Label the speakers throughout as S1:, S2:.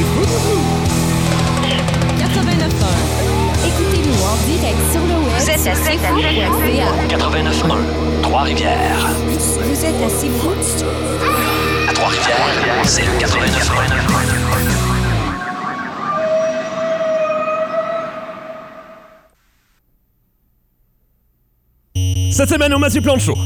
S1: C'est fou.
S2: 89.1. Écoutez-nous en direct sur le web.
S3: Vous êtes à
S2: cfou.ca.
S4: 89.1 Trois-Rivières.
S2: Vous êtes à Cfou.
S4: À Trois-Rivières, c'est le 89.1.
S1: Cette semaine au Mathieu Plante Show.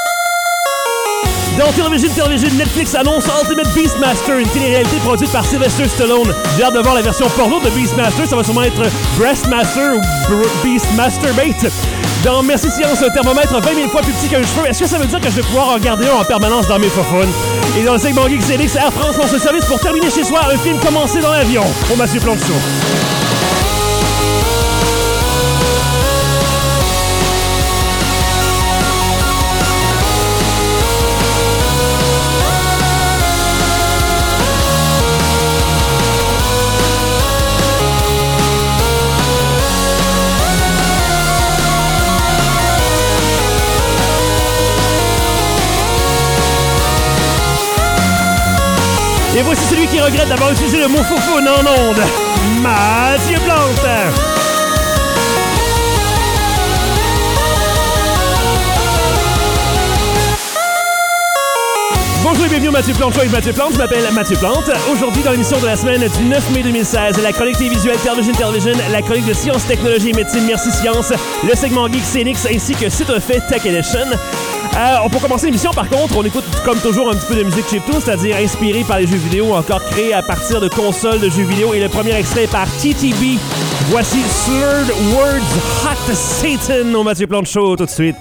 S1: Dans Television, Netflix annonce Ultimate Beastmaster, une télé-réalité produite par Sylvester Stallone. J'ai hâte de voir la version porno de Beastmaster. Ça va sûrement être Breastmaster ou Beastmasturbate. Dans Merci Science, un thermomètre 20 000 fois plus petit qu'un cheveu. Est-ce que ça veut dire que je vais pouvoir en garder un en permanence dans mes fofounes? Et dans le segment Geek CX, Air France lance un service pour terminer chez soi un film commencé dans l'avion. Au Mathieu Plante Show. Et voici celui qui regrette d'avoir utilisé le mot foufoune en ondes, Mathieu Plante. Bonjour et bienvenue au Mathieu Plante Show avec Mathieu Plante. Je m'appelle Mathieu Plante. Aujourd'hui, dans l'émission de la semaine du 9 mai 2016, la chronique télévisuelle Television, la chronique de sciences, technologie et médecine Merci Science, le segment Geek CNX ainsi que Site Fait Tech Edition. Pour commencer l'émission, par contre, on écoute comme toujours un petit peu de musique chiptune, c'est-à-dire inspirée par les jeux vidéo ou encore créée à partir de consoles de jeux vidéo. Et le premier extrait par TTB. Voici Slurred Words Hot Satan au Mathieu Plante Show tout de suite.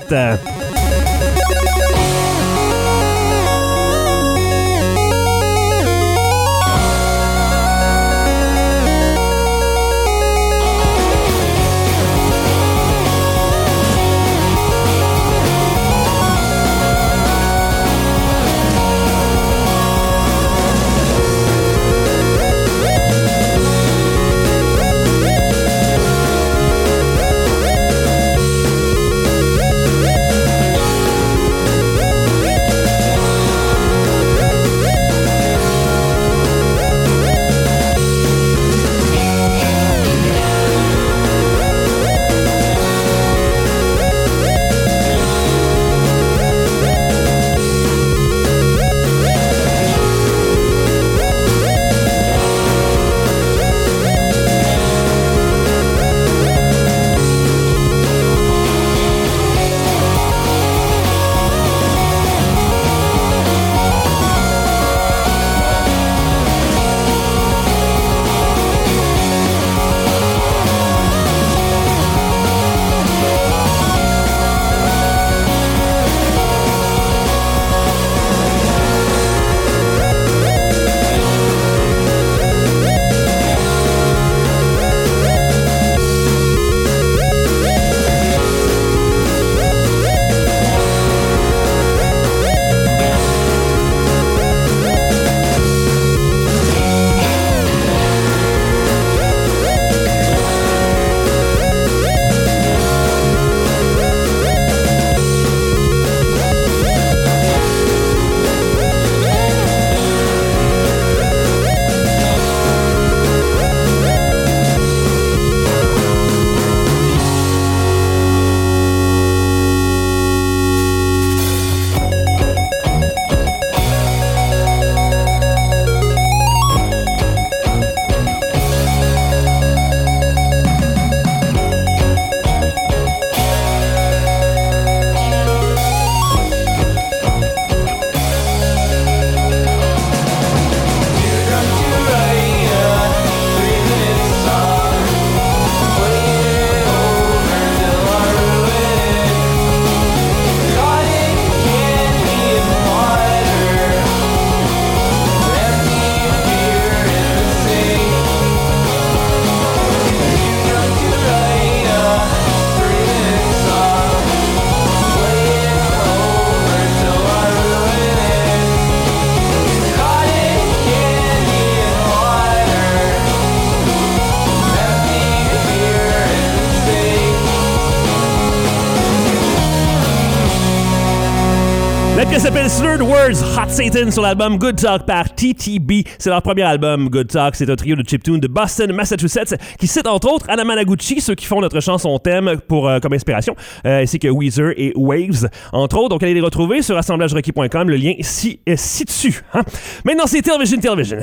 S1: La pièce s'appelle Slurred Words, Hot Satan sur l'album Good Talk par TTB. C'est leur premier album, Good Talk. C'est un trio de chiptune de Boston, Massachusetts, qui cite entre autres Anna Managuchi, ceux qui font notre chanson thème comme inspiration, ainsi que Weezer et Waves, entre autres. Donc allez les retrouver sur assemblagerequis.com, le lien ci-dessus. Hein? Maintenant, c'est Television.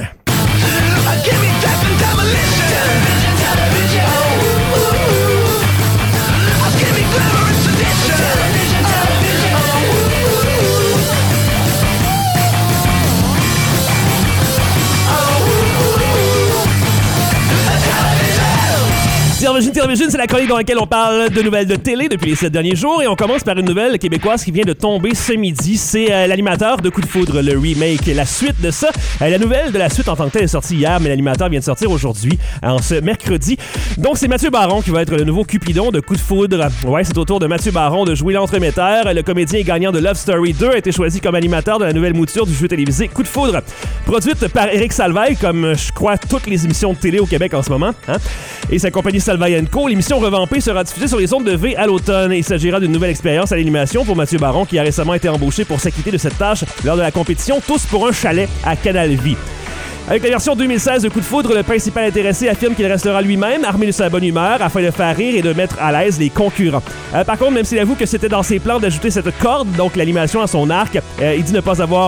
S1: Television, c'est la chronique dans laquelle on parle de nouvelles de télé depuis les 7 derniers jours et on commence par une nouvelle québécoise qui vient de tomber ce midi. C'est l'animateur de Coup de foudre, le remake. La suite de ça, la nouvelle de la suite en tant que telle est sortie hier, mais l'animateur vient de sortir aujourd'hui, en ce mercredi. Donc c'est Mathieu Baron qui va être le nouveau Cupidon de Coup de foudre. Ouais, c'est au tour de Mathieu Baron de jouer l'entremetteur. Le comédien gagnant de Love Story 2 a été choisi comme animateur de la nouvelle mouture du jeu télévisé Coup de foudre. Produite par Éric Salvaille, comme je crois toutes les émissions de télé au Québec en ce moment, hein? Et sa compagnie Salvaille & Co. L'émission revampée sera diffusée sur les ondes de V à l'automne. Il s'agira d'une nouvelle expérience à l'animation pour Mathieu Baron qui a récemment été embauché pour s'acquitter de cette tâche lors de la compétition Tous pour un chalet à Canal Vie. Avec la version 2016 de Coup de foudre, le principal intéressé affirme qu'il restera lui-même, armé de sa bonne humeur, afin de faire rire et de mettre à l'aise les concurrents. Par contre, même s'il avoue que c'était dans ses plans d'ajouter cette corde, donc l'animation à son arc, il dit ne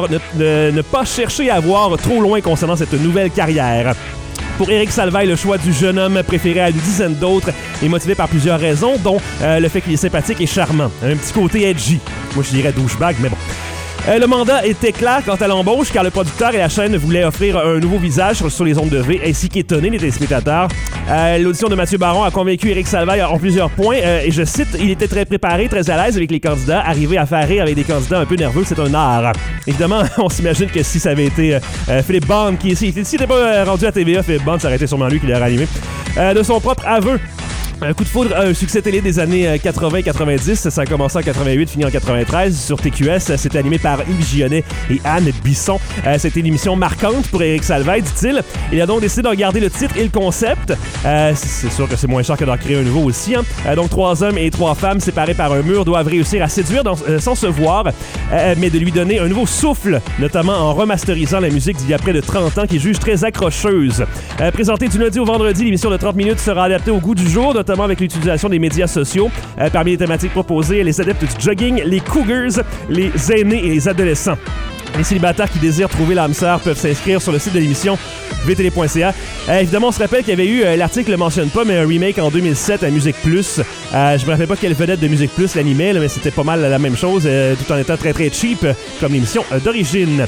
S1: pas chercher à voir trop loin concernant cette nouvelle carrière. Pour Éric Salvaille, le choix du jeune homme préféré à une dizaine d'autres est motivé par plusieurs raisons, dont le fait qu'il est sympathique et charmant. Un petit côté edgy. Moi, je dirais douchebag, mais bon. Le mandat était clair quant à l'embauche, car le producteur et la chaîne voulaient offrir un nouveau visage sur les ondes de V, ainsi qu'étonner les téléspectateurs. L'audition de Mathieu Baron a convaincu Éric Salvaille en plusieurs points, et je cite, il était très préparé, très à l'aise avec les candidats. Arriver à faire rire avec des candidats un peu nerveux, c'est un art. Évidemment, on s'imagine que si ça avait été Philippe Bond, s'il n'était pas rendu à TVA, Philippe Bond, ça aurait été sûrement lui qui l'aurait animé. De son propre aveu, Un coup de foudre, un succès télé des années 80-90. Ça a commencé en 88, fini en 93 sur TQS. C'était animé par Yves Gionnet et Anne Bisson. C'était une émission marquante pour Éric Salvaille, dit-il. Il a donc décidé d'en garder le titre et le concept. C'est sûr que c'est moins cher que d'en créer un nouveau aussi. Hein. Donc 3 hommes et 3 femmes séparés par un mur doivent réussir à séduire sans se voir, mais de lui donner un nouveau souffle, notamment en remasterisant la musique d'il y a près de 30 ans qui juge très accrocheuse. Présentée du lundi au vendredi, l'émission de 30 minutes sera adaptée au goût du jour, notamment avec l'utilisation des médias sociaux. Parmi les thématiques proposées, les adeptes du jogging, les cougars, les aînés et les adolescents. Les célibataires qui désirent trouver l'âme sœur peuvent s'inscrire sur le site de l'émission vtl.ca. Évidemment, on se rappelle qu'il y avait eu, l'article ne le mentionne pas, mais un remake en 2007 à Musique Plus. Je me rappelle pas quelle vedette de Musique Plus l'animait, mais c'était pas mal la même chose, tout en étant très très cheap comme l'émission d'origine.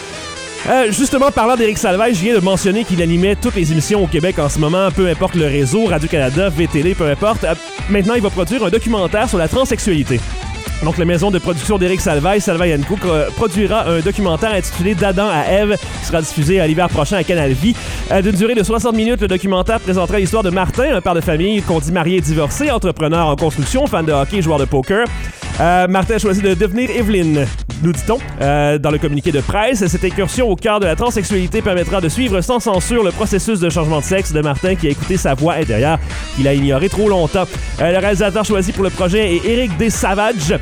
S1: Justement, parlant d'Éric Salvaille, je viens de mentionner qu'il animait toutes les émissions au Québec en ce moment, peu importe le réseau, Radio-Canada, VTL, peu importe. Maintenant, il va produire un documentaire sur la transsexualité. Donc, la maison de production d'Éric Salvaille, Salvaille & Co, produira un documentaire intitulé D'Adam à Ève, qui sera diffusé à l'hiver prochain à Canal Vie. D'une durée de 60 minutes, le documentaire présentera l'histoire de Martin, un père de famille qu'on dit marié et divorcé, entrepreneur en construction, fan de hockey et joueur de poker. Martin a choisi de devenir Evelyne, nous dit-on, dans le communiqué de presse. Cette incursion au cœur de la transsexualité permettra de suivre sans censure le processus de changement de sexe de Martin qui a écouté sa voix intérieure qu'il a ignorée trop longtemps. Le réalisateur choisi pour le projet est Éric D. Savage,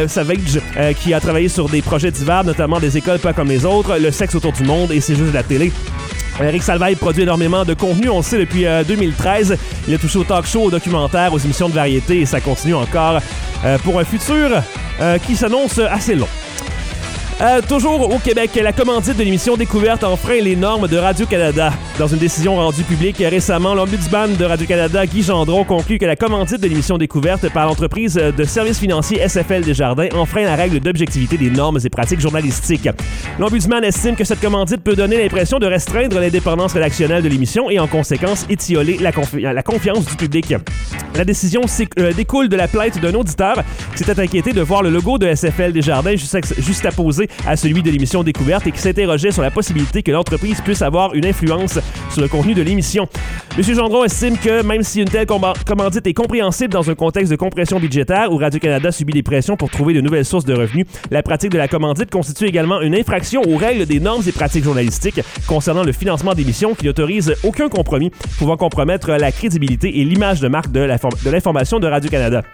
S1: qui a travaillé sur des projets divers, notamment des écoles pas comme les autres, le sexe autour du monde et c'est juste de la télé. Éric Salvaille produit énormément de contenu, on le sait, depuis 2013. Il a touché au talk show, aux documentaires, aux émissions de variété et ça continue encore pour un futur qui s'annonce assez long. Toujours au Québec, la commandite de l'émission Découverte enfreint les normes de Radio-Canada. Dans une décision rendue publique récemment, l'ombudsman de Radio-Canada, Guy Gendron, conclut que la commandite de l'émission Découverte par l'entreprise de services financiers SFL Desjardins enfreint la règle d'objectivité des normes et pratiques journalistiques. L'ombudsman estime que cette commandite peut donner l'impression de restreindre l'indépendance rédactionnelle de l'émission et en conséquence étioler la confiance du public. La décision découle de la plainte d'un auditeur qui s'était inquiété de voir le logo de SFL Desjardins juste apposé à celui de l'émission Découverte et qui s'interrogeait sur la possibilité que l'entreprise puisse avoir une influence sur le contenu de l'émission. M. Gendron estime que même si une telle commandite est compréhensible dans un contexte de compression budgétaire où Radio-Canada subit des pressions pour trouver de nouvelles sources de revenus, la pratique de la commandite constitue également une infraction aux règles des normes et pratiques journalistiques concernant le financement d'émissions qui n'autorise aucun compromis pouvant compromettre la crédibilité et l'image de marque de l'information de Radio-Canada.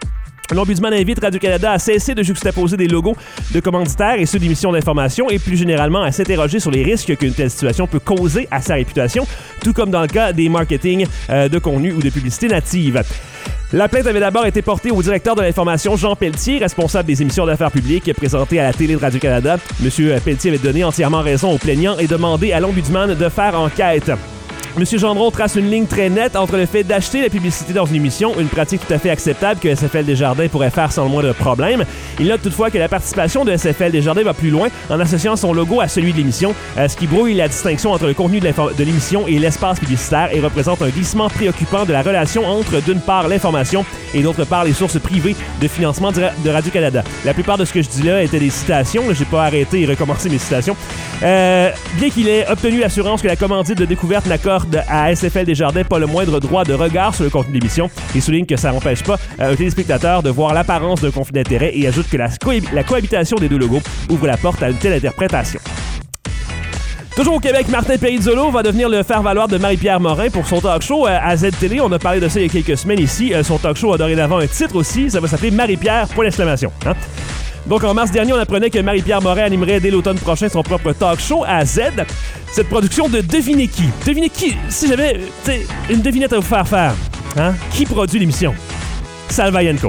S1: L'Ombudsman invite Radio-Canada à cesser de juxtaposer des logos de commanditaires et ceux d'émissions d'information et plus généralement à s'interroger sur les risques qu'une telle situation peut causer à sa réputation, tout comme dans le cas des marketing de contenu ou de publicité native. La plainte avait d'abord été portée au directeur de l'information, Jean Pelletier, responsable des émissions d'affaires publiques présentées à la télé de Radio-Canada. Monsieur Pelletier avait donné entièrement raison aux plaignants et demandé à l'Ombudsman de faire enquête. Monsieur Gendron trace une ligne très nette entre le fait d'acheter la publicité dans une émission, une pratique tout à fait acceptable que SFL Desjardins pourrait faire sans le moindre problème. Il note toutefois que la participation de SFL Desjardins va plus loin en associant son logo à celui de l'émission, ce qui brouille la distinction entre le contenu de l'émission et l'espace publicitaire et représente un glissement préoccupant de la relation entre, d'une part, l'information et d'autre part, les sources privées de financement de Radio-Canada. La plupart de ce que je dis là étaient des citations. J'ai pas arrêté et recommencé mes citations. Bien qu'il ait obtenu l'assurance que la commandite de découverte n'accorde à SFL Desjardins pas le moindre droit de regard sur le contenu de l'émission, il souligne que ça n'empêche pas un téléspectateur de voir l'apparence d'un conflit d'intérêt et ajoute que la cohabitation des deux logos ouvre la porte à une telle interprétation. Toujours au Québec, Martin Perizzolo va devenir le faire-valoir de Marie-Pierre Morin pour son talk show à Z-Télé. On a parlé de ça il y a quelques semaines ici. Son talk show a dorénavant un titre aussi. Ça va s'appeler Marie-Pierre, point d'exclamation. Donc, en mars dernier, on apprenait que Marie-Pierre Morin animerait dès l'automne prochain son propre talk show à Z. Cette production de Devinez qui? Devinez qui? Si j'avais une devinette à vous faire, qui produit l'émission? Salvayenko.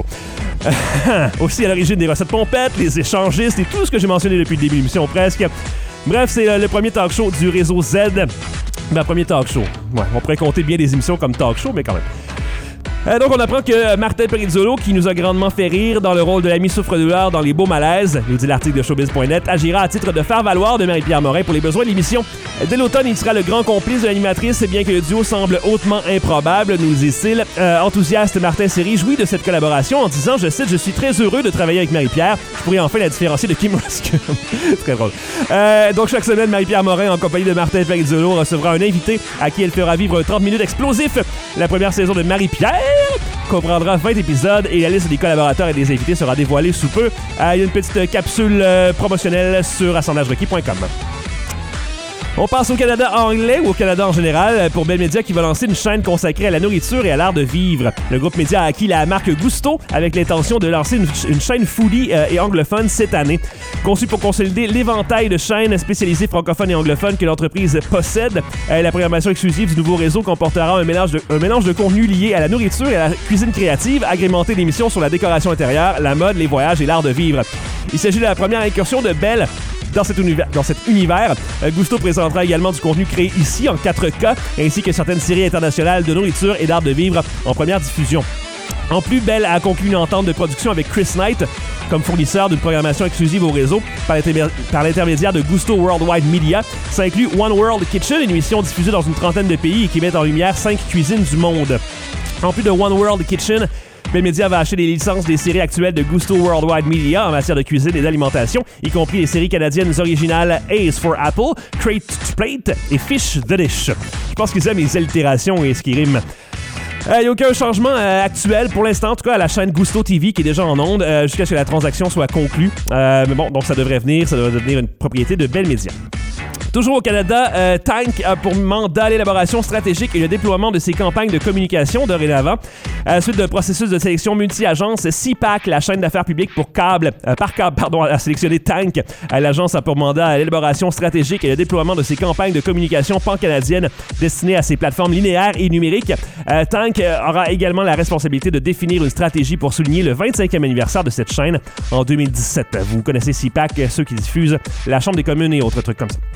S1: Aussi à l'origine des recettes pompettes, les échangistes et tout ce que j'ai mentionné depuis le début de l'émission presque. Bref, c'est le premier talk show du réseau Z. Premier talk show. Ouais, on pourrait compter bien des émissions comme talk show, mais quand même. Donc, on apprend que Martin Perizzolo, qui nous a grandement fait rire dans le rôle de l'ami souffre-douleur dans Les Beaux Malaises, nous dit l'article de Showbiz.net, agira à titre de faire-valoir de Marie-Pierre Morin pour les besoins de l'émission. Dès l'automne, il sera le grand complice de l'animatrice, bien que le duo semble hautement improbable, nous dit-il. Enthousiaste, Martin s'est réjoui de cette collaboration en disant, je cite, « Je suis très heureux de travailler avec Marie-Pierre. Je pourrais enfin la différencier de Kim Ruskin. » Très drôle. Donc, chaque semaine, Marie-Pierre Morin, en compagnie de Martin Perizzolo, recevra un invité à qui elle fera vivre 30 minutes explosifs. La première saison de Marie-Pierre comprendra 20 épisodes et la liste des collaborateurs et des invités sera dévoilée sous peu. Il y a une petite capsule promotionnelle sur assemblagerequis.com. On passe au Canada anglais ou au Canada en général pour Bell Media qui va lancer une chaîne consacrée à la nourriture et à l'art de vivre. Le groupe média a acquis la marque Gusto avec l'intention de lancer une chaîne foodie et anglophone cette année. Conçue pour consolider l'éventail de chaînes spécialisées francophones et anglophones que l'entreprise possède, la programmation exclusive du nouveau réseau comportera un mélange de contenus liés à la nourriture et à la cuisine créative, agrémenté d'émissions sur la décoration intérieure, la mode, les voyages et l'art de vivre. Il s'agit de la première incursion de Bell dans cet univers. Gusto présentera également du contenu créé ici en 4K, ainsi que certaines séries internationales de nourriture et d'art de vivre en première diffusion. En plus, Bell a conclu une entente de production avec Chris Knight comme fournisseur d'une programmation exclusive au réseau par l'intermédiaire de Gusto Worldwide Media. Ça inclut One World Kitchen, une émission diffusée dans une trentaine de pays et qui met en lumière 5 cuisines du monde. En plus de One World Kitchen, Bell Media va acheter les licences des séries actuelles de Gusto Worldwide Media en matière de cuisine et d'alimentation, y compris les séries canadiennes originales Ace for Apple, Crate to Plate et Fish the Dish. Je pense qu'ils aiment les allitérations et ce qui rime. Il n'y a aucun changement actuel pour l'instant, en tout cas à la chaîne Gusto TV qui est déjà en onde jusqu'à ce que la transaction soit conclue. Mais bon, donc ça devrait devenir une propriété de Bell Media. Toujours au Canada, Tank a pour mandat l'élaboration stratégique et le déploiement de ses campagnes de communication dorénavant. À la suite d'un processus de sélection multi-agence, CPAC, la chaîne d'affaires publiques par câble, a sélectionné Tank. L'agence a pour mandat l'élaboration stratégique et le déploiement de ses campagnes de communication pan-canadiennes destinées à ses plateformes linéaires et numériques. Tank aura également la responsabilité de définir une stratégie pour souligner le 25e anniversaire de cette chaîne en 2017. Vous connaissez CPAC, ceux qui diffusent la Chambre des communes et autres trucs comme ça.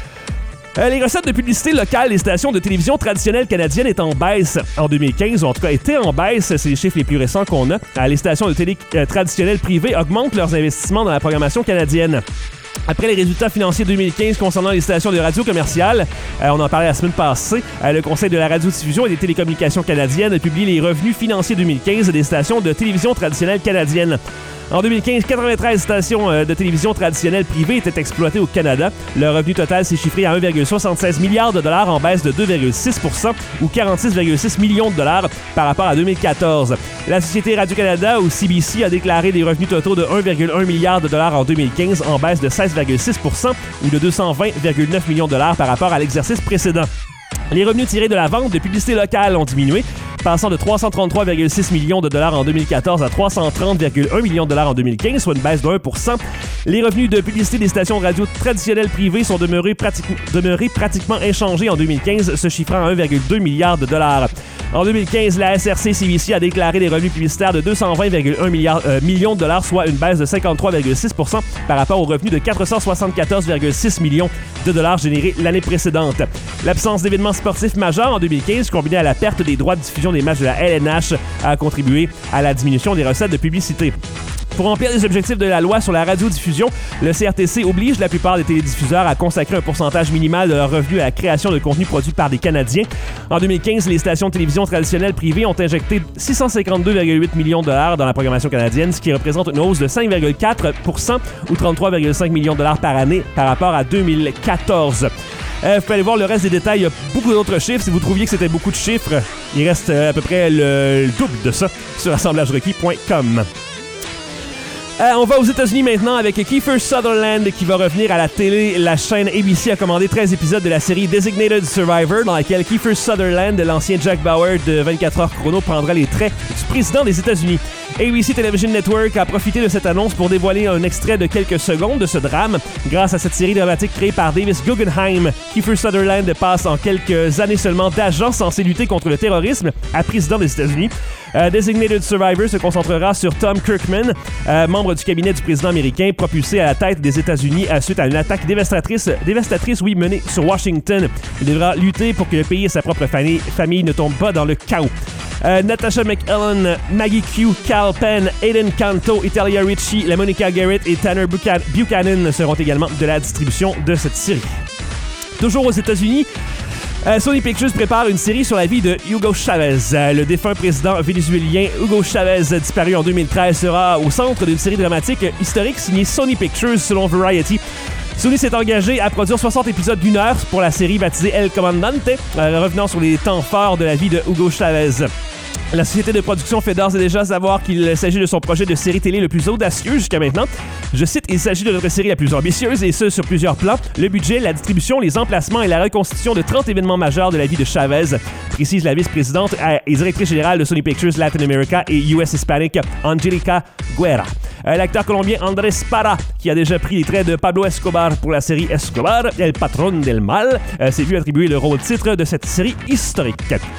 S1: Les recettes de publicité locales des stations de télévision traditionnelles canadiennes est en baisse en 2015, ou en tout cas étaient en baisse, c'est les chiffres les plus récents qu'on a. Les stations de télé traditionnelles privées augmentent leurs investissements dans la programmation canadienne. Après les résultats financiers 2015 concernant les stations de radio commerciales, on en parlait la semaine passée, le Conseil de la radiodiffusion et des télécommunications canadiennes a publié les revenus financiers 2015 des stations de télévision traditionnelles canadiennes. En 2015, 93 stations de télévision traditionnelles privées étaient exploitées au Canada. Le revenu total s'est chiffré à 1,76 milliard de dollars en baisse de 2,6% ou 46,6 millions de dollars par rapport à 2014. La société Radio-Canada, ou CBC, a déclaré des revenus totaux de 1,1 milliard de dollars en 2015 en baisse de 16,6% ou de 220,9 millions de dollars par rapport à l'exercice précédent. Les revenus tirés de la vente de publicité locale ont diminué passant de 333,6 millions de dollars en 2014 à 330,1 millions de dollars en 2015, soit une baisse de 1%. Les revenus de publicité des stations radio traditionnelles privées sont demeurés pratiquement inchangés en 2015, se chiffrant à 1,2 milliard de dollars. En 2015, la SRC-CBC a déclaré des revenus publicitaires de 220,1 millions de dollars, soit une baisse de 53,6% par rapport aux revenus de 474,6 millions de dollars générés l'année précédente. L'absence d'événements sportifs majeurs en 2015, combinée à la perte des droits de diffusion des matchs de la LNH, a contribué à la diminution des recettes de publicité. Pour remplir les objectifs de la loi sur la radiodiffusion, le CRTC oblige la plupart des télédiffuseurs à consacrer un pourcentage minimal de leurs revenus à la création de contenus produits par des Canadiens. En 2015, les stations de télévision traditionnelles privées ont injecté 652,8 millions de dollars dans la programmation canadienne, ce qui représente une hausse de 5,4% ou 33,5 millions de dollars par année par rapport à 2014. Vous pouvez aller voir le reste des détails. Il y a beaucoup d'autres chiffres. Si vous trouviez que c'était beaucoup de chiffres, il reste à peu près le double de ça sur assemblagerequis.com. On va aux États-Unis maintenant avec Kiefer Sutherland qui va revenir à la télé. La chaîne ABC a commandé 13 épisodes de la série Designated Survivor dans laquelle Kiefer Sutherland, l'ancien Jack Bauer de 24 heures chrono, prendra les traits du président des États-Unis. ABC Television Network a profité de cette annonce pour dévoiler un extrait de quelques secondes de ce drame. Grâce à cette série dramatique créée par Davis Guggenheim, Kiefer Sutherland passe en quelques années seulement d'agent censé lutter contre le terrorisme à président des États-Unis. Designated Survivor se concentrera sur Tom Kirkman, membre du cabinet du président américain, propulsé à la tête des États-Unis suite à une attaque dévastatrice, menée sur Washington. Il devra lutter pour que le pays et sa propre famille ne tombent pas dans le chaos. Natasha McElhone, Maggie Q, Cal Penn, Aiden Canto, Italia Ritchie, Monica Garrett et Tanner Buchanan seront également de la distribution de cette série. Toujours aux États-Unis, Sony Pictures prépare une série sur la vie de Hugo Chavez. Le défunt président vénézuélien Hugo Chavez, disparu en 2013, sera au centre d'une série dramatique historique signée Sony Pictures selon Variety. Sony s'est engagé à produire 60 épisodes d'1 heure pour la série baptisée El Comandante, revenant sur les temps forts de la vie de Hugo Chavez. La société de production fait d'ores et déjà savoir qu'il s'agit de son projet de série télé le plus audacieux jusqu'à maintenant. Je cite, « Il s'agit de notre série la plus ambitieuse et ce, sur plusieurs plans. Le budget, la distribution, les emplacements et la reconstitution de 30 événements majeurs de la vie de Chavez », précise la vice-présidente et directrice générale de Sony Pictures Latin America et US Hispanic, Angelica Guerra. L'acteur colombien Andrés Parra, qui a déjà pris les traits de Pablo Escobar pour la série Escobar, El Patrón del Mal, s'est vu attribuer le rôle-titre de cette série historique.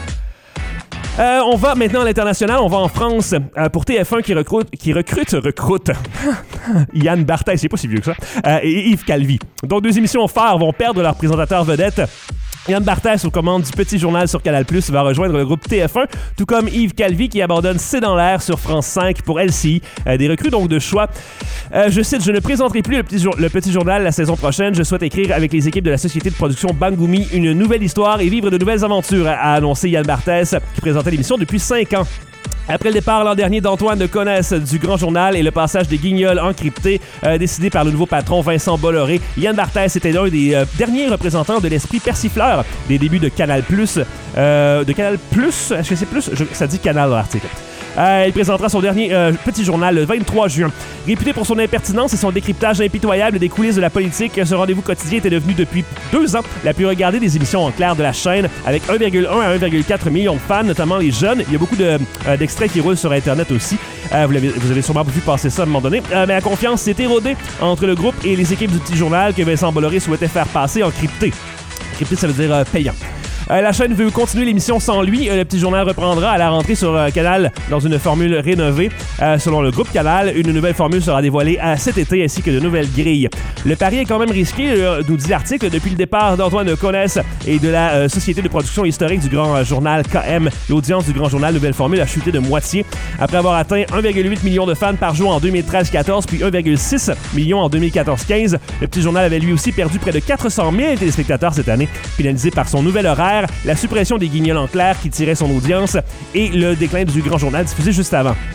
S1: On va maintenant à l'international, on va en France pour TF1 qui recrute Yann Barthès, c'est pas si vieux que ça, et Yves Calvi. Donc 2 émissions phares vont perdre leur présentateur vedette. Yann Barthès, aux commandes du Petit Journal sur Canal+, va rejoindre le groupe TF1, tout comme Yves Calvi qui abandonne C'est dans l'air sur France 5 pour LCI. Des recrues donc de choix. Je cite, « Je ne présenterai plus le Petit Journal la saison prochaine. Je souhaite écrire avec les équipes de la société de production Bangoumi une nouvelle histoire et vivre de nouvelles aventures », a annoncé Yann Barthès, qui présentait l'émission depuis 5 ans. Après le départ l'an dernier d'Antoine de Connesse du Grand Journal et le passage des Guignols encryptés décidé par le nouveau patron Vincent Bolloré, Yann Barthès était l'un des derniers représentants de l'esprit persifleur des débuts de Canal+. Est-ce que c'est plus? Ça dit Canal dans l'article. Il présentera son dernier Petit Journal le 23 juin. Réputé pour son impertinence et son décryptage impitoyable des coulisses de la politique, ce rendez-vous quotidien était devenu depuis 2 ans la plus regardée des émissions en clair de la chaîne, avec 1,1 à 1,4 million de fans, notamment les jeunes. Il y a beaucoup d'extraits qui roulent sur Internet aussi. Vous avez sûrement vu passer ça à un moment donné. Mais la confiance s'est érodée entre le groupe et les équipes du Petit Journal que Vincent Bolloré souhaitait faire passer en crypté. Crypté, ça veut dire payant. La chaîne veut continuer l'émission sans lui. Le Petit Journal reprendra à la rentrée sur Canal dans une formule rénovée. Selon le groupe Canal, une nouvelle formule sera dévoilée cet été ainsi que de nouvelles grilles. Le pari est quand même risqué, nous dit l'article. Depuis le départ d'Antoine de Connesse et de la société de production historique du Grand Journal KM, l'audience du Grand Journal Nouvelle Formule a chuté de moitié. Après avoir atteint 1,8 million de fans par jour en 2013-14 puis 1,6 million en 2014-15, le Petit Journal avait lui aussi perdu près de 400 000 téléspectateurs cette année, pénalisé par son nouvel horaire, la suppression des Guignols en clair qui tirait son audience et le déclin du Grand Journal diffusé juste avant.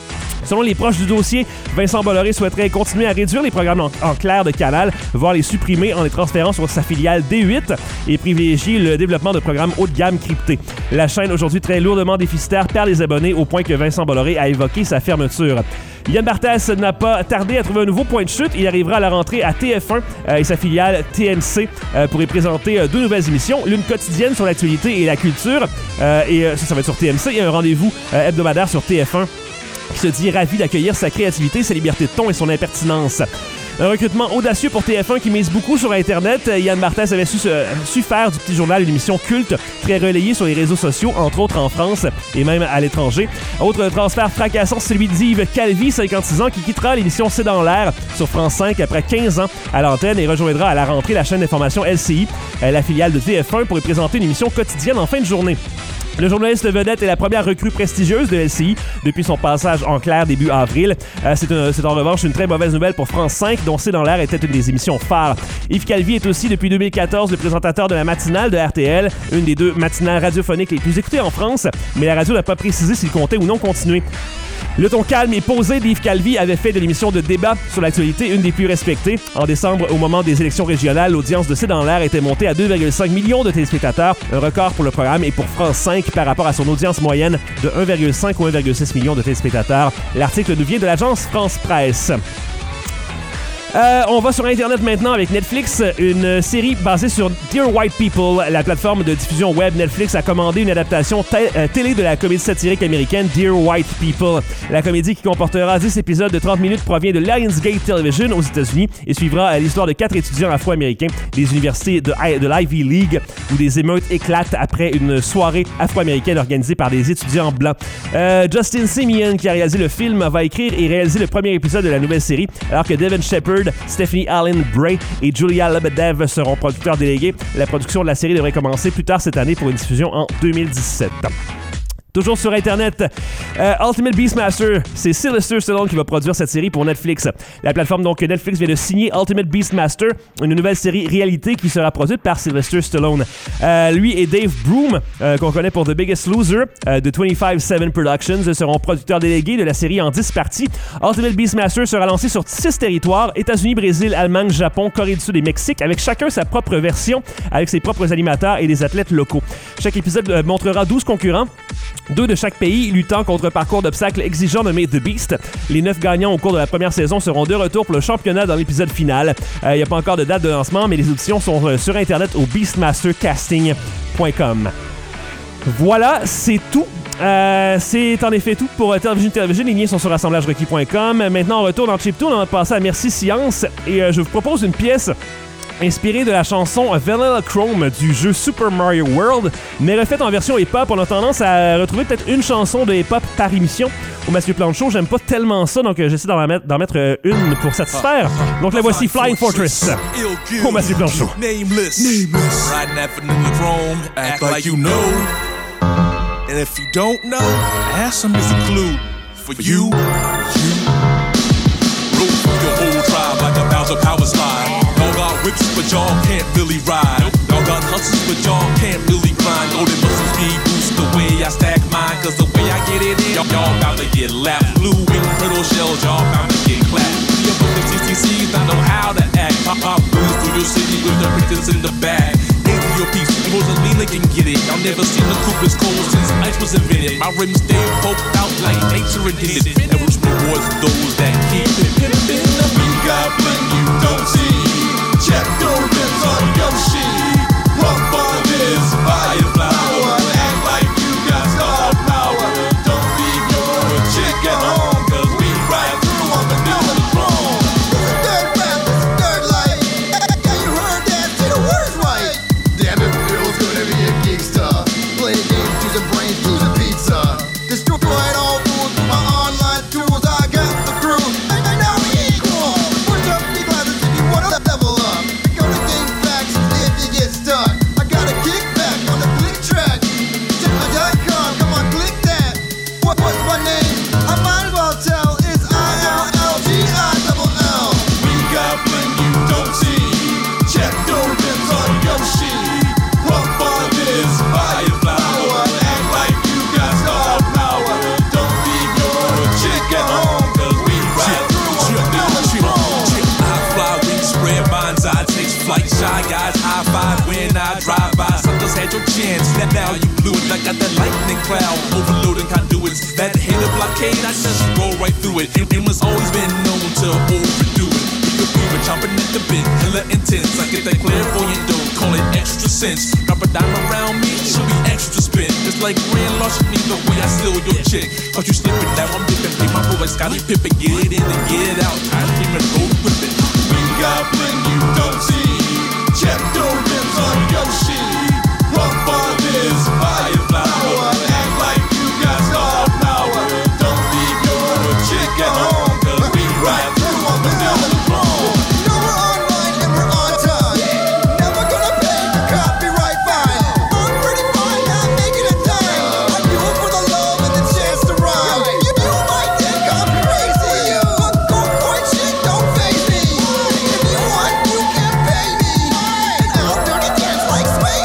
S1: Selon les proches du dossier, Vincent Bolloré souhaiterait continuer à réduire les programmes en clair de Canal, voire les supprimer en les transférant sur sa filiale D8 et privilégier le développement de programmes haut de gamme cryptés. La chaîne, aujourd'hui très lourdement déficitaire, perd les abonnés au point que Vincent Bolloré a évoqué sa fermeture. Yann Barthès n'a pas tardé à trouver un nouveau point de chute. Il arrivera à la rentrée à TF1 et sa filiale TMC pour y présenter 2 nouvelles émissions, l'une quotidienne sur l'actualité et la culture, et ça va être sur TMC, et un rendez-vous hebdomadaire sur TF1 qui se dit ravi d'accueillir sa créativité, sa liberté de ton et son impertinence. Un recrutement audacieux pour TF1 qui mise beaucoup sur Internet. Yann Barthès avait su faire du Petit Journal une émission culte, très relayée sur les réseaux sociaux, entre autres en France et même à l'étranger. Autre transfert fracassant, celui d'Yves Calvi, 56 ans, qui quittera l'émission C'est dans l'air sur France 5 après 15 ans à l'antenne et rejoindra à la rentrée la chaîne d'information LCI, la filiale de TF1, pour y présenter une émission quotidienne en fin de journée. Le journaliste vedette est la première recrue prestigieuse de LCI depuis son passage en clair début avril. C'est en revanche une très mauvaise nouvelle pour France 5, dont C'est dans l'air était une des émissions phares. Yves Calvi est aussi depuis 2014 le présentateur de la matinale de RTL, une des 2 matinales radiophoniques les plus écoutées en France, mais la radio n'a pas précisé s'il comptait ou non continuer. Le ton calme et posé d'Yves Calvi avait fait de l'émission de débat sur l'actualité une des plus respectées. En décembre, au moment des élections régionales, l'audience de C'est dans l'air était montée à 2,5 millions de téléspectateurs, un record pour le programme et pour France 5 par rapport à son audience moyenne de 1,5 ou 1,6 millions de téléspectateurs. L'article nous vient de l'agence France Presse. On va sur Internet maintenant avec Netflix, une série basée sur Dear White People. La plateforme de diffusion web Netflix a commandé une adaptation télé de la comédie satirique américaine Dear White People. La comédie, qui comportera 10 épisodes de 30 minutes, provient de Lionsgate Television aux États-Unis et suivra l'histoire de 4 étudiants afro-américains des universités de l'Ivy League où des émeutes éclatent après une soirée afro-américaine organisée par des étudiants blancs. Justin Simien, qui a réalisé le film, va écrire et réaliser le premier épisode de la nouvelle série, alors que Devin Shepard, Stephanie Allen Bray et Julia Lebedev seront producteurs délégués. La production de la série devrait commencer plus tard cette année pour une diffusion en 2017. Toujours sur Internet, Ultimate Beastmaster, c'est Sylvester Stallone qui va produire cette série pour Netflix. La plateforme, donc, Netflix vient de signer Ultimate Beastmaster, une nouvelle série réalité qui sera produite par Sylvester Stallone. Lui et Dave Broom, qu'on connaît pour The Biggest Loser, de 25/7 Productions, seront producteurs délégués de la série en 10 parties. Ultimate Beastmaster sera lancé sur 6 territoires, États-Unis, Brésil, Allemagne, Japon, Corée du Sud et Mexique, avec chacun sa propre version, avec ses propres animateurs et des athlètes locaux. Chaque épisode montrera 12 concurrents, 2 de chaque pays, luttant contre un parcours d'obstacles exigeant nommé The Beast. Les 9 gagnants au cours de la première saison seront de retour pour le championnat dans l'épisode final. Il n'y a pas encore de date de lancement, mais les auditions sont sur Internet au beastmastercasting.com. Voilà, c'est tout. C'est en effet tout pour Television. Les liens sont sur assemblagerequis.com. Maintenant, on retourne en chiptune. On va passer à Merci Science et je vous propose une pièce inspiré de la chanson Vanilla Chrome du jeu Super Mario World, mais refaite en version hip-hop. On a tendance à retrouver peut-être une chanson de hip-hop par émission. Au Mathieu Plante Show, j'aime pas tellement ça, donc j'essaie d'en mettre une pour satisfaire. Donc la voici, Flying Fortress, au Mathieu Plante Show.
S3: Nameless. Riding that Vanilla Chrome, act like you know. And if you don't know, ask is a clue. For you. Roll through the whole tribe like a Bowser power slide. Y'all got whips, but y'all can't really ride. Y'all got hustles, but y'all can't really grind. Golden muscle speed boost the way I stack mine. Cause the way I get it in, y'all bound to get lapped. Blue wing turtle shells, y'all bound to get clapped. The above the CCCs, I know how to act. Pop blues through your city with the pictures in the bag. Your piece, Rosalina can get it. Y'all never seen the coupe as cold since ice was invented. My rims stay poked out like nature intended. And which rewards those that keep it pimpin'. We got bling you don't see. Check your rims on Yoshi. Rump on this fireflower. Act like you got star power. Don't leave your chick at home, cause we ride through on the new throne. This is third rap, this is third light. Yeah, you heard that, see the words right. Damn, it feels good to be a geekster. Play games, using brains, using pizza. Destroy all rules with my online tools. I got the crew, and now we equal. Push up the glasses if you wanna level up. Go to game facts if you get stuck. I got a kickback. my guys high five when I drive by. Suckers had your chance, now you blew it. I got that lightning cloud, overloading conduits. That hater blockade, I just roll right through it. It was always been known to overdo it. You could be chomping at the bit, hella intense. I get that clairvoyant dough, call it extra sense. Drop a dime around me, she'll be extra spin. It's like grand larceny the way I steal your chick. Cause you slipping, now I'm dipping. Pay my boy like Scottie Pippen, get it in and get it out. Time to even road whipping.
S5: Green Goblin, you don't see. Check your rims on Yoshi. Run for this fireflower. Act like you got star power. Don't leave your chick at home. Cause we ride through on the middle road. You know we're online and we're on time. Never gonna pay the copyright fine. I'm pretty fine, not making a dime. I do it for the love and the chance to rhyme. You might think I'm crazy, but go for it, shit, don't face me. If you want, you can pay me. And I'll dirty dance like Swayze.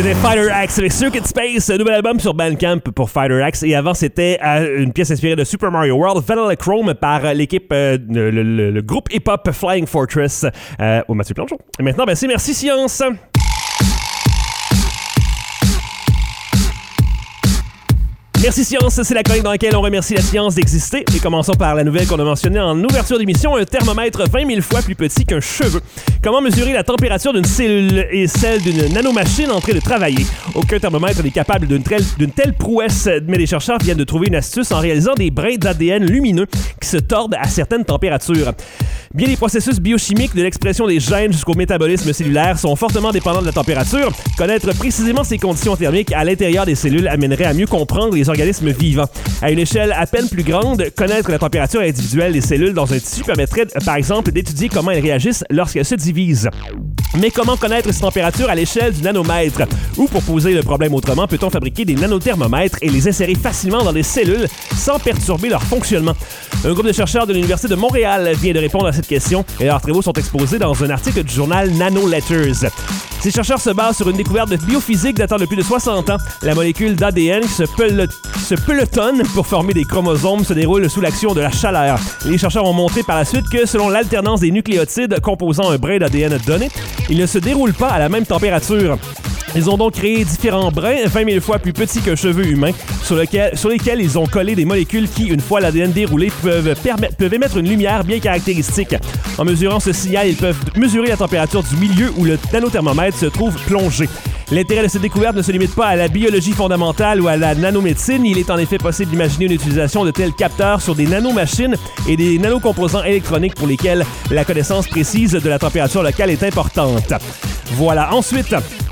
S1: C'était Fighter Axe avec Circuit Space, nouvel album sur Bandcamp pour Fighter Axe. Et avant, c'était une pièce inspirée de Super Mario World, Vanilla Chrome, par l'équipe, le groupe hip-hop Flying Fortress au Mathieu Planchon. Et maintenant, c'est Merci Science. Merci Science, c'est la chronique dans laquelle on remercie la science d'exister. Et commençons par la nouvelle qu'on a mentionnée en ouverture d'émission, un thermomètre 20 000 fois plus petit qu'un cheveu. Comment mesurer la température d'une cellule et celle d'une nanomachine en train de travailler? Aucun thermomètre n'est capable d'une telle prouesse, mais les chercheurs viennent de trouver une astuce en réalisant des brins d'ADN lumineux qui se tordent à certaines températures. Bien des processus biochimiques de l'expression des gènes jusqu'au métabolisme cellulaire sont fortement dépendants de la température. Connaître précisément ces conditions thermiques à l'intérieur des cellules amènerait à mieux comprendre les organismes vivants. À une échelle à peine plus grande, connaître la température individuelle des cellules dans un tissu permettrait, par exemple, d'étudier comment elles réagissent lorsqu'elles se divisent. Mais comment connaître ces températures à l'échelle du nanomètre? Ou, pour poser le problème autrement, peut-on fabriquer des nanothermomètres et les insérer facilement dans des cellules sans perturber leur fonctionnement? Un groupe de chercheurs de l'Université de Montréal vient de répondre à cette question et leurs travaux sont exposés dans un article du journal Nanoletters. Ces chercheurs se basent sur une découverte de biophysique datant de plus de 60 ans. La molécule d'ADN qui se pelotonne pour former des chromosomes se déroule sous l'action de la chaleur. Les chercheurs ont montré par la suite que selon l'alternance des nucléotides composant un brin d'ADN donné, il ne se déroule pas à la même température. Ils ont donc créé différents brins 20 000 fois plus petits qu'un cheveu humain sur lesquels ils ont collé des molécules qui, une fois l'ADN déroulé, peuvent émettre une lumière bien caractéristique. En mesurant ce signal, ils peuvent mesurer la température du milieu où le nanothermomètre se trouve plongé. L'intérêt de cette découverte ne se limite pas à la biologie fondamentale ou à la nanomédecine. Il est en effet possible d'imaginer une utilisation de tels capteurs sur des nanomachines et des nanocomposants électroniques pour lesquels la connaissance précise de la température locale est importante. Voilà. Ensuite,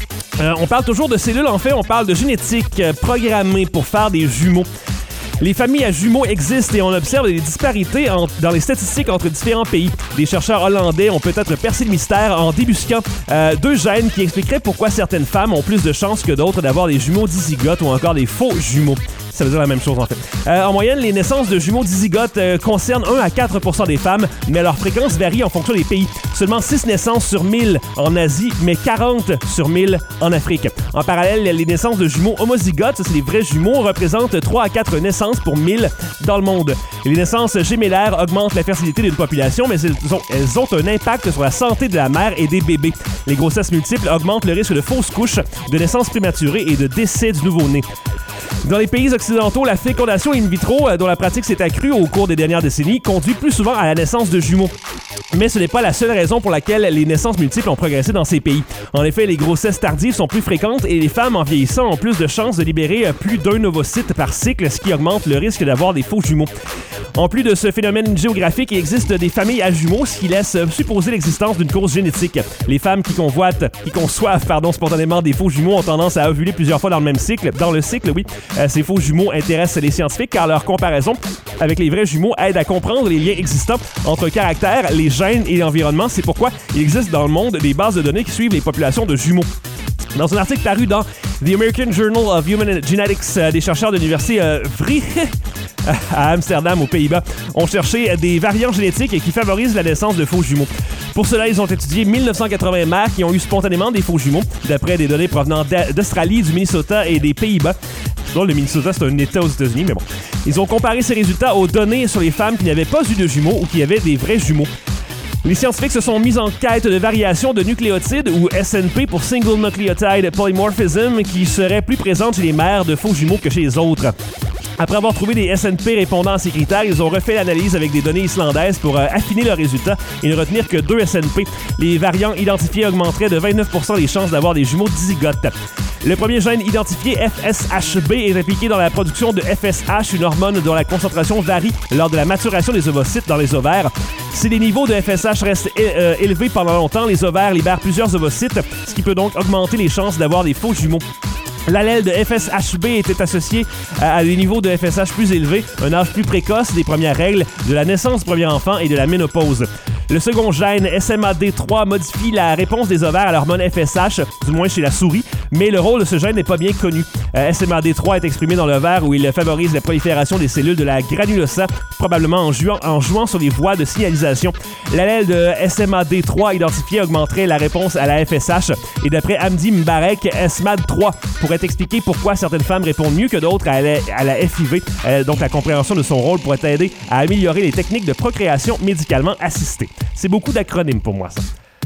S1: on parle toujours de cellules. En fait, on parle de génétique programmée pour faire des jumeaux. Les familles à jumeaux existent et on observe des disparités dans les statistiques entre différents pays. Des chercheurs hollandais ont peut-être percé le mystère en débusquant deux gènes qui expliqueraient pourquoi certaines femmes ont plus de chances que d'autres d'avoir des jumeaux dizygotes ou encore des faux jumeaux. Ça veut dire la même chose, en fait. En moyenne, les naissances de jumeaux dizygotes concernent 1 à 4% des femmes, mais leur fréquence varie en fonction des pays. Seulement 6 naissances sur 1000 en Asie, mais 40 sur 1000 en Afrique. En parallèle, les naissances de jumeaux homozygotes, ça c'est les vrais jumeaux, représentent 3 à 4 naissances pour 1000 dans le monde. Et les naissances gémellaires augmentent la fertilité d'une population, mais elles ont un impact sur la santé de la mère et des bébés. Les grossesses multiples augmentent le risque de fausses couches, de naissance prématurée et de décès du nouveau-né. Dans les pays occidentaux, la fécondation in vitro, dont la pratique s'est accrue au cours des dernières décennies, conduit plus souvent à la naissance de jumeaux. Mais ce n'est pas la seule raison pour laquelle les naissances multiples ont progressé dans ces pays. En effet, les grossesses tardives sont plus fréquentes et les femmes en vieillissant ont plus de chances de libérer plus d'un ovocyte par cycle, ce qui augmente le risque d'avoir des faux jumeaux. En plus de ce phénomène géographique, il existe des familles à jumeaux, ce qui laisse supposer l'existence d'une cause génétique. Les femmes qui conçoivent spontanément des faux jumeaux ont tendance à ovuler plusieurs fois dans le même cycle. Dans le cycle, oui, ces faux jumeaux intéressent les scientifiques car leur comparaison avec les vrais jumeaux aide à comprendre les liens existants entre le caractère, les gènes et l'environnement. C'est pourquoi il existe dans le monde des bases de données qui suivent les populations de jumeaux. Dans un article paru dans The American Journal of Human Genetics, des chercheurs de l'université à Amsterdam, aux Pays-Bas, ont cherché des variants génétiques qui favorisent la naissance de faux jumeaux. Pour cela, ils ont étudié 1980 mères qui ont eu spontanément des faux jumeaux, d'après des données provenant d'Australie, du Minnesota et des Pays-Bas. Le Minnesota, c'est un État aux États-Unis, mais bon. Ils ont comparé ces résultats aux données sur les femmes qui n'avaient pas eu de jumeaux ou qui avaient des vrais jumeaux. Les scientifiques se sont mis en quête de variations de nucléotides, ou SNP pour Single Nucleotide Polymorphism, qui seraient plus présentes chez les mères de faux jumeaux que chez les autres. Après avoir trouvé des SNP répondant à ces critères, ils ont refait l'analyse avec des données islandaises pour affiner leurs résultats et ne retenir que 2 SNP. Les variants identifiés augmenteraient de 29% les chances d'avoir des jumeaux dizygotes. Le premier gène identifié, FSHB, est impliqué dans la production de FSH, une hormone dont la concentration varie lors de la maturation des ovocytes dans les ovaires. Si les niveaux de FSH restent élevés pendant longtemps, les ovaires libèrent plusieurs ovocytes, ce qui peut donc augmenter les chances d'avoir des faux jumeaux. L'allèle de FSHB était associé à des niveaux de FSH plus élevés, un âge plus précoce des premières règles, de la naissance du premier enfant et de la ménopause. Le second gène, SMAD3, modifie la réponse des ovaires à l'hormone FSH, du moins chez la souris, Mais le rôle de ce gène n'est pas bien connu. SMAD3 est exprimé dans le verre où il favorise la prolifération des cellules de la granulosa, probablement en jouant sur les voies de signalisation. L'allèle de SMAD3 identifié augmenterait la réponse à la FSH et d'après Hamdi Mbarek, SMAD3 pourrait expliquer pourquoi certaines femmes répondent mieux que d'autres à la FIV. Donc la compréhension de son rôle pourrait aider à améliorer les techniques de procréation médicalement assistée. C'est beaucoup d'acronymes pour moi ça.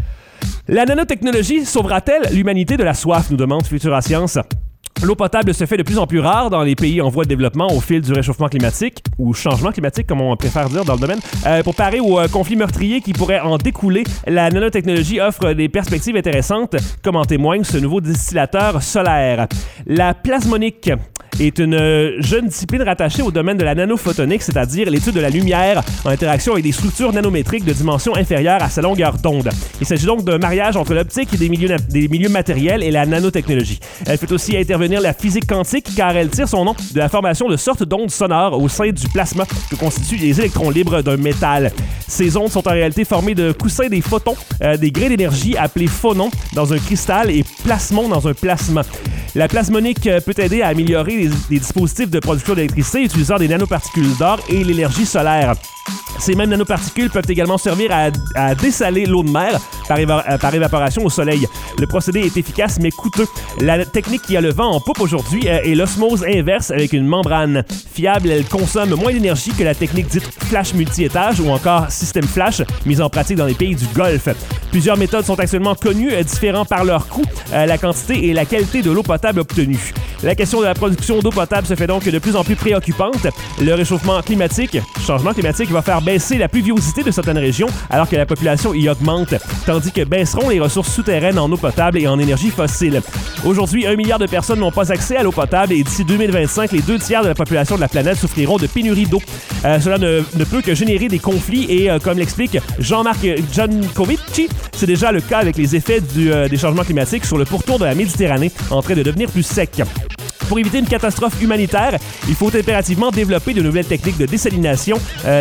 S1: La nanotechnologie sauvera-t-elle l'humanité de la soif, nous demande Futura Science. L'eau potable se fait de plus en plus rare dans les pays en voie de développement au fil du réchauffement climatique, ou changement climatique, comme on préfère dire dans le domaine. Pour parer aux conflits meurtriers qui pourraient en découler, la nanotechnologie offre des perspectives intéressantes, comme en témoigne ce nouveau distillateur solaire. La plasmonique est une jeune discipline rattachée au domaine de la nanophotonique, c'est-à-dire l'étude de la lumière en interaction avec des structures nanométriques de dimension inférieure à sa longueur d'onde. Il s'agit donc d'un mariage entre l'optique et des milieux matériels et la nanotechnologie. Elle fait aussi intervenir la physique quantique car elle tire son nom de la formation de sortes d'ondes sonores au sein du plasma que constituent les électrons libres d'un métal. Ces ondes sont en réalité formées de coussins des photons, des grains d'énergie appelés phonons dans un cristal et plasmons dans un plasma. La plasmonique peut aider à améliorer les dispositifs de production d'électricité utilisant des nanoparticules d'or et l'énergie solaire. Ces mêmes nanoparticules peuvent également servir à dessaler l'eau de mer par évaporation au soleil. Le procédé est efficace mais coûteux. La technique qui a le vent en poupe aujourd'hui est l'osmose inverse avec une membrane. Fiable, elle consomme moins d'énergie que la technique dite flash multi-étage ou encore système flash mise en pratique dans les pays du Golfe. Plusieurs méthodes sont actuellement connues, différents par leur coût, la quantité et la qualité de l'eau potable obtenue. La question de la production d'eau potable se fait donc de plus en plus préoccupante. Le réchauffement climatique, changement climatique, va faire baisser la pluviosité de certaines régions alors que la population y augmente, tandis que baisseront les ressources souterraines en eau potable et en énergie fossile. Aujourd'hui, 1 milliard de personnes n'ont pas accès à l'eau potable et d'ici 2025, les 2 tiers de la population de la planète souffriront de pénurie d'eau. Cela ne peut que générer des conflits et, comme l'explique Jean-Marc Jankovici, c'est déjà le cas avec les effets des changements climatiques sur le pourtour de la Méditerranée en train de devenir plus sec. Pour éviter une catastrophe humanitaire, il faut impérativement développer de nouvelles techniques de désalinisation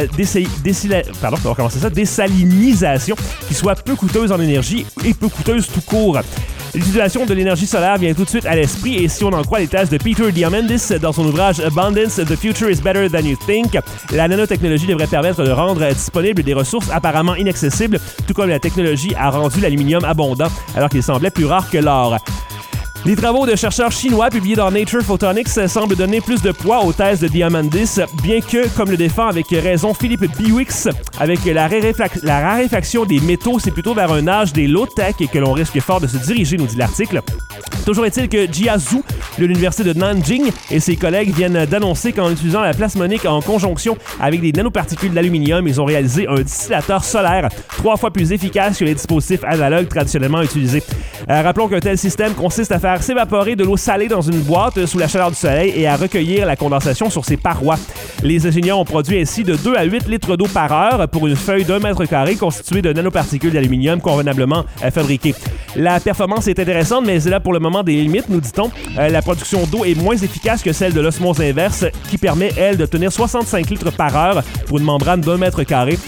S1: qui soient peu coûteuses en énergie et peu coûteuses tout court. L'utilisation de l'énergie solaire vient tout de suite à l'esprit et si on en croit les thèses de Peter Diamandis dans son ouvrage Abundance, The Future is Better Than You Think, la nanotechnologie devrait permettre de rendre disponibles des ressources apparemment inaccessibles, tout comme la technologie a rendu l'aluminium abondant alors qu'il semblait plus rare que l'or. Les travaux de chercheurs chinois publiés dans Nature Photonics semblent donner plus de poids aux thèses de Diamandis, bien que, comme le défend avec raison Philippe Biwix, avec la raréfaction des métaux, c'est plutôt vers un âge des low-tech et que l'on risque fort de se diriger, nous dit l'article. Toujours est-il que Jia Zhu de l'université de Nanjing et ses collègues viennent d'annoncer qu'en utilisant la plasmonique en conjonction avec des nanoparticules d'aluminium, ils ont réalisé un distillateur solaire 3 fois plus efficace que les dispositifs analogues traditionnellement utilisés. Rappelons qu'un tel système consiste à faire s'évaporer de l'eau salée dans une boîte sous la chaleur du soleil et à recueillir la condensation sur ses parois. Les ingénieurs ont produit ainsi de 2 à 8 litres d'eau par heure pour une feuille d'1 mètre carré constituée de nanoparticules d'aluminium convenablement fabriquées. La performance est intéressante, mais c'est là pour le moment des limites, nous dit-on. La production d'eau est moins efficace que celle de l'osmose inverse, qui permet, elle, d'obtenir 65 litres par heure pour une membrane d'1 mètre carré.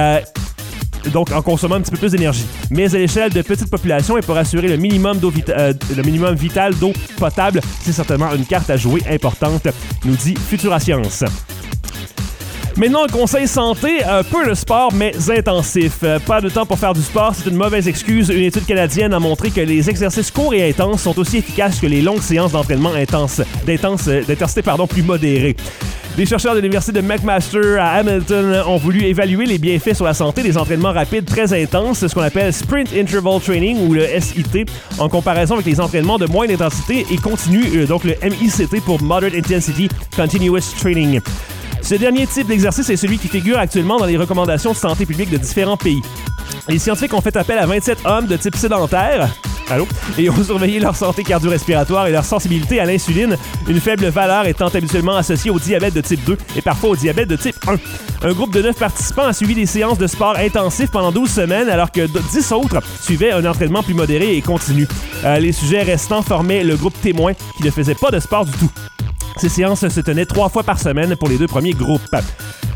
S1: Donc en consommant un petit peu plus d'énergie. Mais à l'échelle de petites populations et pour assurer le minimum vital d'eau potable, c'est certainement une carte à jouer importante, nous dit Futura Science. Maintenant, un conseil santé, peu de sport, mais intensif. Pas de temps pour faire du sport, c'est une mauvaise excuse. Une étude canadienne a montré que les exercices courts et intenses sont aussi efficaces que les longues séances d'entraînement d'intensité plus modérée. Des chercheurs de l'université de McMaster à Hamilton ont voulu évaluer les bienfaits sur la santé des entraînements rapides très intenses, ce qu'on appelle Sprint Interval Training ou le SIT, en comparaison avec les entraînements de moindre intensité et continu, donc le MICT pour Moderate Intensity Continuous Training. Ce dernier type d'exercice est celui qui figure actuellement dans les recommandations de santé publique de différents pays. Les scientifiques ont fait appel à 27 hommes de type sédentaire et ont surveillé leur santé cardio-respiratoire et leur sensibilité à l'insuline, une faible valeur étant habituellement associée au diabète de type 2 et parfois au diabète de type 1. Un groupe de 9 participants a suivi des séances de sport intensif pendant 12 semaines alors que 10 autres suivaient un entraînement plus modéré et continu. Les sujets restants formaient le groupe témoin qui ne faisait pas de sport du tout. Ces séances se tenaient 3 fois par semaine pour les 2 premiers groupes.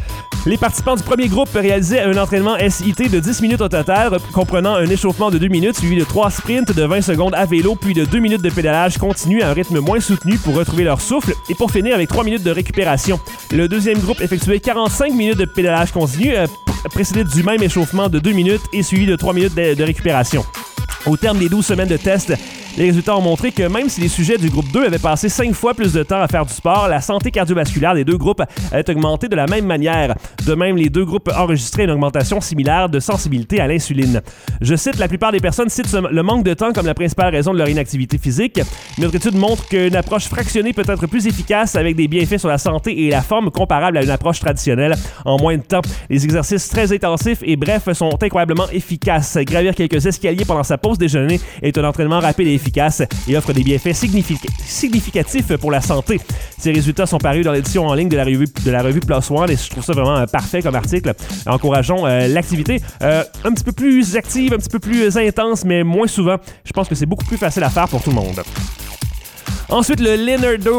S1: Les participants du premier groupe réalisaient un entraînement SIT de 10 minutes au total, comprenant un échauffement de 2 minutes, suivi de 3 sprints de 20 secondes à vélo, puis de 2 minutes de pédalage continu à un rythme moins soutenu pour retrouver leur souffle, et pour finir avec 3 minutes de récupération. Le deuxième groupe effectuait 45 minutes de pédalage continu, précédé du même échauffement de 2 minutes et suivi de 3 minutes de récupération. Au terme des 12 semaines de tests, les résultats ont montré que même si les sujets du groupe 2 avaient passé 5 fois plus de temps à faire du sport, la santé cardiovasculaire des deux groupes avait augmenté de la même manière. De même, les deux groupes enregistraient une augmentation similaire de sensibilité à l'insuline. Je cite, la plupart des personnes citent le manque de temps comme la principale raison de leur inactivité physique. Notre étude montre qu'une approche fractionnée peut être plus efficace avec des bienfaits sur la santé et la forme comparables à une approche traditionnelle en moins de temps. Les exercices très intensifs et brefs sont incroyablement efficaces. Gravir quelques escaliers pendant sa pause déjeuner est un entraînement rapide et efficace et offre des bienfaits significatifs pour la santé. Ces résultats sont parus dans l'édition en ligne de la revue PLOS ONE et je trouve ça vraiment parfait comme article. Encourageons l'activité un petit peu plus active, un petit peu plus intense, mais moins souvent. Je pense que c'est beaucoup plus facile à faire pour tout le monde. Ensuite, le Leonardo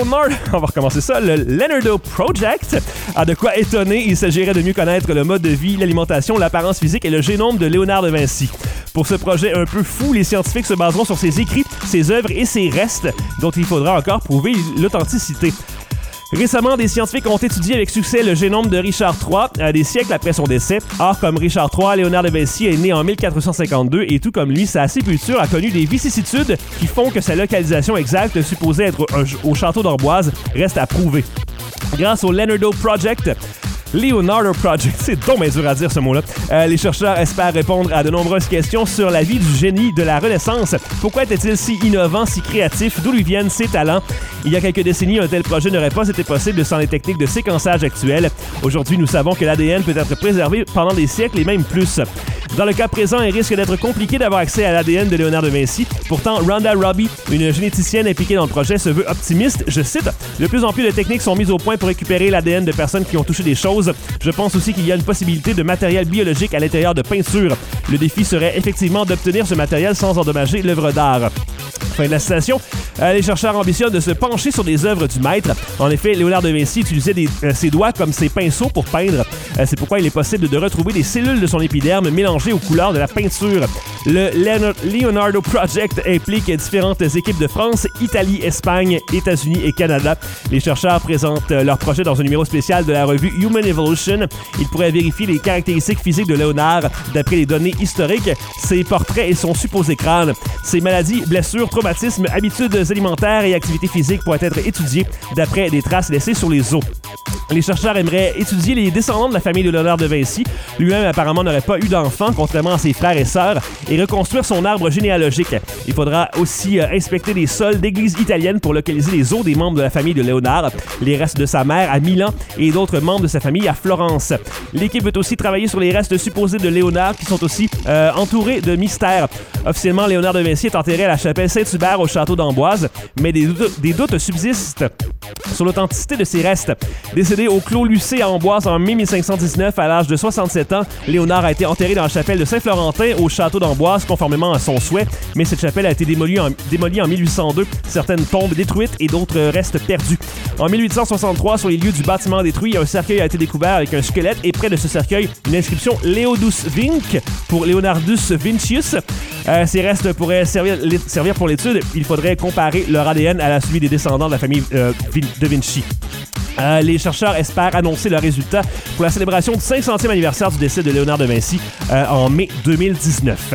S1: Project a de quoi étonner. Il s'agirait de mieux connaître le mode de vie, l'alimentation, l'apparence physique et le génome de Léonard de Vinci. Pour ce projet un peu fou, les scientifiques se baseront sur ses écrits, ses œuvres et ses restes, dont il faudra encore prouver l'authenticité. Récemment, des scientifiques ont étudié avec succès le génome de Richard III, des siècles après son décès. Or, comme Richard III, Léonard de Vinci est né en 1452 et tout comme lui, sa sépulture a connu des vicissitudes qui font que sa localisation exacte, supposée être au château d'Amboise, reste à prouver. Grâce au Leonardo Project, c'est donc bien dur à dire ce mot-là. Les chercheurs espèrent répondre à de nombreuses questions sur la vie du génie de la Renaissance. Pourquoi était-il si innovant, si créatif? D'où lui viennent ses talents? Il y a quelques décennies, un tel projet n'aurait pas été possible sans les techniques de séquençage actuelles. Aujourd'hui, nous savons que l'ADN peut être préservé pendant des siècles et même plus. Dans le cas présent, il risque d'être compliqué d'avoir accès à l'ADN de Léonard de Vinci. Pourtant, Rhonda Robbie, une généticienne impliquée dans le projet, se veut optimiste. Je cite, « De plus en plus de techniques sont mises au point pour récupérer l'ADN de personnes qui ont touché des choses. Je pense aussi qu'il y a une possibilité de matériel biologique à l'intérieur de peintures. Le défi serait effectivement d'obtenir ce matériel sans endommager l'œuvre d'art. » Fin de la citation. Les chercheurs ambitionnent de se pencher sur des œuvres du maître. En effet, Léonard de Vinci utilisait ses doigts comme ses pinceaux pour peindre. C'est pourquoi il est possible de retrouver des cellules de son épiderme mélangées aux couleurs de la peinture. Le Leonardo Project implique différentes équipes de France, Italie, Espagne, États-Unis et Canada. Les chercheurs présentent leur projet dans un numéro spécial de la revue Human Evolution. Ils pourraient vérifier les caractéristiques physiques de Léonard d'après les données historiques, ses portraits et son supposé crâne. Ses maladies, blessures, traumatismes, habitudes alimentaires et activités physiques pourraient être étudiées d'après des traces laissées sur les os. Les chercheurs aimeraient étudier les descendants de la famille de Léonard de Vinci. Lui-même, apparemment, n'aurait pas eu d'enfant, contrairement à ses frères et sœurs, et reconstruire son arbre généalogique. Il faudra aussi inspecter les sols d'églises italiennes pour localiser les os des membres de la famille de Léonard, les restes de sa mère à Milan et d'autres membres de sa famille à Florence. L'équipe veut aussi travailler sur les restes supposés de Léonard qui sont aussi entourés de mystères. Officiellement, Léonard de Vinci est enterré à la chapelle Saint-Hubert au château d'Amboise, mais des doutes subsistent sur l'authenticité de ses restes. Décédé au Clos Lucé à Amboise en mai 1519 à l'âge de 67 ans, Léonard a été enterré dans la chapelle de Saint-Florentin au château d'Amboise conformément à son souhait, mais cette chapelle a été démolie en 1802, certaines tombes détruites et d'autres restes perdus. En 1863, sur les lieux du bâtiment détruit, un cercueil a été découvert avec un squelette et près de ce cercueil, une inscription Leodus Vinc pour Leonardus Vincius. Ces restes pourraient servir pour l'étude. Il faudrait comparer leur ADN à celui des descendants de la famille de Vinci. Les chercheurs espèrent annoncer leurs résultats pour la célébration du 500e anniversaire du décès de Léonard de Vinci en mai 2019.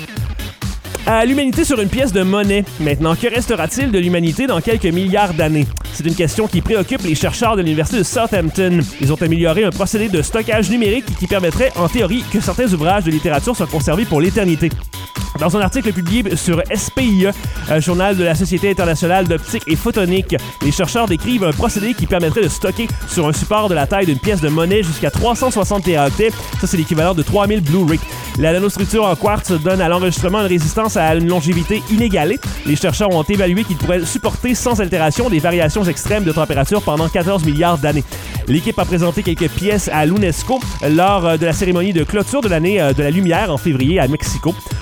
S1: L'humanité sur une pièce de monnaie. Maintenant, que restera-t-il de l'humanité dans quelques milliards d'années? C'est une question qui préoccupe les chercheurs de l'Université de Southampton. Ils ont amélioré un procédé de stockage numérique qui permettrait, en théorie, que certains ouvrages de littérature soient conservés pour l'éternité. Dans un article publié sur SPIE, journal de la Société internationale d'optique et photonique, les chercheurs décrivent un procédé qui permettrait de stocker sur un support de la taille d'une pièce de monnaie jusqu'à 360 téraoctets. Ça, c'est l'équivalent de 3000 Blu-ray. La nanostructure en quartz donne à l'enregistrement une résistance à une longévité inégalée. Les chercheurs ont évalué qu'il pourrait supporter sans altération des variations extrêmes de température pendant 14 milliards d'années. L'équipe a présenté quelques pièces à l'UNESCO lors de la cérémonie de clôture de l'année de la lumière en février à Mexico. Sur ces supports,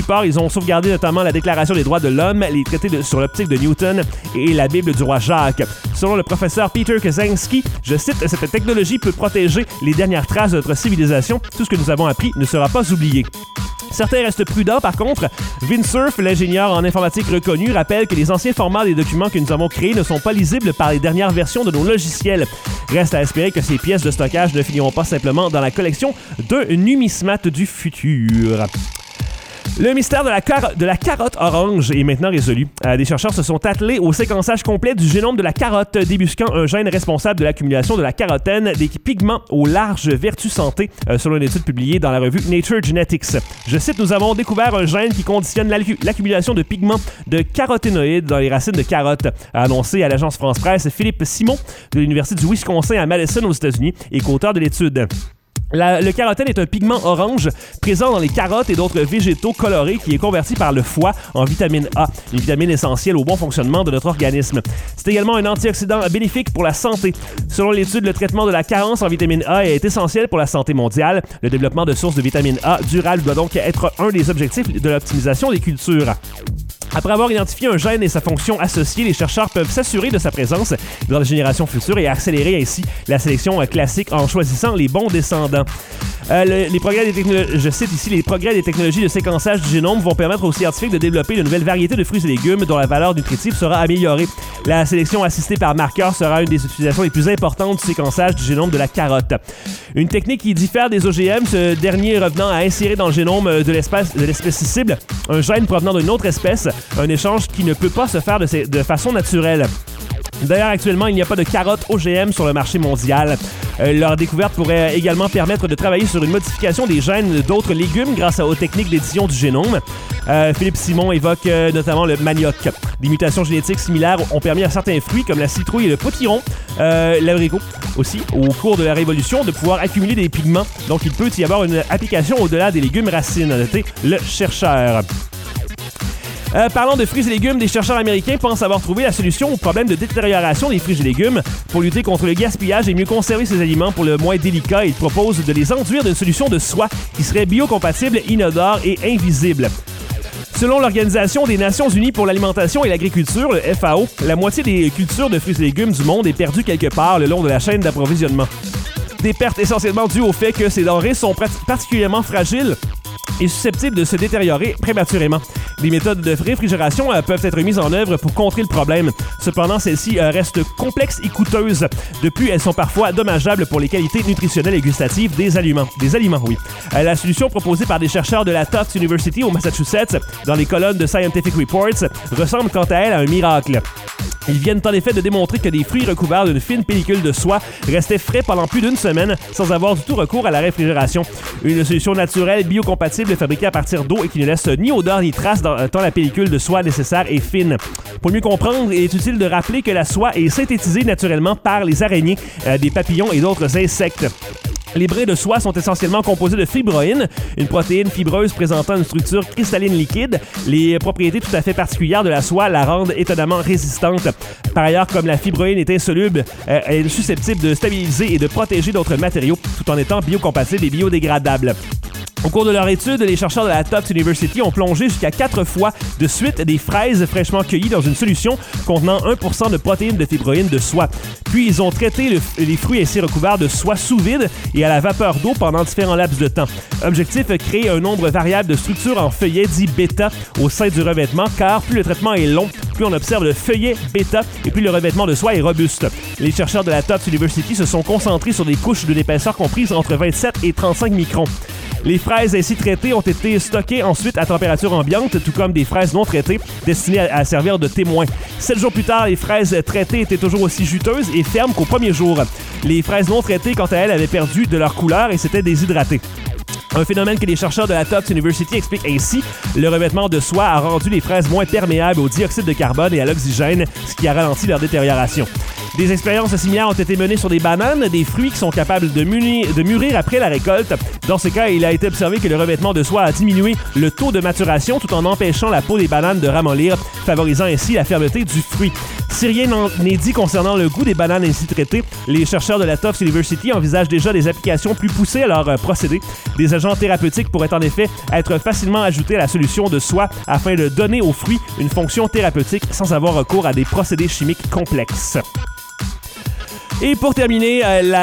S1: support, ils ont sauvegardé notamment la Déclaration des droits de l'homme, les traités sur l'optique de Newton et la Bible du roi Jacques. Selon le professeur Peter Kaczynski, je cite, « Cette technologie peut protéger les dernières traces de notre civilisation. Tout ce que nous avons appris ne sera pas oublié. » Certains restent prudents, par contre. Vince Cerf, l'ingénieur en informatique reconnu, rappelle que les anciens formats des documents que nous avons créés ne sont pas lisibles par les dernières versions de nos logiciels. Reste à espérer que ces pièces de stockage ne finiront pas simplement dans la collection d'un numismate du futur. Le mystère de la carotte orange est maintenant résolu. Des chercheurs se sont attelés au séquençage complet du génome de la carotte, débusquant un gène responsable de l'accumulation de la carotène, des pigments aux larges vertus santé, selon une étude publiée dans la revue Nature Genetics. Je cite, « Nous avons découvert un gène qui conditionne l'accumulation de pigments de caroténoïdes dans les racines de carottes », a annoncé à l'agence France-Presse Philippe Simon de l'Université du Wisconsin à Madison aux États-Unis et qu'auteur de l'étude. Le carotène est un pigment orange présent dans les carottes et d'autres végétaux colorés qui est converti par le foie en vitamine A, une vitamine essentielle au bon fonctionnement de notre organisme. C'est également un antioxydant bénéfique pour la santé. Selon l'étude, le traitement de la carence en vitamine A est essentiel pour la santé mondiale. Le développement de sources de vitamine A durable doit donc être un des objectifs de l'optimisation des cultures. Après avoir identifié un gène et sa fonction associée, les chercheurs peuvent s'assurer de sa présence dans les générations futures et accélérer ainsi la sélection classique en choisissant les bons descendants. Je cite ici, les progrès des technologies de séquençage du génome vont permettre aux scientifiques de développer de nouvelles variétés de fruits et légumes dont la valeur nutritive sera améliorée. La sélection assistée par marqueurs sera une des utilisations les plus importantes du séquençage du génome de la carotte. Une technique qui diffère des OGM, ce dernier revenant à insérer dans le génome de l'espèce cible un gène provenant d'une autre espèce, un échange qui ne peut pas se faire de façon naturelle. D'ailleurs, actuellement, il n'y a pas de carottes OGM sur le marché mondial. Leur découverte pourrait également permettre de travailler sur une modification des gènes d'autres légumes grâce aux techniques d'édition du génome. Philippe Simon évoque notamment le manioc. Des mutations génétiques similaires ont permis à certains fruits comme la citrouille et le potiron, l'abricot aussi, au cours de la révolution, de pouvoir accumuler des pigments. Donc, il peut y avoir une application au-delà des légumes racines, a noté le chercheur. Parlons de fruits et légumes, des chercheurs américains pensent avoir trouvé la solution au problème de détérioration des fruits et légumes. Pour lutter contre le gaspillage et mieux conserver ces aliments pour le moins délicats, ils proposent de les enduire d'une solution de soie qui serait biocompatible, inodore et invisible. Selon l'Organisation des Nations Unies pour l'alimentation et l'agriculture, le FAO, la moitié des cultures de fruits et légumes du monde est perdue quelque part le long de la chaîne d'approvisionnement. Des pertes essentiellement dues au fait que ces denrées sont particulièrement fragiles et susceptibles de se détériorer prématurément. Des méthodes de réfrigération peuvent être mises en œuvre pour contrer le problème. Cependant, celles-ci restent complexes et coûteuses. De plus, elles sont parfois dommageables pour les qualités nutritionnelles et gustatives des aliments. La solution proposée par des chercheurs de la Tufts University au Massachusetts dans les colonnes de Scientific Reports ressemble quant à elle à un miracle. Ils viennent en effet de démontrer que des fruits recouverts d'une fine pellicule de soie restaient frais pendant plus d'une semaine sans avoir du tout recours à la réfrigération. Une solution naturelle, biocompatible, fabriquée à partir d'eau et qui ne laisse ni odeur ni trace tant la pellicule de soie nécessaire est fine. Pour mieux comprendre, il est utile de rappeler que la soie est synthétisée naturellement par les araignées, des papillons et d'autres insectes. Les brins de soie sont essentiellement composés de fibroïne, une protéine fibreuse présentant une structure cristalline liquide. Les propriétés tout à fait particulières de la soie la rendent étonnamment résistante. Par ailleurs, comme la fibroïne est insoluble, elle est susceptible de stabiliser et de protéger d'autres matériaux tout en étant biocompatible et biodégradable. Au cours de leur étude, les chercheurs de la Tufts University ont plongé jusqu'à 4 fois de suite des fraises fraîchement cueillies dans une solution contenant 1% de protéines de fibroïne de soie. Puis, ils ont traité les fruits ainsi recouverts de soie sous vide et à la vapeur d'eau pendant différents laps de temps. Objectif, créer un nombre variable de structures en feuillets dits bêta au sein du revêtement, car plus le traitement est long, plus on observe le feuillet bêta et plus le revêtement de soie est robuste. Les chercheurs de la Tufts University se sont concentrés sur des couches d'une épaisseur comprise entre 27 et 35 microns. Les fraises ainsi traitées ont été stockées ensuite à température ambiante, tout comme des fraises non traitées destinées à servir de témoins. 7 jours plus tard, les fraises traitées étaient toujours aussi juteuses et fermes qu'au premier jour. Les fraises non traitées, quant à elles, avaient perdu de leur couleur et s'étaient déshydratées. Un phénomène que les chercheurs de la Tufts University expliquent ainsi. Le revêtement de soie a rendu les fraises moins perméables au dioxyde de carbone et à l'oxygène, ce qui a ralenti leur détérioration. Des expériences similaires ont été menées sur des bananes, des fruits qui sont capables de mûrir après la récolte. Dans ce cas, il a été observé que le revêtement de soie a diminué le taux de maturation tout en empêchant la peau des bananes de ramollir, favorisant ainsi la fermeté du fruit. Si rien n'en est dit concernant le goût des bananes ainsi traitées, les chercheurs de la Tufts University envisagent déjà des applications plus poussées à leur procédé. Des agents thérapeutiques pourraient en effet être facilement ajoutés à la solution de soie afin de donner aux fruits une fonction thérapeutique sans avoir recours à des procédés chimiques complexes. Et pour terminer,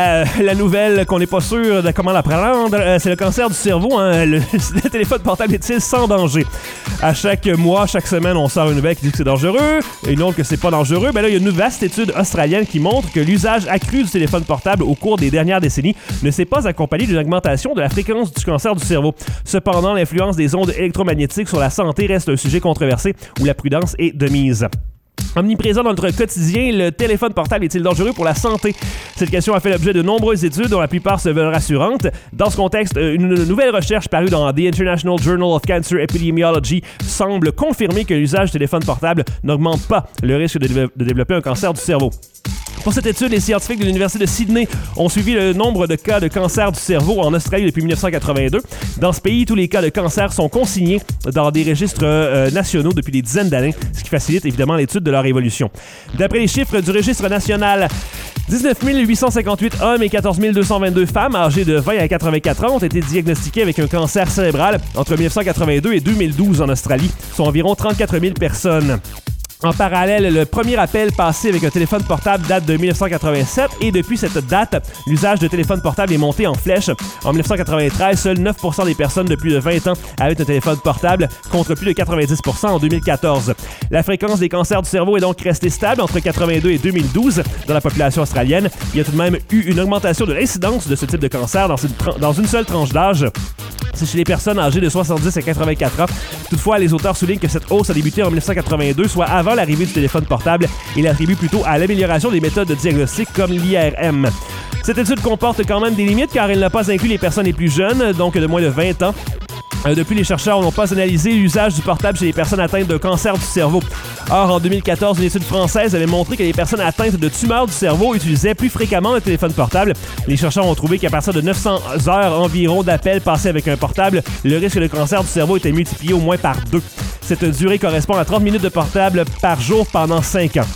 S1: la nouvelle qu'on n'est pas sûr de comment la prendre, c'est le cancer du cerveau. Hein. Le téléphone portable est-il sans danger? À chaque mois, chaque semaine, on sort une nouvelle qui dit que c'est dangereux, et une autre que c'est pas dangereux. Ben là, il y a une vaste étude australienne qui montre que l'usage accru du téléphone portable au cours des dernières décennies ne s'est pas accompagné d'une augmentation de la fréquence du cancer du cerveau. Cependant, l'influence des ondes électromagnétiques sur la santé reste un sujet controversé où la prudence est de mise. Omniprésent dans notre quotidien, le téléphone portable est-il dangereux pour la santé? Cette question a fait l'objet de nombreuses études dont la plupart se veulent rassurantes. Dans ce contexte, une nouvelle recherche parue dans The International Journal of Cancer Epidemiology semble confirmer que l'usage du téléphone portable n'augmente pas le risque de développer un cancer du cerveau. Pour cette étude, les scientifiques de l'Université de Sydney ont suivi le nombre de cas de cancer du cerveau en Australie depuis 1982. Dans ce pays, tous les cas de cancer sont consignés dans des registres nationaux depuis des dizaines d'années, ce qui facilite évidemment l'étude de leur évolution. D'après les chiffres du registre national, 19 858 hommes et 14 222 femmes âgés de 20 à 84 ans ont été diagnostiqués avec un cancer cérébral entre 1982 et 2012 en Australie, soit environ 34 000 personnes. En parallèle, le premier appel passé avec un téléphone portable date de 1987 et depuis cette date, l'usage de téléphone portable est monté en flèche. En 1993, seuls 9% des personnes de plus de 20 ans avaient un téléphone portable contre plus de 90% en 2014. La fréquence des cancers du cerveau est donc restée stable entre 82 et 2012 dans la population australienne. Il y a tout de même eu une augmentation de l'incidence de ce type de cancer dans une seule tranche d'âge. C'est chez les personnes âgées de 70 à 84 ans. Toutefois, les auteurs soulignent que cette hausse a débuté en 1982, soit avant l'arrivée du téléphone portable, et l'attribuent plutôt à l'amélioration des méthodes de diagnostic comme l'IRM. Cette étude comporte quand même des limites car elle n'a pas inclus les personnes les plus jeunes, donc de moins de 20 ans. Depuis, les chercheurs n'ont pas analysé l'usage du portable chez les personnes atteintes d'un cancer du cerveau. Or, en 2014, une étude française avait montré que les personnes atteintes de tumeurs du cerveau utilisaient plus fréquemment le téléphone portable. Les chercheurs ont trouvé qu'à partir de 900 heures environ d'appels passés avec un portable, le risque de cancer du cerveau était multiplié au moins par 2. Cette durée correspond à 30 minutes de portable par jour pendant 5 ans.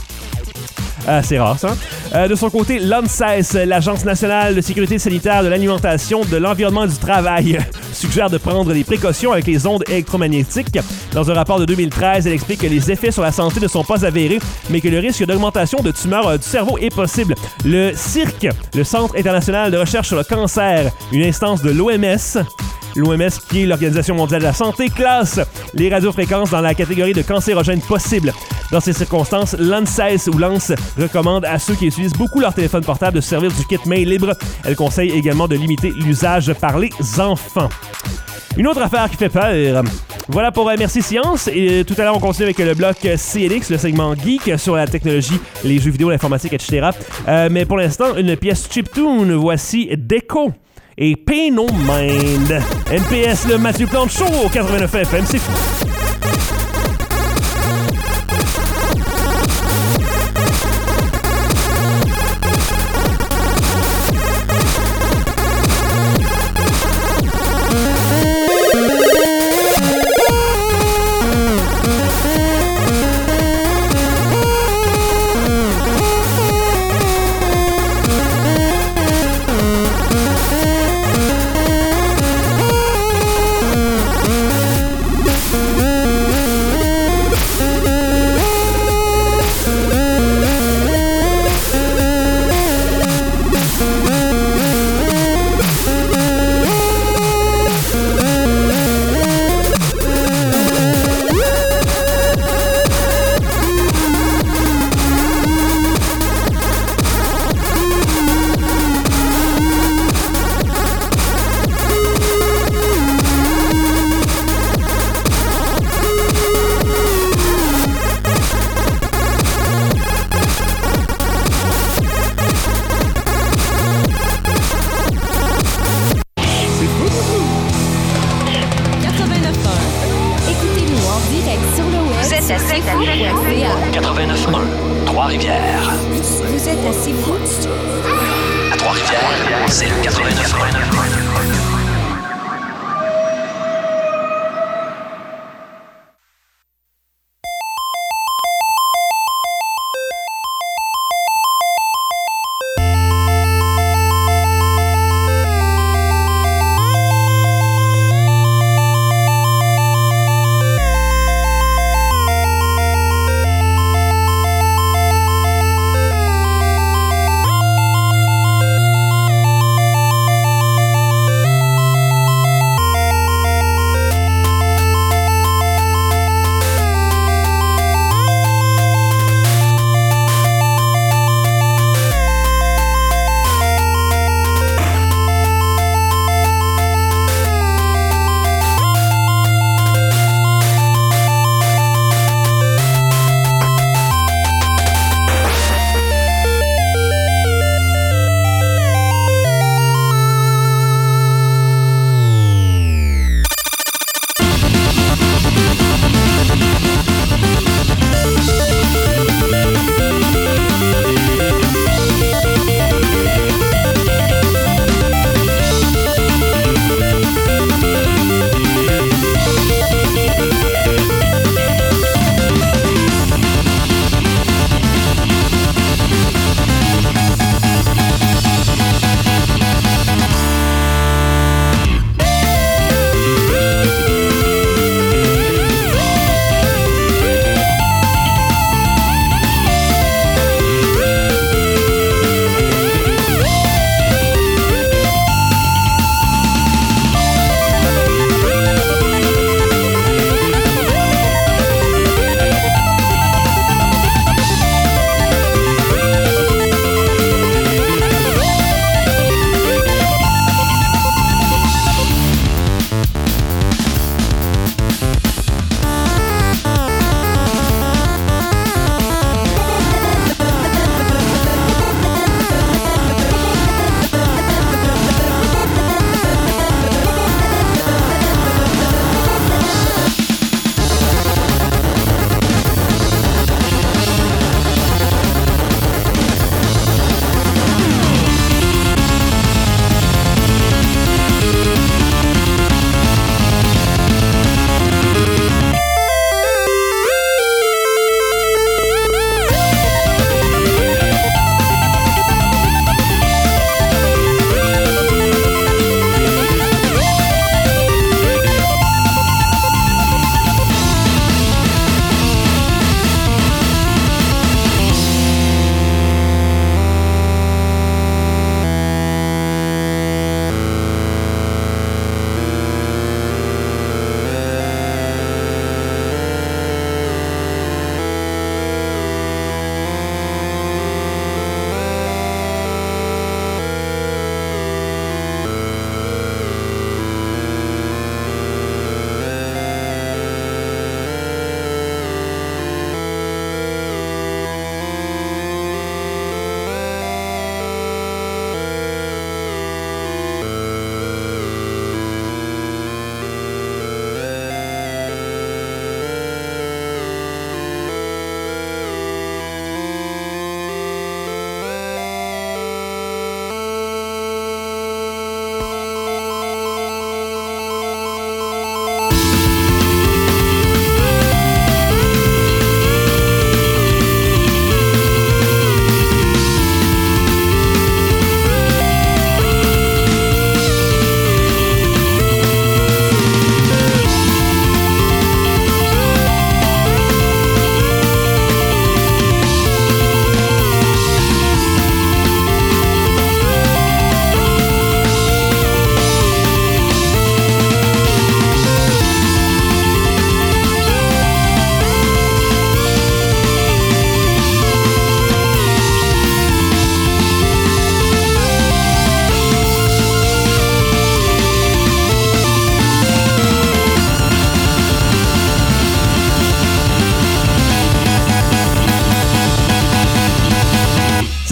S1: C'est rare, ça. De son côté, l'ANSES, l'Agence nationale de sécurité sanitaire de l'alimentation, de l'environnement et du travail, suggère de prendre des précautions avec les ondes électromagnétiques. Dans un rapport de 2013, elle explique que les effets sur la santé ne sont pas avérés, mais que le risque d'augmentation de tumeurs du cerveau est possible. Le CIRC, le Centre international de recherche sur le cancer, une instance de l'OMS, qui est l'Organisation mondiale de la santé, classe les radiofréquences dans la catégorie de cancérogènes possibles. Dans ces circonstances, l'ANSES ou l'ANS recommande à ceux qui utilisent beaucoup leur téléphone portable de se servir du kit main libre. Elle conseille également de limiter l'usage par les enfants. Une autre affaire qui fait peur. Voilà pour Merci Science. Et tout à l'heure, on continue avec le bloc CNX, le segment geek sur la technologie, les jeux vidéo, l'informatique, etc. Mais pour l'instant, une pièce chiptune. Voici Deco et Pay No Mind. NPS, le Mathieu Plante Show au 89 FM, c'est fou.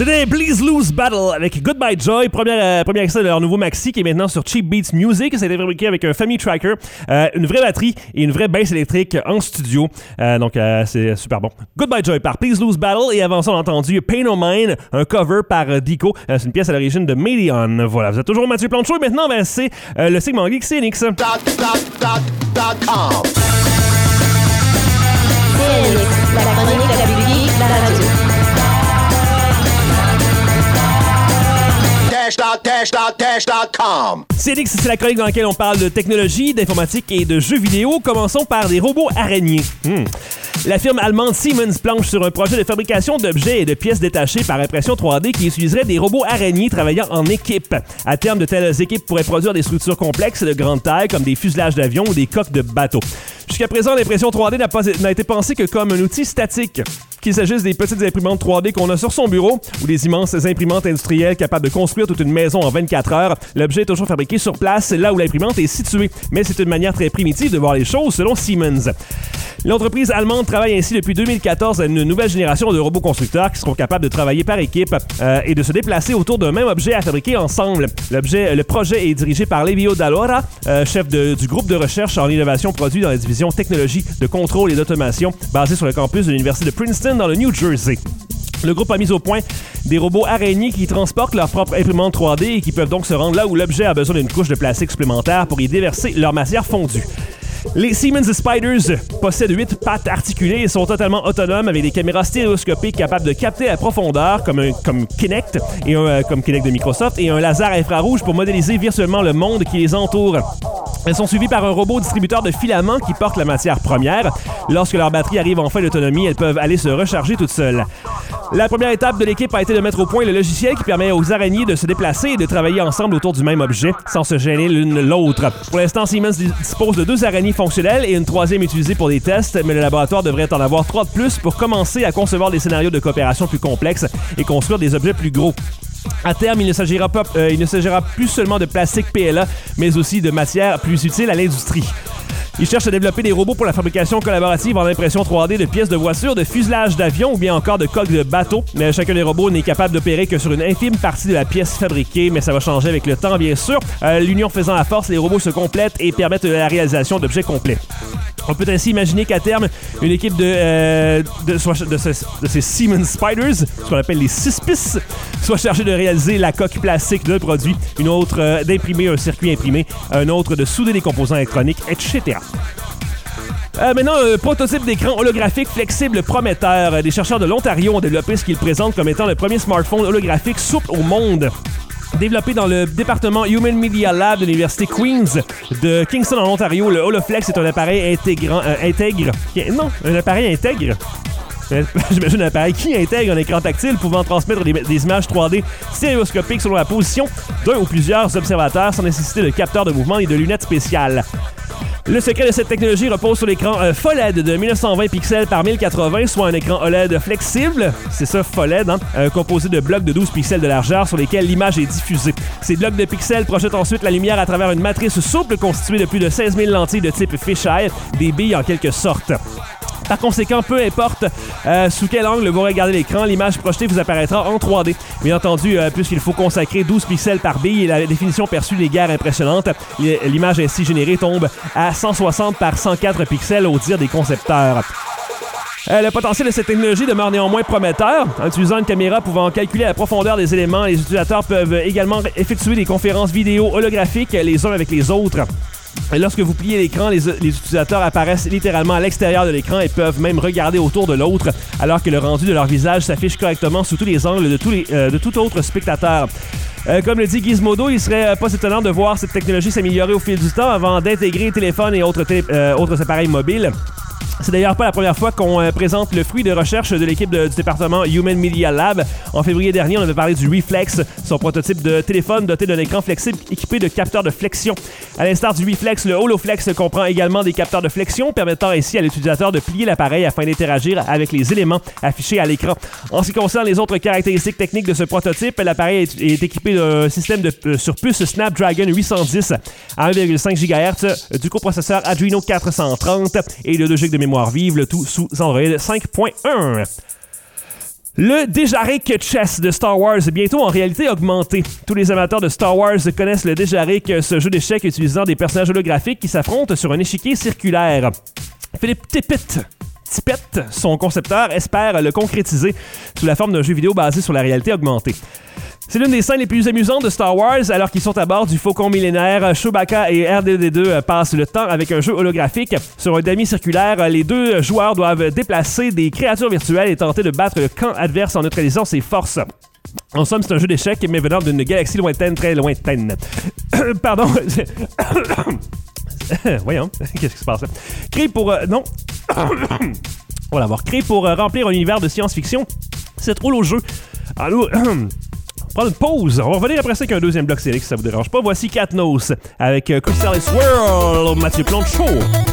S1: C'était Please Lose Battle avec Goodbye Joy, premier extrait de leur nouveau maxi qui est maintenant sur Cheap Beats Music. Ça a été fabriqué avec un Family Tracker, une vraie batterie et une vraie basse électrique en studio. Donc c'est super bon. Goodbye Joy par Please Lose Battle, et avant ça on a entendu Pain No Mind, un cover par Dico. C'est une pièce à l'origine de Medion. Voilà, vous êtes toujours Mathieu Plante Show et maintenant c'est le segment Geek CNX.
S2: CNX, la chronique de la biblique, la radio.
S1: CNX, c'est la chronique dans laquelle on parle de technologie, d'informatique et de jeux vidéo. Commençons par des robots araignées. La firme allemande Siemens planche sur un projet de fabrication d'objets et de pièces détachées par impression 3D qui utiliserait des robots araignées travaillant en équipe. À terme, de telles équipes pourraient produire des structures complexes de grande taille comme des fuselages d'avions ou des coques de bateaux. Jusqu'à présent, l'impression 3D n'a été pensée que comme un outil statique. Qu'il s'agisse des petites imprimantes 3D qu'on a sur son bureau ou des immenses imprimantes industrielles capables de construire toute une maison en 24 heures, l'objet est toujours fabriqué sur place, là où l'imprimante est située. Mais c'est une manière très primitive de voir les choses, selon Siemens. L'entreprise allemande travaille ainsi depuis 2014 à une nouvelle génération de robots constructeurs qui seront capables de travailler par équipe et de se déplacer autour d'un même objet à fabriquer ensemble. Le projet est dirigé par Livio D'Allora, chef du groupe de recherche en innovation produit dans la division technologie de contrôle et d'automation basée sur le campus de l'université de Princeton dans le New Jersey. Le groupe a mis au point des robots araignées qui transportent leur propre imprimante 3D et qui peuvent donc se rendre là où l'objet a besoin d'une couche de plastique supplémentaire pour y déverser leur matière fondue. Les Siemens Spiders possèdent 8 pattes articulées et sont totalement autonomes avec des caméras stéréoscopiques capables de capter à profondeur comme Kinect comme Kinect de Microsoft et un laser infrarouge pour modéliser virtuellement le monde qui les entoure. Elles sont suivies par un robot distributeur de filaments qui porte la matière première. Lorsque leur batterie arrive en fin d'autonomie, elles peuvent aller se recharger toutes seules. La première étape de l'équipe a été de mettre au point le logiciel qui permet aux araignées de se déplacer et de travailler ensemble autour du même objet sans se gêner l'une l'autre. Pour l'instant, Siemens dispose de 2 araignées fonctionnelles et une 3e utilisée pour des tests, mais le laboratoire devrait en avoir 3 de plus pour commencer à concevoir des scénarios de coopération plus complexes et construire des objets plus gros. À terme, il ne s'agira plus seulement de plastique PLA, mais aussi de matières plus utiles à l'industrie. Ils cherchent à développer des robots pour la fabrication collaborative en impression 3D de pièces de voitures, de fuselage d'avions ou bien encore de coques de bateaux. Mais chacun des robots n'est capable d'opérer que sur une infime partie de la pièce fabriquée, mais ça va changer avec le temps, bien sûr. L'union faisant la force, les robots se complètent et permettent la réalisation d'objets complets. On peut ainsi imaginer qu'à terme, une équipe de ces Siemens Spiders, ce qu'on appelle les 6-PIS, soit chargée de réaliser la coque plastique d'un produit, une autre d'imprimer un circuit imprimé, un autre de souder des composants électroniques, etc. Maintenant, un prototype d'écran holographique flexible prometteur. Des chercheurs de l'Ontario ont développé ce qu'ils présentent comme étant le premier smartphone holographique souple au monde. Développé dans le département Human Media Lab de l'université Queen's de Kingston en Ontario, le HoloFlex est un appareil un appareil intègre. J'imagine un appareil qui intègre un écran tactile pouvant transmettre des images 3D stéréoscopiques selon la position d'un ou plusieurs observateurs sans nécessiter de capteurs de mouvement et de lunettes spéciales. Le secret de cette technologie repose sur l'écran FOLED de 1920 pixels par 1080, soit un écran OLED flexible, c'est ça FOLED, composé de blocs de 12 pixels de largeur sur lesquels l'image est diffusée. Ces blocs de pixels projettent ensuite la lumière à travers une matrice souple constituée de plus de 16 000 lentilles de type fisheye, des billes en quelque sorte. Par conséquent, peu importe sous quel angle vous regardez l'écran, l'image projetée vous apparaîtra en 3D. Bien entendu, puisqu'il faut consacrer 12 pixels par bille et la définition perçue n'est guère impressionnante, l'image ainsi générée tombe à 160 par 104 pixels au dire des concepteurs. Le potentiel de cette technologie demeure néanmoins prometteur. En utilisant une caméra pouvant calculer la profondeur des éléments, les utilisateurs peuvent également effectuer des conférences vidéo holographiques les uns avec les autres. Lorsque vous pliez l'écran, les utilisateurs apparaissent littéralement à l'extérieur de l'écran et peuvent même regarder autour de l'autre, alors que le rendu de leur visage s'affiche correctement sous tous les angles de tout autre spectateur. Comme le dit Gizmodo, il serait pas étonnant de voir cette technologie s'améliorer au fil du temps avant d'intégrer téléphones et autres appareils mobiles. C'est d'ailleurs pas la première fois qu'on présente le fruit de recherche de l'équipe du département Human Media Lab. En février dernier, on avait parlé du Reflex, son prototype de téléphone doté d'un écran flexible équipé de capteurs de flexion. À l'instar du Reflex, le HoloFlex comprend également des capteurs de flexion, permettant ainsi à l'utilisateur de plier l'appareil afin d'interagir avec les éléments affichés à l'écran. En ce qui concerne les autres caractéristiques techniques de ce prototype, l'appareil est équipé d'un système sur puce Snapdragon 810 à 1,5 GHz, du coprocesseur Adreno 430 et de 2 GB de mémoire vive, le tout sous Android 5.1. Le Dejarik Chess de Star Wars, bientôt en réalité augmentée. Tous les amateurs de Star Wars connaissent le Dejarik, ce jeu d'échecs utilisant des personnages holographiques qui s'affrontent sur un échiquier circulaire. Philippe Tippett, son concepteur, espère le concrétiser sous la forme d'un jeu vidéo basé sur la réalité augmentée. C'est l'une des scènes les plus amusantes de Star Wars, alors qu'ils sont à bord du Faucon millénaire. Chewbacca et R2-D2 passent le temps avec un jeu holographique. Sur un damier circulaire, les deux joueurs doivent déplacer des créatures virtuelles et tenter de battre le camp adverse en neutralisant ses forces. En somme, c'est un jeu d'échecs, mais venant d'une galaxie lointaine, très lointaine. Pardon. Voyons, qu'est-ce qui se passe là? Créé pour... non. On va l'avoir créé pour remplir un univers de science-fiction. C'est trop le jeu. Allô... Prendre une pause. On va revenir après ça avec un deuxième bloc série si ça vous dérange pas. Voici Katnos avec Crystallis World, Mathieu Plante Show.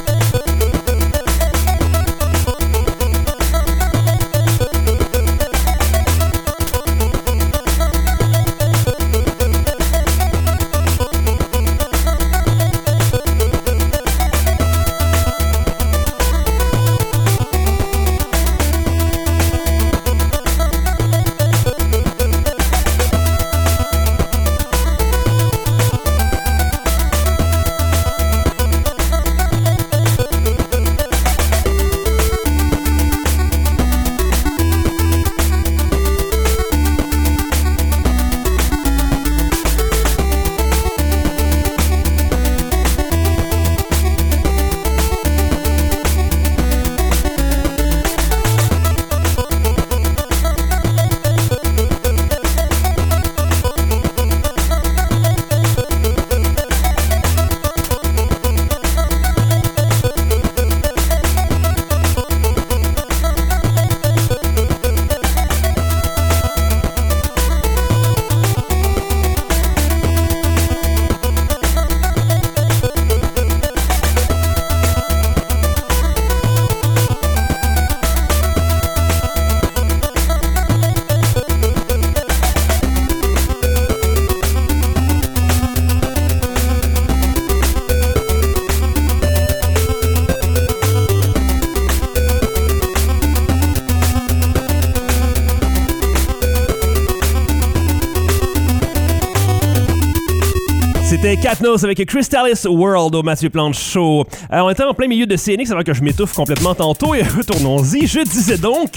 S1: C'était Katnos avec Crystallis World au Mathieu Plante Show. On était en plein milieu de CNX avant que je m'étouffe complètement tantôt et retournons-y. Je disais donc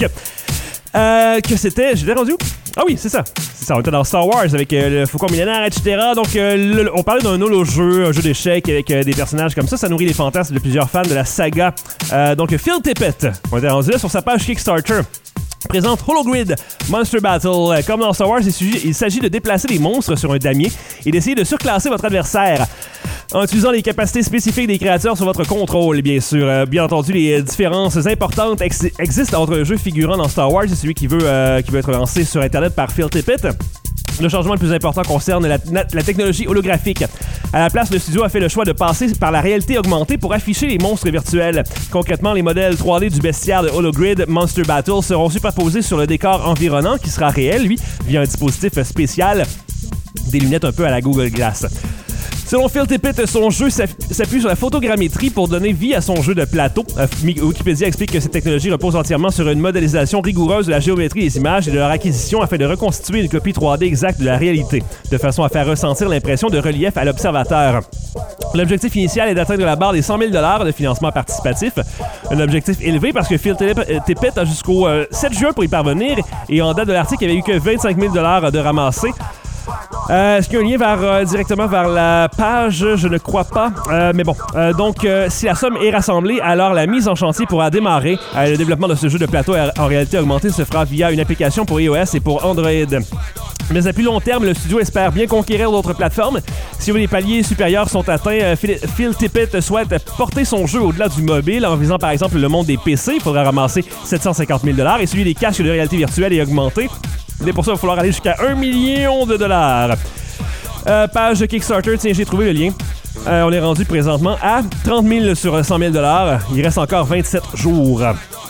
S1: que c'était... J'étais rendu où? Ah oui, c'est ça. On était dans Star Wars avec le Faucon millénaire, etc. Donc, on parlait d'un holo-jeu, un jeu d'échecs avec des personnages comme ça. Ça nourrit les fantasmes de plusieurs fans de la saga. Donc, Phil Tippett, on était rendu là sur sa page Kickstarter, présente Hologrid Monster Battle. Comme dans Star Wars, il s'agit de déplacer des monstres sur un damier et d'essayer de surclasser votre adversaire en utilisant les capacités spécifiques des créatures sur votre contrôle, bien sûr. Bien entendu, les différences importantes existent entre le jeu figurant dans Star Wars et celui qui veut être lancé sur Internet par Phil Tippett. Le changement le plus important concerne la technologie holographique. À la place, le studio a fait le choix de passer par la réalité augmentée pour afficher les monstres virtuels. Concrètement, les modèles 3D du bestiaire de Hologrid Monster Battle seront superposés sur le décor environnant, qui sera réel, lui, via un dispositif spécial, des lunettes un peu à la Google Glass. Selon Phil Tippett, son jeu s'appuie sur la photogrammétrie pour donner vie à son jeu de plateau. Wikipédia explique que cette technologie repose entièrement sur une modélisation rigoureuse de la géométrie des images et de leur acquisition afin de reconstituer une copie 3D exacte de la réalité, de façon à faire ressentir l'impression de relief à l'observateur. L'objectif initial est d'atteindre la barre des 100 000 $ de financement participatif. Un objectif élevé parce que Phil Tippett a jusqu'au 7 juin pour y parvenir et en date de l'article, il n'y avait eu que 25 000 $ de ramassés. Est-ce qu'il y a un lien directement vers la page? Je ne crois pas. Mais bon. Donc, si la somme est rassemblée, alors la mise en chantier pourra démarrer. Le développement de ce jeu de plateau en réalité augmentée se fera via une application pour iOS et pour Android. Mais à plus long terme, le studio espère bien conquérir d'autres plateformes. Si les paliers supérieurs sont atteints, Phil Tippett souhaite porter son jeu au-delà du mobile en visant par exemple le monde des PC. Il faudra ramasser 750 000 $ et celui des casques de réalité virtuelle est augmenté. Mais pour ça, il va falloir aller jusqu'à 1 million de $. Page de Kickstarter, tiens, j'ai trouvé le lien. On est rendu présentement à 30 000 sur 100 000 $. Il reste encore 27 jours.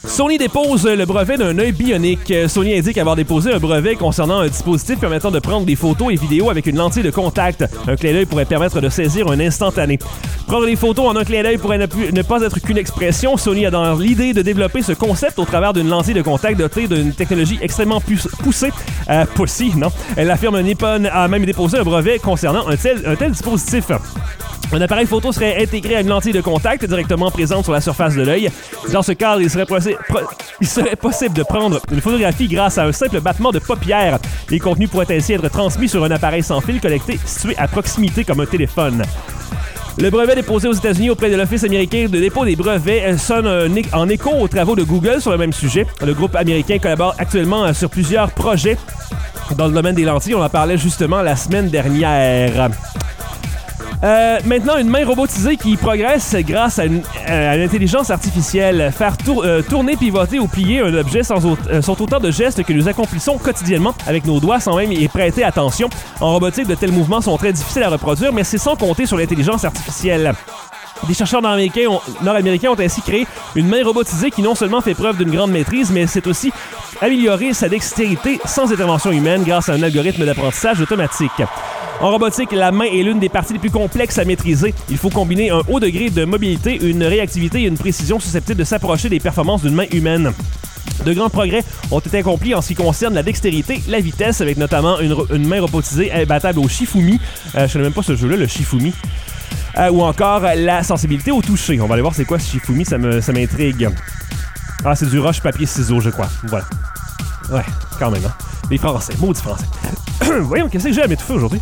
S1: Sony dépose le brevet d'un œil bionique. Sony indique avoir déposé un brevet concernant un dispositif permettant de prendre des photos et vidéos avec une lentille de contact. Un clin d'œil pourrait permettre de saisir un instantané. Prendre des photos en un clin d'œil pourrait ne pas être qu'une expression. Sony a dans l'idée de développer ce concept au travers d'une lentille de contact dotée d'une technologie extrêmement poussée. Pussy, non? La firme Nippon a même déposé un brevet concernant un tel dispositif. Un appareil photo serait intégré à une lentille de contact directement présente sur la surface de l'œil. Dans ce cadre, il serait possible de prendre une photographie grâce à un simple battement de paupières. Les contenus pourraient ainsi être transmis sur un appareil sans fil connecté situé à proximité comme un téléphone. Le brevet déposé aux États-Unis auprès de l'Office américain de dépôt des brevets sonne en écho aux travaux de Google sur le même sujet. Le groupe américain collabore actuellement sur plusieurs projets dans le domaine des lentilles. On en parlait justement la semaine dernière. Maintenant, une main robotisée qui progresse grâce à l'intelligence artificielle. Faire tourner, pivoter ou plier un objet sont autant de gestes que nous accomplissons quotidiennement avec nos doigts sans même y prêter attention. En robotique, de tels mouvements sont très difficiles à reproduire, mais c'est sans compter sur l'intelligence artificielle. Des chercheurs nord-américains ont ainsi créé une main robotisée qui non seulement fait preuve d'une grande maîtrise, mais c'est aussi améliorer sa dextérité sans intervention humaine grâce à un algorithme d'apprentissage automatique. En robotique, la main est l'une des parties les plus complexes à maîtriser. Il faut combiner un haut degré de mobilité, une réactivité et une précision susceptibles de s'approcher des performances d'une main humaine. De grands progrès ont été accomplis en ce qui concerne la dextérité, la vitesse, avec notamment une main robotisée imbattable au Shifumi. Je ne connais même pas ce jeu-là, le Shifumi. Ou encore la sensibilité au toucher. On va aller voir c'est quoi ce Shifumi, ça m'intrigue. Ah, c'est du roche, papier, ciseaux, je crois. Voilà. Ouais, quand même, hein. Les Français, maudits Français. Voyons, qu'est-ce que j'ai à m'étouffer aujourd'hui?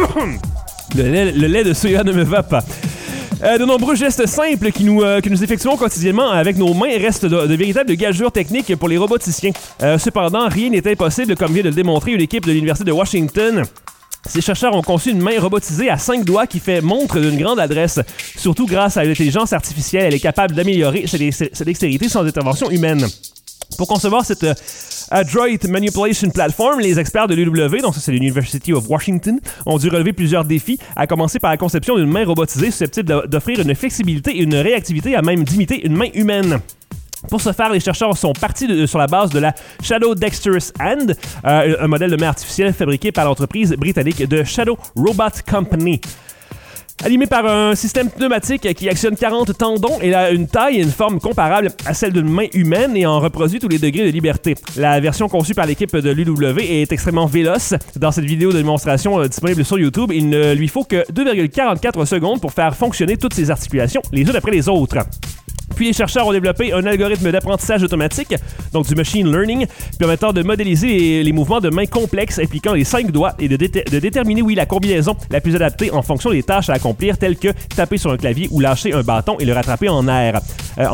S1: Le lait de soya ne me va pas. De nombreux gestes simples que nous effectuons quotidiennement avec nos mains restent de véritables gageures techniques pour les roboticiens. Cependant, rien n'est impossible, comme vient de le démontrer une équipe de l'Université de Washington. Ces chercheurs ont conçu une main robotisée à 5 doigts qui fait montre d'une grande adresse. Surtout grâce à l'intelligence artificielle, elle est capable d'améliorer sa dextérité sans intervention humaine. Pour concevoir cette Adroit Manipulation Platform, les experts de l'UW, donc ça c'est l'University of Washington, ont dû relever plusieurs défis, à commencer par la conception d'une main robotisée susceptible d'offrir une flexibilité et une réactivité à même d'imiter une main humaine. Pour ce faire, les chercheurs sont partis sur la base de la Shadow Dexterous Hand, un modèle de main artificielle fabriqué par l'entreprise britannique de Shadow Robot Company. Animé par un système pneumatique qui actionne 40 tendons, elle a une taille et une forme comparables à celle d'une main humaine et en reproduit tous les degrés de liberté. La version conçue par l'équipe de l'UW est extrêmement véloce. Dans cette vidéo de démonstration disponible sur YouTube, il ne lui faut que 2,44 secondes pour faire fonctionner toutes ses articulations, les unes après les autres. Puis les chercheurs ont développé un algorithme d'apprentissage automatique, donc du machine learning, permettant de modéliser les mouvements de mains complexes impliquant les 5 doigts et de déterminer la combinaison la plus adaptée en fonction des tâches à accomplir, telles que taper sur un clavier ou lâcher un bâton et le rattraper en l'air.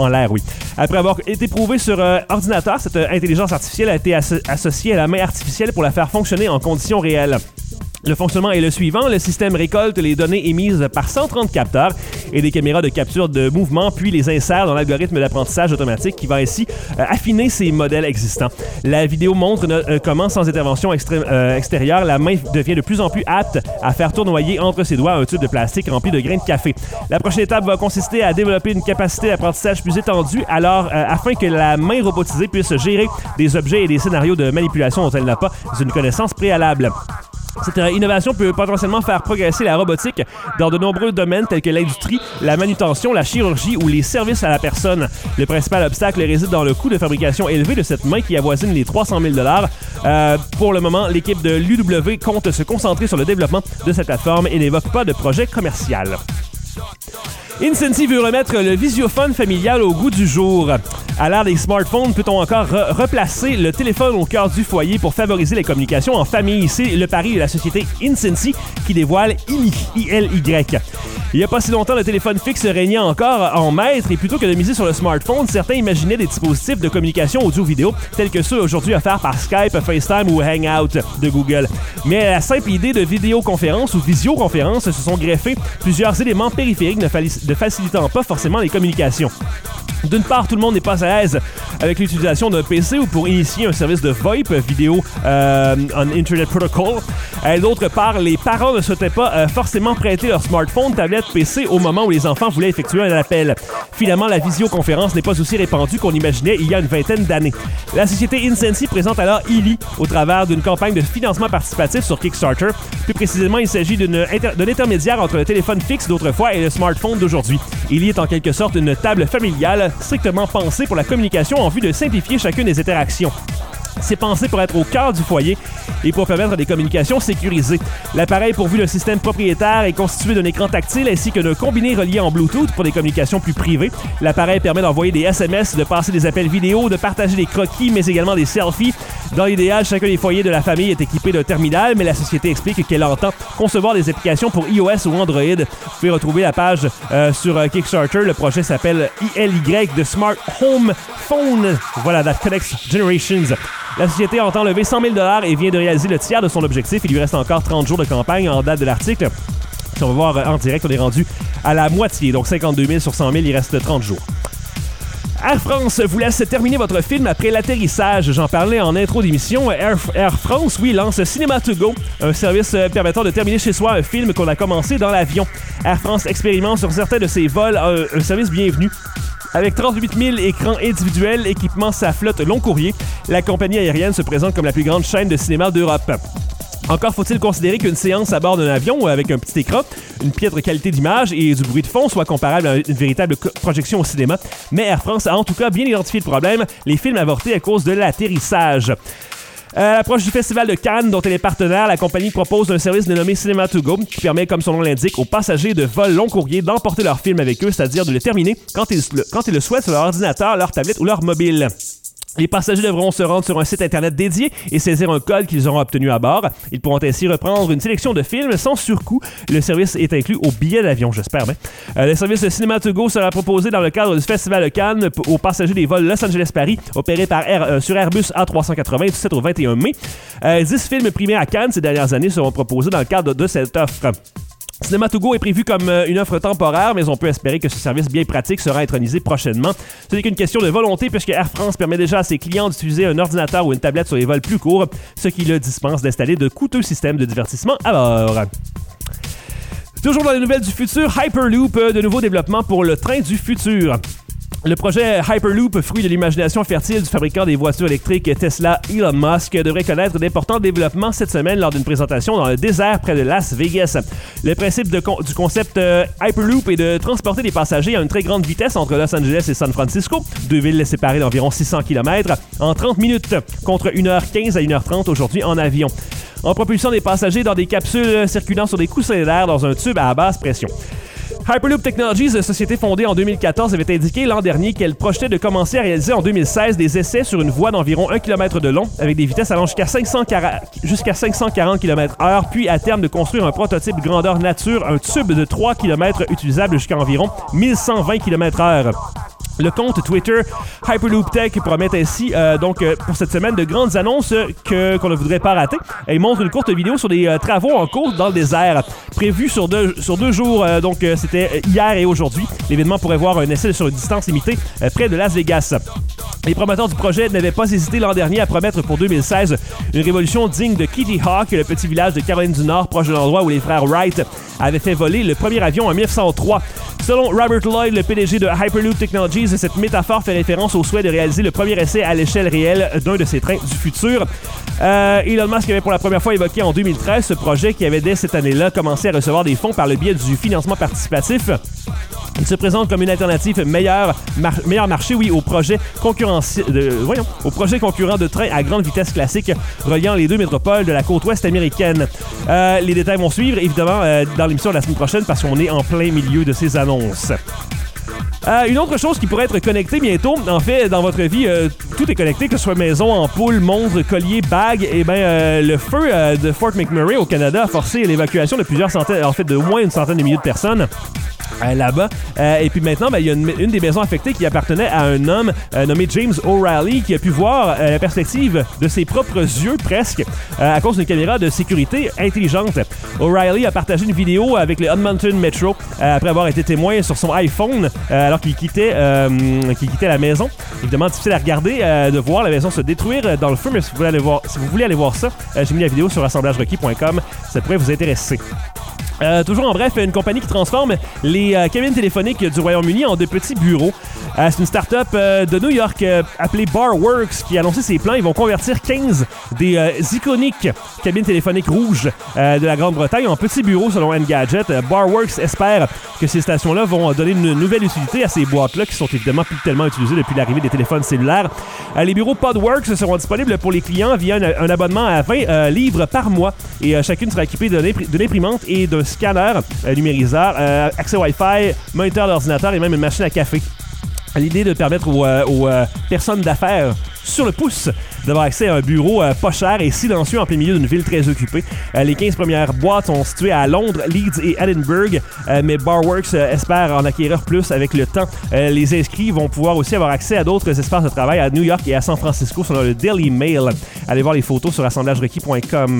S1: Après avoir été prouvé sur ordinateur, cette intelligence artificielle a été associée à la main artificielle pour la faire fonctionner en conditions réelles. Le fonctionnement est le suivant. Le système récolte les données émises par 130 capteurs et des caméras de capture de mouvement, puis les insère dans l'algorithme d'apprentissage automatique qui va ainsi affiner ces modèles existants. La vidéo montre comment, sans intervention extérieure, la main devient de plus en plus apte à faire tournoyer entre ses doigts un tube de plastique rempli de grains de café. La prochaine étape va consister à développer une capacité d'apprentissage plus étendue, afin que la main robotisée puisse gérer des objets et des scénarios de manipulation dont elle n'a pas une connaissance préalable. Cette innovation peut potentiellement faire progresser la robotique dans de nombreux domaines tels que l'industrie, la manutention, la chirurgie ou les services à la personne. Le principal obstacle réside dans le coût de fabrication élevé de cette main qui avoisine les 300 000 $. Pour le moment, l'équipe de l'UW compte se concentrer sur le développement de cette plateforme et n'évoque pas de projet commercial. InSensi veut remettre le visiophone familial au goût du jour. À l'ère des smartphones, peut-on encore replacer le téléphone au cœur du foyer pour favoriser les communications en famille? C'est le pari de la société InSensi qui dévoile ILY. Il n'y a pas si longtemps, le téléphone fixe régnait encore en maître et plutôt que de miser sur le smartphone, certains imaginaient des dispositifs de communication audio-vidéo tels que ceux aujourd'hui offerts par Skype, FaceTime ou Hangout de Google. Mais à la simple idée de vidéoconférence ou visioconférence se sont greffés plusieurs éléments périphériques ne facilitant pas forcément les communications. D'une part, tout le monde n'est pas à l'aise avec l'utilisation d'un PC ou pour initier un service de VoIP, vidéo on Internet Protocol. D'autre part, les parents ne souhaitaient pas forcément prêter leur smartphone, tablette, PC au moment où les enfants voulaient effectuer un appel. Finalement, la visioconférence n'est pas aussi répandue qu'on imaginait il y a une vingtaine d'années. La société Insensi présente alors Illy au travers d'une campagne de financement participatif sur Kickstarter. Plus précisément, il s'agit d'un intermédiaire entre le téléphone fixe d'autrefois et le smartphone d'aujourd'hui. Illy est en quelque sorte une table familiale strictement pensée pour la communication en vue de simplifier chacune des interactions. C'est pensé pour être au cœur du foyer et pour permettre des communications sécurisées. L'appareil pourvu d'un système propriétaire est constitué d'un écran tactile ainsi que d'un combiné relié en Bluetooth pour des communications plus privées. L'appareil permet d'envoyer des SMS, de passer des appels vidéo, de partager des croquis, mais également des selfies. Dans l'idéal, chacun des foyers de la famille est équipé d'un terminal, mais la société explique qu'elle entend concevoir des applications pour iOS ou Android. Vous pouvez retrouver la page sur Kickstarter. Le projet s'appelle ILY, The Smart Home Phone. Voilà, that connects generations. La société entend lever 100 000 $ et vient de réaliser le tiers de son objectif. Il lui reste encore 30 jours de campagne en date de l'article. Si on va voir en direct, on est rendu à la moitié. Donc 52 000 sur 100 000, il reste 30 jours. Air France vous laisse terminer votre film après l'atterrissage. J'en parlais en intro d'émission. Air France, oui, lance Cinema To Go, un service permettant de terminer chez soi un film qu'on a commencé dans l'avion. Air France expérimente sur certains de ses vols un service bienvenu. Avec 38 000 écrans individuels, équipement sa flotte long courrier, la compagnie aérienne se présente comme la plus grande chaîne de cinéma d'Europe. Encore faut-il considérer qu'une séance à bord d'un avion avec un petit écran, une piètre qualité d'image et du bruit de fond soit comparable à une véritable projection au cinéma. Mais Air France a en tout cas bien identifié le problème, les films avortés à cause de l'atterrissage. À l'approche du Festival de Cannes, dont elle est partenaire, la compagnie propose un service dénommé Cinema To Go qui permet, comme son nom l'indique, aux passagers de vol long courrier d'emporter leur film avec eux, c'est-à-dire de le terminer quand ils le souhaitent sur leur ordinateur, leur tablette ou leur mobile. Les passagers devront se rendre sur un site internet dédié et saisir un code qu'ils auront obtenu à bord. Ils pourront ainsi reprendre une sélection de films sans surcoût. Le service est inclus au billet d'avion, j'espère bien. Le service de Cinema To Go sera proposé dans le cadre du Festival de Cannes aux passagers des vols Los Angeles-Paris, opérés par sur Airbus A380 du 7 au 21 mai. 10 films primés à Cannes ces dernières années seront proposés dans le cadre de cette offre. Cinema To Go est prévu comme une offre temporaire, mais on peut espérer que ce service bien pratique sera intronisé prochainement. Ce n'est qu'une question de volonté, puisque Air France permet déjà à ses clients d'utiliser un ordinateur ou une tablette sur les vols plus courts, ce qui le dispense d'installer de coûteux systèmes de divertissement à bord. Toujours dans les nouvelles du futur, Hyperloop, de nouveaux développements pour le train du futur. Le projet Hyperloop, fruit de l'imagination fertile du fabricant des voitures électriques Tesla, Elon Musk, devrait connaître d'importants développements cette semaine lors d'une présentation dans le désert près de Las Vegas. Le principe du concept Hyperloop est de transporter des passagers à une très grande vitesse entre Los Angeles et San Francisco, deux villes séparées d'environ 600 km, en 30 minutes, contre 1h15 à 1h30 aujourd'hui en avion, en propulsant des passagers dans des capsules circulant sur des coussins d'air dans un tube à basse pression. Hyperloop Technologies, société fondée en 2014, avait indiqué l'an dernier qu'elle projetait de commencer à réaliser en 2016 des essais sur une voie d'environ 1 km de long, avec des vitesses allant jusqu'à 540 km/h, puis à terme de construire un prototype grandeur nature, un tube de 3 km utilisable jusqu'à environ 1120 km/h. Le compte Twitter Hyperloop Tech promet ainsi pour cette semaine de grandes annonces qu'on ne voudrait pas rater. Il montre une courte vidéo sur des travaux en cours dans le désert, prévus sur deux jours, c'était hier et aujourd'hui. L'événement pourrait voir un essai sur une distance limitée près de Las Vegas. Les promoteurs du projet n'avaient pas hésité l'an dernier à promettre pour 2016 une révolution digne de Kitty Hawk, le petit village de Caroline du Nord, proche de l'endroit où les frères Wright avaient fait voler le premier avion en 1903. Selon Robert Lloyd, le PDG de Hyperloop Technologies, cette métaphore fait référence au souhait de réaliser le premier essai à l'échelle réelle d'un de ces trains du futur. Elon Musk avait pour la première fois évoqué en 2013 ce projet qui avait dès cette année-là commencé à recevoir des fonds par le biais du financement participatif. Il se présente comme une alternative meilleur marché, au projet concurrent de train à grande vitesse classique reliant les deux métropoles de la côte ouest américaine. Les détails vont suivre, évidemment, dans l'émission de la semaine prochaine parce qu'on est en plein milieu de ces annonces. Une autre chose qui pourrait être connectée bientôt, en fait, dans votre vie, tout est connecté, que ce soit maison, ampoule, montre, collier, bague, le feu de Fort McMurray au Canada a forcé l'évacuation de plusieurs centaines, en fait, de au moins une centaine de milliers de personnes. là-bas. Et puis maintenant, il y a une des maisons affectées qui appartenait à un homme nommé James O'Reilly qui a pu voir la perspective de ses propres yeux presque à cause d'une caméra de sécurité intelligente. O'Reilly a partagé une vidéo avec le Edmonton Metro après avoir été témoin sur son iPhone alors qu'il quittait la maison. Évidemment, difficile à regarder, de voir la maison se détruire dans le feu, mais si vous voulez aller voir ça, j'ai mis la vidéo sur assemblagerequis.com. Ça pourrait vous intéresser. Toujours en bref, une compagnie qui transforme les cabines téléphoniques du Royaume-Uni en de petits bureaux. C'est une start-up de New York appelée BarWorks qui a annoncé ses plans. Ils vont convertir 15 des iconiques cabines téléphoniques rouges de la Grande-Bretagne en petits bureaux selon Engadget. BarWorks espère que ces stations-là vont donner une nouvelle utilité à ces boîtes-là qui sont évidemment plus tellement utilisées depuis l'arrivée des téléphones cellulaires. Les bureaux PodWorks seront disponibles pour les clients via un abonnement à 20 livres par mois et chacune sera équipée de l'imprimante et d'un scanner numériseur, accès Wi-Fi, moniteur d'ordinateur et même une machine à café. L'idée de permettre aux personnes d'affaires sur le pouce d'avoir accès à un bureau pas cher et silencieux en plein milieu d'une ville très occupée. Les 15 premières boîtes sont situées à Londres, Leeds et Edinburgh, mais BarWorks espère en acquérir plus avec le temps. Les inscrits vont pouvoir aussi avoir accès à d'autres espaces de travail à New York et à San Francisco selon le Daily Mail. Allez voir les photos sur assemblagerequis.com.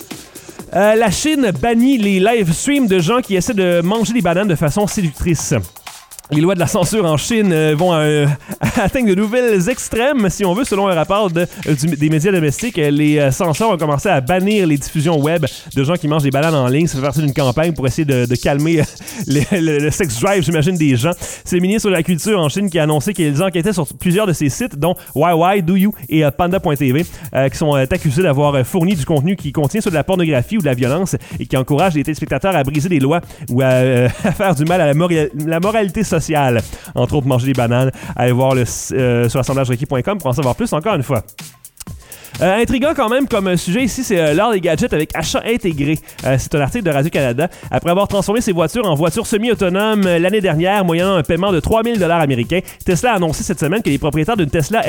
S1: La Chine bannit les live streams de gens qui essaient de manger des bananes de façon séductrice. Les lois de la censure en Chine vont atteindre de nouvelles extrêmes, si on veut, selon un rapport des médias domestiques. Les censeurs ont commencé à bannir les diffusions web de gens qui mangent des bananes en ligne. Ça fait partie d'une campagne pour essayer de calmer le sex drive, j'imagine, des gens. C'est le ministre de la Culture en Chine qui a annoncé qu'ils enquêtaient sur plusieurs de ces sites, dont YY, DouYu et Panda.tv, qui sont accusés d'avoir fourni du contenu qui contient soit de la pornographie ou de la violence et qui encourage les téléspectateurs à briser des lois ou à faire du mal à la moralité sociale. Entre autres, manger des bananes. Allez voir sur assemblagerequis.com pour en savoir plus encore une fois. Intriguant quand même comme sujet ici, c'est l'art des gadgets avec achat intégré. C'est un article de Radio-Canada. Après avoir transformé ses voitures en voitures semi-autonomes l'année dernière, moyennant un paiement de 3 000 $ américains, Tesla a annoncé cette semaine que les propriétaires d'une Tesla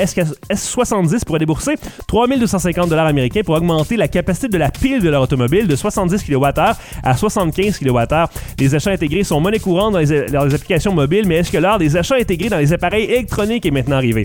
S1: S70 pourraient débourser 3 250 $ américains pour augmenter la capacité de la pile de leur automobile de 70 kWh à 75 kWh. Les achats intégrés sont monnaie courante dans les applications mobiles, mais est-ce que l'art des achats intégrés dans les appareils électroniques est maintenant arrivé?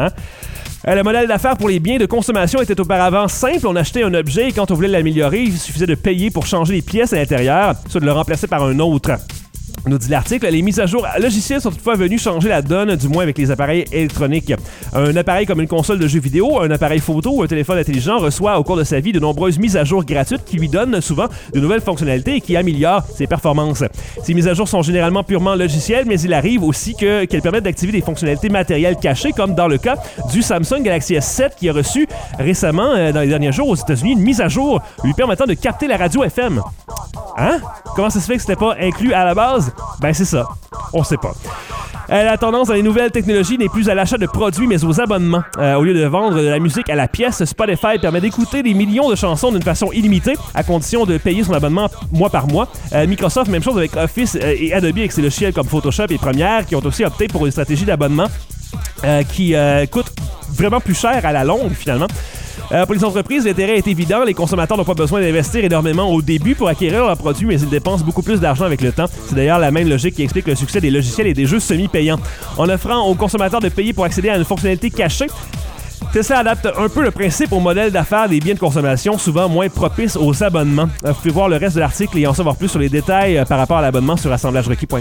S1: Le modèle d'affaires pour les biens de consommation était auparavant simple. On achetait un objet et quand on voulait l'améliorer, il suffisait de payer pour changer les pièces à l'intérieur, soit de le remplacer par un autre. Nous dit l'article, les mises à jour logicielles sont toutefois venues changer la donne, du moins avec les appareils électroniques. Un appareil comme une console de jeux vidéo, un appareil photo ou un téléphone intelligent reçoit au cours de sa vie de nombreuses mises à jour gratuites qui lui donnent souvent de nouvelles fonctionnalités et qui améliorent ses performances. Ces mises à jour sont généralement purement logicielles, mais il arrive aussi qu'elles permettent d'activer des fonctionnalités matérielles cachées, comme dans le cas du Samsung Galaxy S7 qui a reçu récemment, dans les derniers jours aux États-Unis, une mise à jour lui permettant de capter la radio FM. Hein? Comment ça se fait que c'était pas inclus à la base? Ben c'est ça, on sait pas. La tendance dans les nouvelles technologies n'est plus à l'achat de produits, mais aux abonnements. Au lieu de vendre de la musique à la pièce, Spotify permet d'écouter des millions de chansons d'une façon illimitée, à condition de payer son abonnement mois par mois. Microsoft, même chose avec Office et Adobe avec ses logiciels comme Photoshop et Premiere, qui ont aussi opté pour une stratégie d'abonnement qui coûte vraiment plus cher à la longue, finalement. Pour les entreprises, l'intérêt est évident. Les consommateurs n'ont pas besoin d'investir énormément au début pour acquérir leurs produits, mais ils dépensent beaucoup plus d'argent avec le temps. C'est d'ailleurs la même logique qui explique le succès des logiciels et des jeux semi-payants. En offrant aux consommateurs de payer pour accéder à une fonctionnalité cachée, Tesla adapte un peu le principe au modèle d'affaires des biens de consommation, souvent moins propices aux abonnements. Vous pouvez voir le reste de l'article et en savoir plus sur les détails par rapport à l'abonnement sur assemblagerequis.com.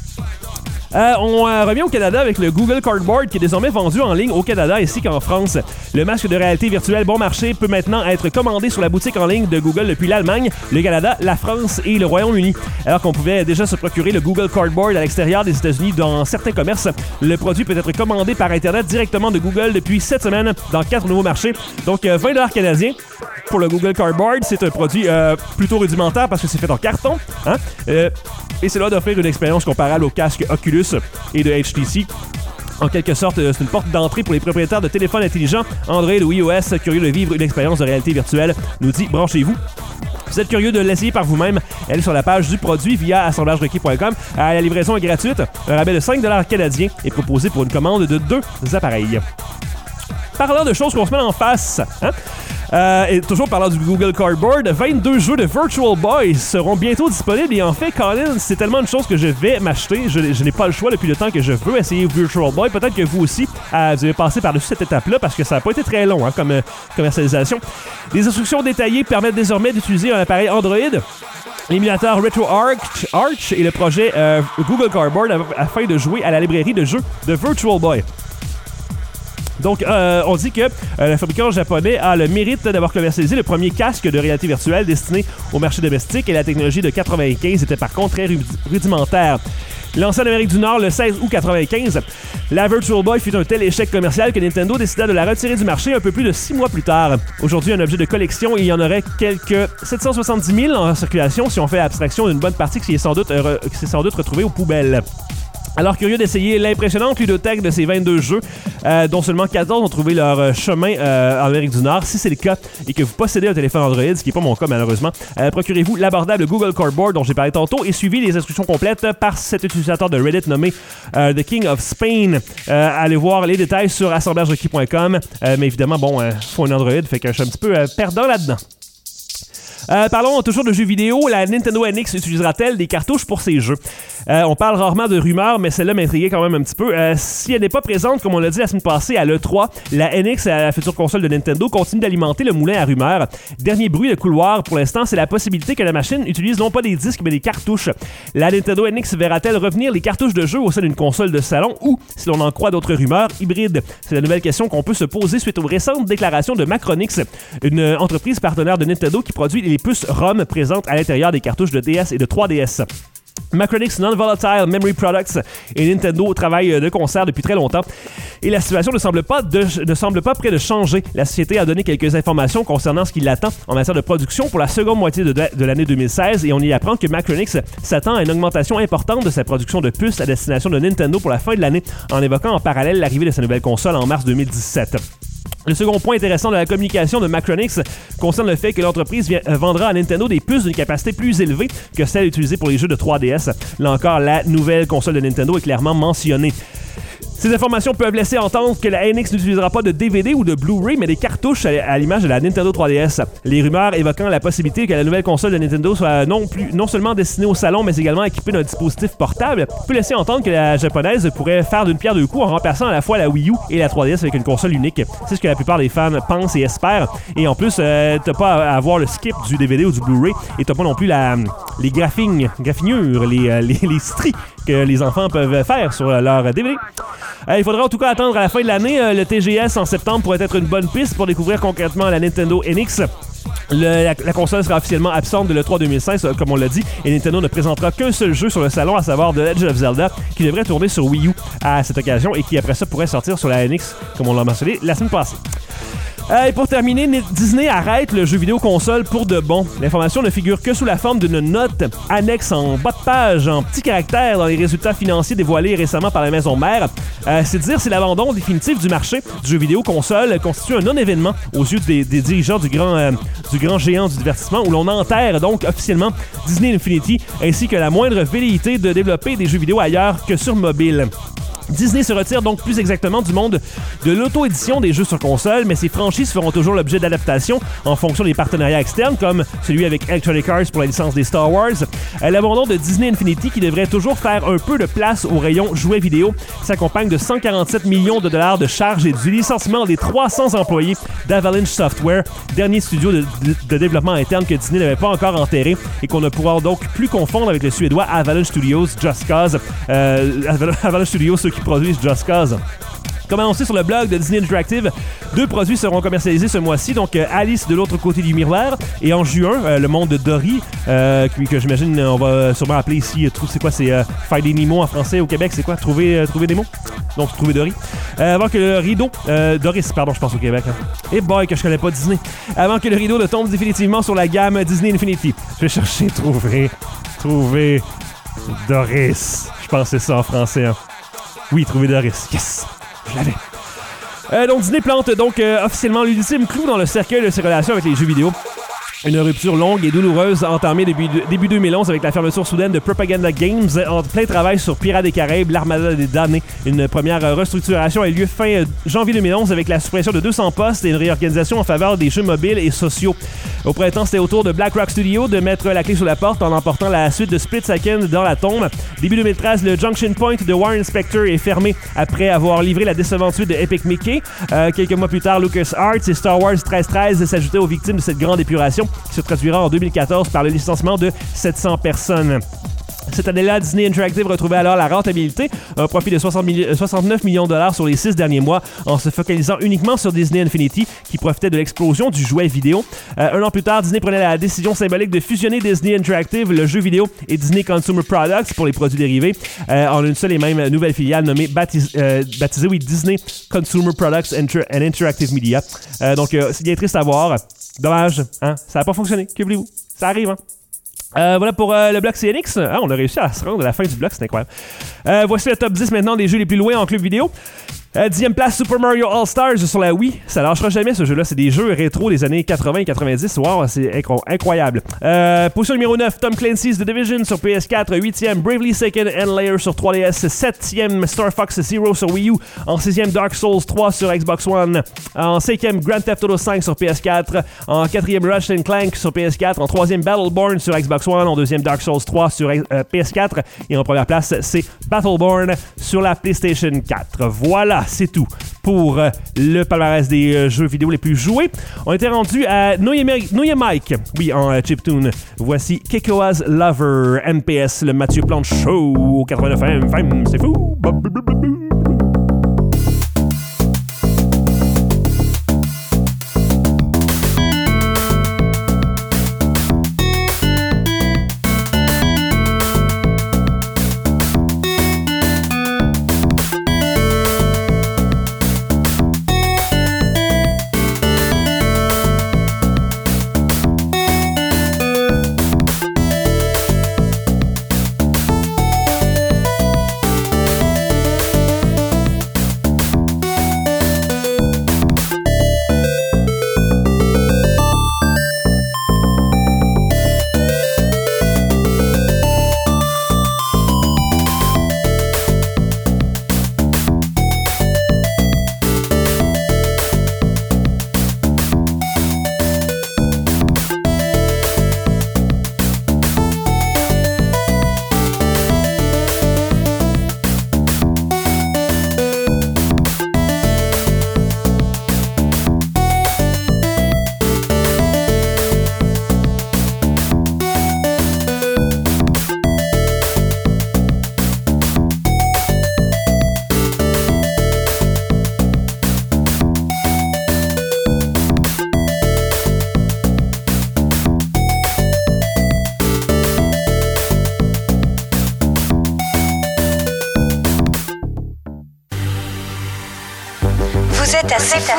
S1: On revient au Canada avec le Google Cardboard qui est désormais vendu en ligne au Canada ainsi qu'en France. Le masque de réalité virtuelle bon marché peut maintenant être commandé sur la boutique en ligne de Google depuis l'Allemagne, le Canada, la France et le Royaume-Uni. Alors qu'on pouvait déjà se procurer le Google Cardboard à l'extérieur des États-Unis dans certains commerces, le produit peut être commandé par Internet directement de Google depuis cette semaine dans 4 nouveaux marchés. Donc 20 $ canadiens pour le Google Cardboard. C'est un produit plutôt rudimentaire parce que c'est fait en carton. Et c'est là d'offrir une expérience comparable au casque Oculus et de HTC. En quelque sorte, c'est une porte d'entrée pour les propriétaires de téléphones intelligents Android ou iOS curieux de vivre une expérience de réalité virtuelle, nous dit Branchez-vous. Vous êtes curieux de l'essayer par vous-même, allez sur la page du produit via assemblagerequis.com. La livraison est gratuite. Un rabais de 5 $ canadiens est proposé pour une commande de 2 appareils. Parlant de choses qu'on se met en face, Et toujours parlant du Google Cardboard, 22 jeux de Virtual Boy seront bientôt disponibles. Et en fait, Colin, c'est tellement une chose que je vais m'acheter. Je n'ai pas le choix depuis le temps que je veux essayer Virtual Boy. Peut-être que vous aussi, vous avez passé par-dessus cette étape-là parce que ça n'a pas été très long comme commercialisation. Les instructions détaillées permettent désormais d'utiliser un appareil Android, l'émulateur RetroArch et le projet Google Cardboard afin de jouer à la librairie de jeux de Virtual Boy. Donc, on dit que le fabricant japonais a le mérite d'avoir commercialisé le premier casque de réalité virtuelle destiné au marché domestique et la technologie de 95 était par contre très rudimentaire. Lancé en Amérique du Nord le 16 août 95, la Virtual Boy fut un tel échec commercial que Nintendo décida de la retirer du marché un peu plus de 6 mois plus tard. Aujourd'hui, un objet de collection, il y en aurait quelques 770 000 en circulation si on fait abstraction d'une bonne partie qui s'est sans doute retrouvée aux poubelles. Alors, curieux d'essayer l'impressionnante ludothèque de ces 22 jeux, dont seulement 14 ont trouvé leur chemin en Amérique du Nord. Si c'est le cas et que vous possédez un téléphone Android, ce qui n'est pas mon cas malheureusement, procurez-vous l'abordable Google Cardboard dont j'ai parlé tantôt et suivez les instructions complètes par cet utilisateur de Reddit nommé The King of Spain. Allez voir les détails sur assemblagerequis.com. Mais évidemment, faut un Android, fait que je suis un petit peu perdant là-dedans. Parlons toujours de jeux vidéo. La Nintendo NX utilisera-t-elle des cartouches pour ses jeux? On parle rarement de rumeurs, mais celle-là m'intriguait quand même un petit peu. Si elle n'est pas présente, comme on l'a dit la semaine passée à l'E3, la NX, la future console de Nintendo, continue d'alimenter le moulin à rumeurs. Dernier bruit de couloir pour l'instant, c'est la possibilité que la machine utilise non pas des disques, mais des cartouches. La Nintendo NX verra-t-elle revenir les cartouches de jeu au sein d'une console de salon ou, si l'on en croit d'autres rumeurs, hybride? C'est la nouvelle question qu'on peut se poser suite aux récentes déclarations de Macronix, une entreprise partenaire de Nintendo qui produit les puces ROM présentes à l'intérieur des cartouches de DS et de 3DS. Macronix Non-Volatile Memory Products et Nintendo travaillent de concert depuis très longtemps et la situation ne semble pas près de changer. La société a donné quelques informations concernant ce qui l'attend en matière de production pour la seconde moitié de l'année 2016 et on y apprend que Macronix s'attend à une augmentation importante de sa production de puces à destination de Nintendo pour la fin de l'année en évoquant en parallèle l'arrivée de sa nouvelle console en mars 2017. Le second point intéressant de la communication de Macronix concerne le fait que l'entreprise vendra à Nintendo des puces d'une capacité plus élevée que celle utilisée pour les jeux de 3DS. Là encore, la nouvelle console de Nintendo est clairement mentionnée. Ces informations peuvent laisser entendre que la NX n'utilisera pas de DVD ou de Blu-ray, mais des cartouches à l'image de la Nintendo 3DS. Les rumeurs évoquant la possibilité que la nouvelle console de Nintendo soit non seulement destinée au salon, mais également équipée d'un dispositif portable, peut laisser entendre que la japonaise pourrait faire d'une pierre deux coups en remplaçant à la fois la Wii U et la 3DS avec une console unique. C'est ce que la plupart des fans pensent et espèrent. Et en plus, t'as pas à avoir le skip du DVD ou du Blu-ray, et t'as pas non plus les graffinures, les stries que les enfants peuvent faire sur leur DVD. Il faudra en tout cas attendre à la fin de l'année. Le TGS en septembre pourrait être une bonne piste pour découvrir concrètement la Nintendo NX. La console sera officiellement absente de l'E3 2016, comme on l'a dit, et Nintendo ne présentera qu'un seul jeu sur le salon, à savoir The Legend of Zelda, qui devrait tourner sur Wii U à cette occasion et qui après ça pourrait sortir sur la NX, comme on l'a mentionné la semaine passée. Et pour terminer, Disney arrête le jeu vidéo console pour de bon. L'information ne figure que sous la forme d'une note annexe en bas de page, en petits caractères, dans les résultats financiers dévoilés récemment par la maison mère. C'est dire si l'abandon définitif du marché du jeu vidéo console constitue un non-événement aux yeux des dirigeants du grand géant du divertissement, où l'on enterre donc officiellement Disney Infinity, ainsi que la moindre velléité de développer des jeux vidéo ailleurs que sur mobile. Disney se retire donc plus exactement du monde de l'auto-édition des jeux sur console, mais ces franchises feront toujours l'objet d'adaptations en fonction des partenariats externes, comme celui avec Electronic Arts pour la licence des Star Wars. L'abandon de Disney Infinity, qui devrait toujours faire un peu de place au rayon jouets vidéo, s'accompagne de 147 millions de dollars de charges et du licenciement des 300 employés d'Avalanche Software, dernier studio de développement interne que Disney n'avait pas encore enterré et qu'on ne pourra donc plus confondre avec le suédois Avalanche Studios Just Cause. Avalanche Studios, ceux qui produisent Just Cause. Comme annoncé sur le blog de Disney Interactive, 2 produits seront commercialisés ce mois-ci, donc Alice de l'autre côté du miroir, et en juin, le monde de Dory, que j'imagine on va sûrement appeler ici, c'est quoi, c'est Finding Nemo en français au Québec, c'est quoi, trouver Nemo? Donc trouver Dory. Avant que le rideau, Doris, pardon, je pense au Québec. Et boy, que je connais pas Disney. Avant que le rideau ne tombe définitivement sur la gamme Disney Infinity. Je vais chercher, trouver Doris. Je pense que c'est ça en français, hein. Oui, trouver Doris. Yes! Je l'avais. Donc Disney plante donc officiellement l'ultime clou dans le cercueil de ses relations avec les jeux vidéo. Une rupture longue et douloureuse entamée début 2011 avec la fermeture soudaine de Propaganda Games en plein travail sur Pirates des Caraïbes, l'Armada des damnés. Une première restructuration a eu lieu fin janvier 2011 avec la suppression de 200 postes et une réorganisation en faveur des jeux mobiles et sociaux. Au printemps, c'était au tour de Black Rock Studio de mettre la clé sur la porte en emportant la suite de Split Second dans la tombe. Début 2013, le Junction Point de War Inspector est fermé après avoir livré la décevante suite de Epic Mickey. Quelques mois plus tard, LucasArts et Star Wars 1313 s'ajoutaient aux victimes de cette grande épuration, qui se traduira en 2014 par le licenciement de 700 personnes. Cette année-là, Disney Interactive retrouvait alors la rentabilité, un profit de 69 millions de dollars sur les 6 derniers mois, en se focalisant uniquement sur Disney Infinity, qui profitait de l'explosion du jouet vidéo. Un an plus tard, Disney prenait la décision symbolique de fusionner Disney Interactive, le jeu vidéo, et Disney Consumer Products pour les produits dérivés, en une seule et même nouvelle filiale nommée baptisée Disney Consumer Products and Interactive Media. Donc, c'est bien triste à voir. Dommage, hein? Ça n'a pas fonctionné. Que voulez-vous? Ça arrive, hein? Voilà pour le bloc CNX. Ah, on a réussi à se rendre à la fin du bloc, c'est incroyable. Voici le top 10 maintenant des jeux les plus loués en club vidéo. 10e place, Super Mario All-Stars sur la Wii. Ça lâchera jamais ce jeu-là. C'est des jeux rétro des années 80 et 90. Wow, c'est incroyable. Position numéro 9, Tom Clancy's The Division sur PS4. 8e, Bravely Second and Layer sur 3DS. 7e, Star Fox Zero sur Wii U. En 6e, Dark Souls 3 sur Xbox One. En 5e, Grand Theft Auto 5 sur PS4. En 4e, Ratchet & Clank sur PS4. En 3e, Battleborn sur Xbox One. En 2e, Dark Souls 3 sur PS4. Et en première place, c'est Battleborn sur la PlayStation 4. Voilà. C'est tout pour le palmarès des jeux vidéo les plus joués. On était rendu à Noye Mike, oui, en chiptune. Voici Kekoa's Lover, MPS, le Mathieu Plante Show, 89 FM, c'est fou!
S6: Vous êtes assez fou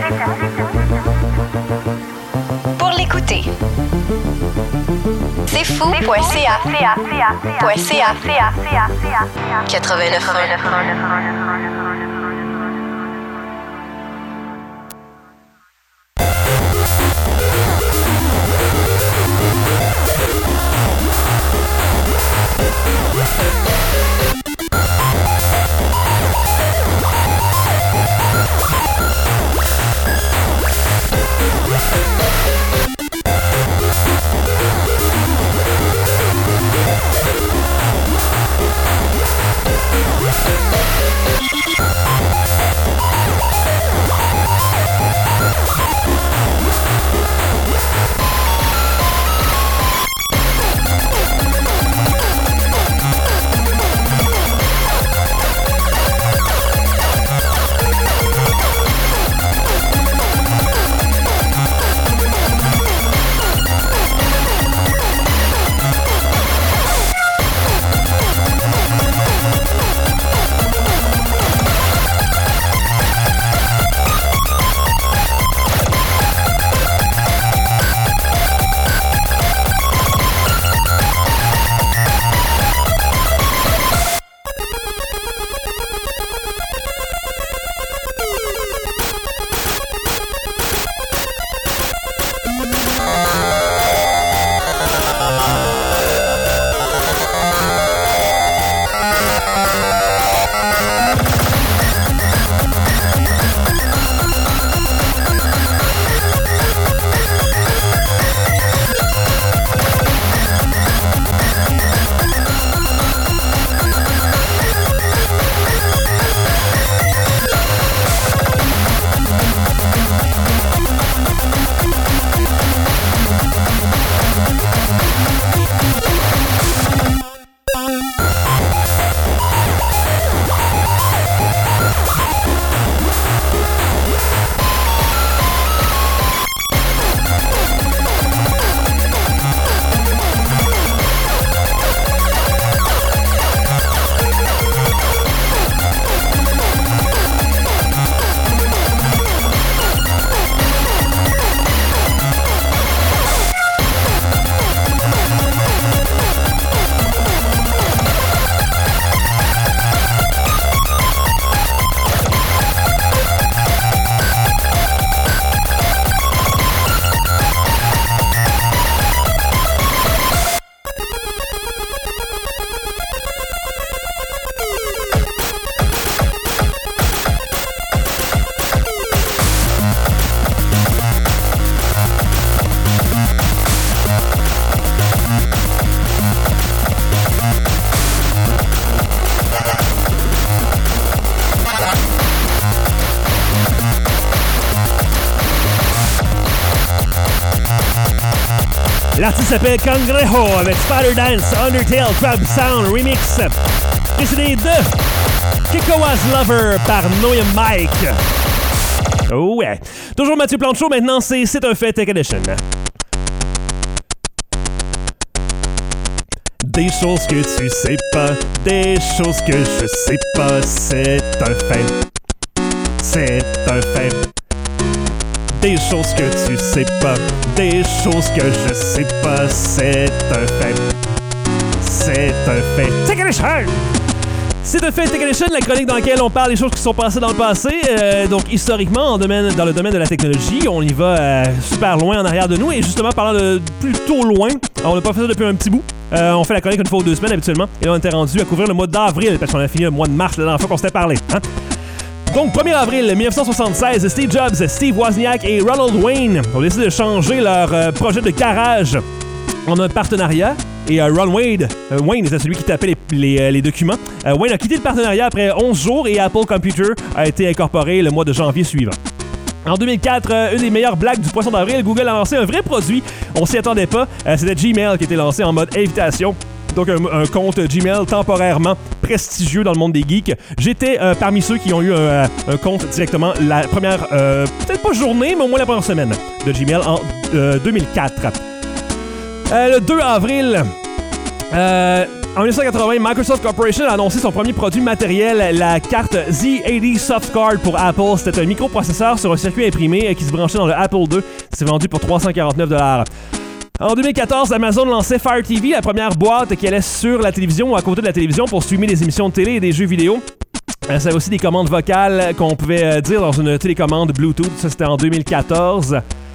S6: pour l'écouter. C'est fou.ca 89.
S1: L'artiste s'appelle Cangrejo avec Spider Dance, Undertale, Crab Sound, Remix. Précédé de Kikowa's Lover par Noya Mike. Oh ouais. Toujours Mathieu Plante Show, maintenant c'est un fait Tech Edition. Des choses que tu sais pas, des choses que je sais pas, c'est un fait. C'est un fait. Des choses que tu sais pas, des choses que je sais pas, c'est un fait. C'est un fait. Tech Edition! C'est un fait Tech Edition, la chronique dans laquelle on parle des choses qui sont passées dans le passé. Donc historiquement, dans le domaine de la technologie, on y va super loin en arrière de nous. Et justement, parlant de plutôt loin, on n'a pas fait ça depuis un petit bout. On fait la chronique une fois ou 2 semaines habituellement. Et là, on était rendu à couvrir le mois d'avril, parce qu'on a fini le mois de mars la dernière fois qu'on s'était parlé. Hein? Donc, 1er avril 1976, Steve Jobs, Steve Wozniak et Ronald Wayne ont décidé de changer leur projet de garage en un partenariat. Et Ron Wayne était celui qui tapait les documents. Wayne a quitté le partenariat après 11 jours et Apple Computer a été incorporé le mois de janvier suivant. En 2004, une des meilleures blagues du poisson d'avril, Google a lancé un vrai produit. On s'y attendait pas. C'était Gmail qui était lancé en mode invitation. Donc, un compte Gmail temporairement prestigieux dans le monde des geeks. J'étais parmi ceux qui ont eu un compte directement la première, peut-être pas journée, mais au moins la première semaine de Gmail en 2004. Le 2 avril, en 1980, Microsoft Corporation a annoncé son premier produit matériel, la carte Z80 Soft Card pour Apple. C'était un microprocesseur sur un circuit imprimé qui se branchait dans le Apple II. C'est vendu pour $349. En 2014, Amazon lançait Fire TV, la première boîte qui allait sur la télévision ou à côté de la télévision pour streamer des émissions de télé et des jeux vidéo. Ça avait aussi des commandes vocales qu'on pouvait dire dans une télécommande Bluetooth. Ça, c'était en 2014.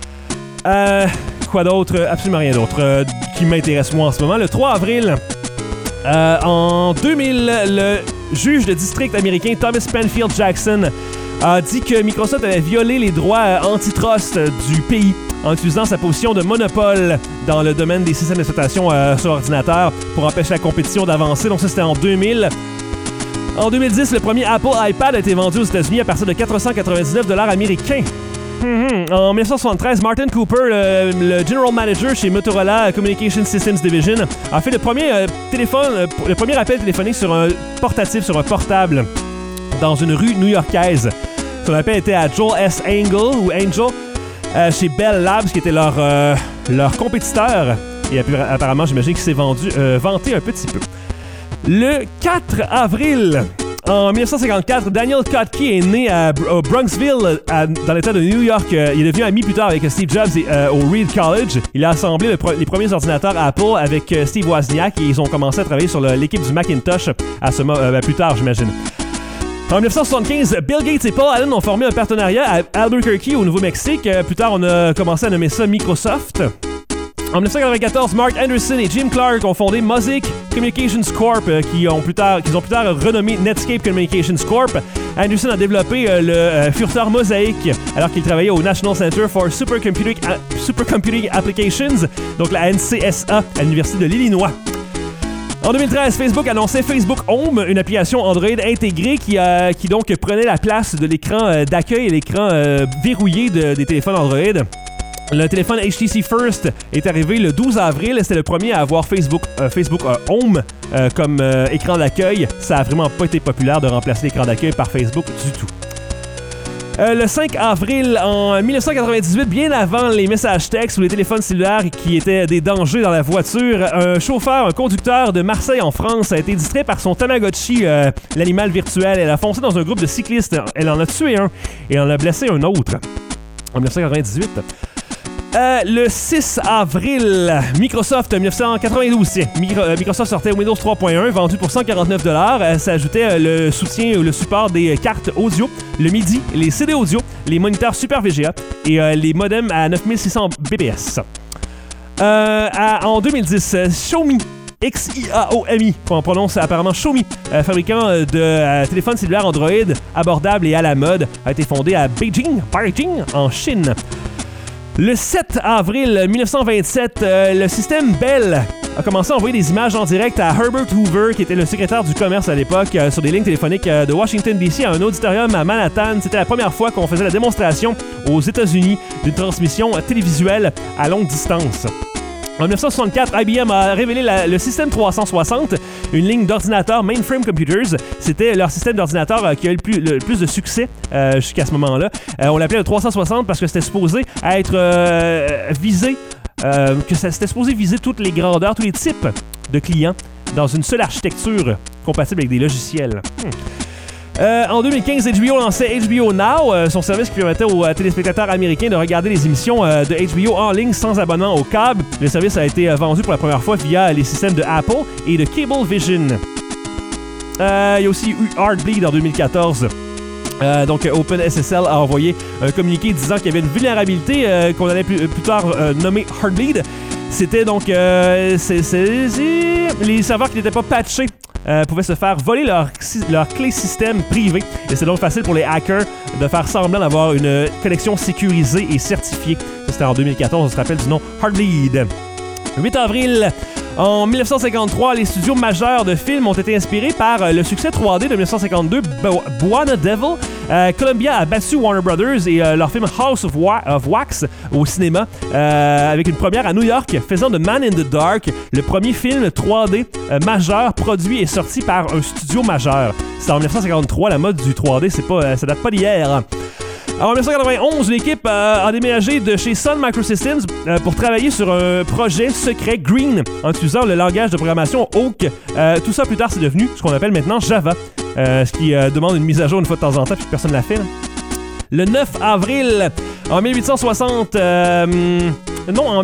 S1: Quoi d'autre? Absolument rien d'autre qui m'intéresse moi en ce moment. Le 3 avril, en 2000, le juge de district américain Thomas Penfield Jackson a dit que Microsoft avait violé les droits antitrust du pays en utilisant sa position de monopole dans le domaine des systèmes d'exploitation sur ordinateur pour empêcher la compétition d'avancer. Donc ça, c'était en 2000. En 2010, le premier Apple iPad a été vendu aux États-Unis à partir de $499 américains. En 1973, Martin Cooper, le General Manager chez Motorola Communication Systems Division, a fait le premier appel téléphonique sur un portatif, sur un portable, dans une rue new-yorkaise. Son appel était à Joel S. Angel, chez Bell Labs, qui était leur compétiteur. Et apparemment, j'imagine qu'il s'est vanté un petit peu. Le 4 avril, en 1954, Daniel Kotke est né à Bronxville, dans l'État de New York. Il est devenu ami plus tard avec Steve Jobs au Reed College. Il a assemblé les premiers ordinateurs Apple avec Steve Wozniak et ils ont commencé à travailler sur l'équipe du Macintosh plus tard, j'imagine. En 1975, Bill Gates et Paul Allen ont formé un partenariat à Albuquerque, au Nouveau-Mexique. Plus tard, on a commencé à nommer ça Microsoft. En 1994, Mark Anderson et Jim Clark ont fondé Mosaic Communications Corp, qu'ils ont plus tard renommé Netscape Communications Corp. Anderson a développé le furteur Mosaic alors qu'il travaillait au National Center for Supercomputing Applications, donc la NCSA, à l'Université de l'Illinois. En 2013, Facebook annonçait Facebook Home, une application Android intégrée qui donc prenait la place de l'écran d'accueil et l'écran verrouillé des téléphones Android. Le téléphone HTC First est arrivé le 12 avril. C'était le premier à avoir Facebook Home comme écran d'accueil. Ça a vraiment pas été populaire de remplacer l'écran d'accueil par Facebook du tout. Le 5 avril en 1998, bien avant les messages textes ou les téléphones cellulaires qui étaient des dangers dans la voiture, un conducteur de Marseille en France a été distrait par son Tamagotchi, l'animal virtuel. Elle a foncé dans un groupe de cyclistes. Elle en a tué un et en a blessé un autre. En 1998. Le 6 avril, Microsoft 1992, Microsoft sortait Windows 3.1 vendu pour $149. Ça ajoutait le soutien ou le support des cartes audio, le MIDI, les CD audio, les moniteurs Super VGA et les modems à 9600 bps. En 2010, Xiaomi, Xiaomi, qu'on prononce apparemment Xiaomi, fabricant de téléphones cellulaires Android abordables et à la mode, a été fondé à Beijing, en Chine. Le 7 avril 1927, le système Bell a commencé à envoyer des images en direct à Herbert Hoover, qui était le secrétaire du commerce à l'époque, sur des lignes téléphoniques de Washington DC à un auditorium à Manhattan. C'était la première fois qu'on faisait la démonstration aux États-Unis d'une transmission télévisuelle à longue distance. En 1964, IBM a révélé le système 360, une ligne d'ordinateurs Mainframe Computers. C'était leur système d'ordinateur qui a eu le plus de succès jusqu'à ce moment-là. On l'appelait le 360 parce que c'était supposé être visé, c'était supposé viser toutes les grandeurs, tous les types de clients dans une seule architecture compatible avec des logiciels. En 2015, HBO lançait HBO Now, son service qui permettait aux téléspectateurs américains de regarder les émissions de HBO en ligne sans abonnement au câble. Le service a été vendu pour la première fois via les systèmes de Apple et de Cablevision. Il y a aussi eu Heartbleed en 2014. Donc OpenSSL a envoyé un communiqué disant qu'il y avait une vulnérabilité qu'on allait plus tard nommer Heartbleed. C'était donc les serveurs qui n'étaient pas patchés pouvaient se faire voler leur clé système privée. Et c'est donc facile pour les hackers de faire semblant d'avoir une connexion sécurisée et certifiée. Ça, c'était en 2014, on se rappelle du nom Heartbleed. 8 avril, en 1953, les studios majeurs de films ont été inspirés par le succès 3D de 1952, Buona Devil. Columbia a battu Warner Brothers et leur film House of Wax au cinéma, avec une première à New York, faisant de Man in the Dark le premier film 3D majeur produit et sorti par un studio majeur. C'est en 1953, la mode du 3D, ça date pas d'hier. En 1991, l'équipe a déménagé de chez Sun Microsystems pour travailler sur un projet secret Green en utilisant le langage de programmation Oak. Tout ça, plus tard, c'est devenu ce qu'on appelle maintenant Java, ce qui demande une mise à jour une fois de temps en temps, puis personne ne l'a fait. Là. Le 9 avril, en 1860... non,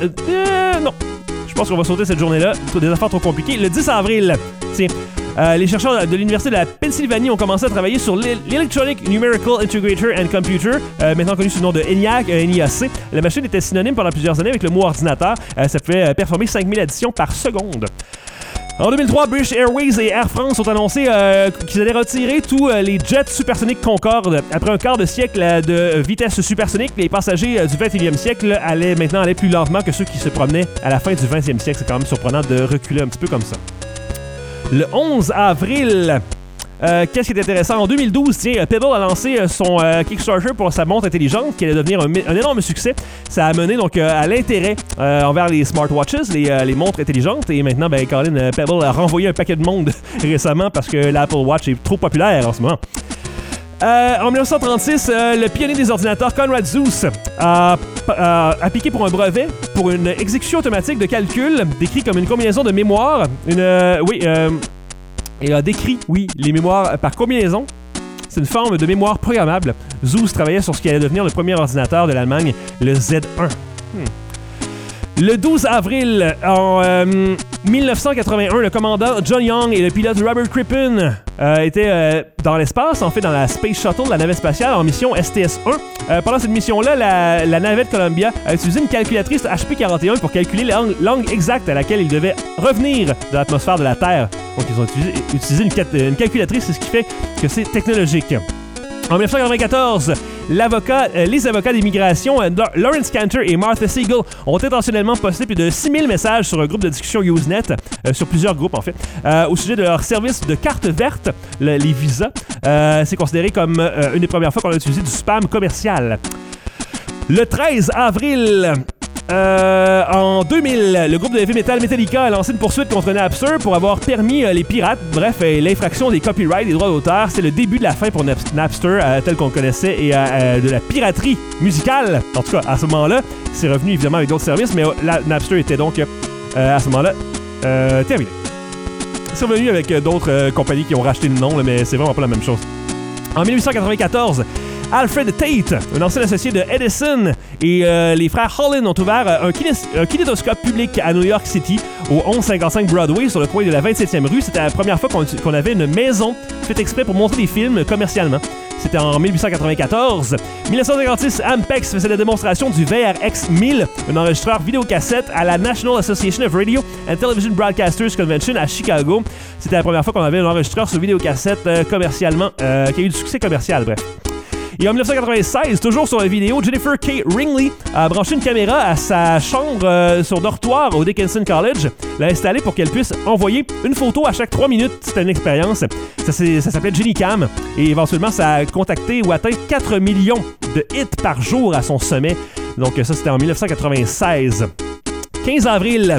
S1: je pense qu'on va sauter cette journée-là. Des affaires trop compliquées. Le 10 avril, tiens... les chercheurs de l'Université de la Pennsylvanie ont commencé à travailler sur l'Electronic Numerical Integrator and Computer, maintenant connu sous le nom de ENIAC, NIAC. La machine était synonyme pendant plusieurs années avec le mot ordinateur. Ça pouvait performer 5000 additions par seconde. En 2003, British Airways et Air France ont annoncé qu'ils allaient retirer tous les jets supersoniques Concorde. Après un quart de siècle de vitesse supersonique, les passagers du 21e siècle allaient plus lentement que ceux qui se promenaient à la fin du 20e siècle. C'est quand même surprenant de reculer un petit peu comme ça. Le 11 avril, qu'est-ce qui est intéressant? En 2012, Pebble a lancé son Kickstarter pour sa montre intelligente qui allait devenir un énorme succès. Ça a mené donc à l'intérêt envers les smartwatches, les montres intelligentes. Et maintenant, Colin Pebble a renvoyé un paquet de monde récemment parce que l'Apple Watch est trop populaire en ce moment. En 1936, le pionnier des ordinateurs Conrad Zuse a appliqué pour un brevet pour une exécution automatique de calcul décrit comme une combinaison de mémoire. Et a décrit, les mémoires par combinaison. C'est une forme de mémoire programmable. Zuse travaillait sur ce qui allait devenir le premier ordinateur de l'Allemagne, le Z1. Le 12 avril, en 1981, le commandant John Young et le pilote Robert Crippen étaient dans l'espace, en fait dans la Space Shuttle, la navette spatiale, en mission STS-1. Pendant cette mission-là, la navette Columbia a utilisé une calculatrice HP-41 pour calculer l'angle exact à laquelle ils devaient revenir de l'atmosphère de la Terre. Donc ils ont utilisé une calculatrice, c'est ce qui fait que c'est technologique. En 1994, les avocats d'immigration Lawrence Cantor et Martha Siegel ont intentionnellement posté plus de 6000 messages sur un groupe de discussion Usenet, sur plusieurs groupes en fait, au sujet de leur service de carte verte, les visas. C'est considéré comme une des premières fois qu'on a utilisé du spam commercial. Le 13 avril... en 2000, le groupe de heavy metal Metallica a lancé une poursuite contre Napster pour avoir permis les pirates, bref, l'infraction des copyrights, des droits d'auteur. C'est le début de la fin pour Napster tel qu'on le connaissait et de la piraterie musicale. En tout cas, à ce moment-là, c'est revenu évidemment avec d'autres services, mais Napster était donc à ce moment-là terminé. C'est revenu avec d'autres compagnies qui ont racheté le nom, là, mais c'est vraiment pas la même chose. En 1894, Alfred Tate, un ancien associé de Edison, et les frères Holland ont ouvert un kinétoscope public à New York City, au 1155 Broadway, sur le coin de la 27e rue. C'était la première fois qu'on avait une maison faite exprès pour montrer des films commercialement. C'était en 1894. 1956, Ampex faisait la démonstration du VRX 1000, un enregistreur vidéocassette à la National Association of Radio and Television Broadcasters Convention à Chicago. C'était la première fois qu'on avait un enregistreur sur vidéocassette commercialement, qui a eu du succès commercial, bref. Et en 1996, toujours sur la vidéo, Jennifer K. Ringley a branché une caméra à sa chambre sur dortoir au Dickinson College, l'a installée pour qu'elle puisse envoyer une photo à chaque 3 minutes. C'était une expérience. Ça s'appelait Jenny Cam. Et éventuellement, ça a contacté ou atteint 4 millions de hits par jour à son sommet. Donc ça, c'était en 1996. 15 avril...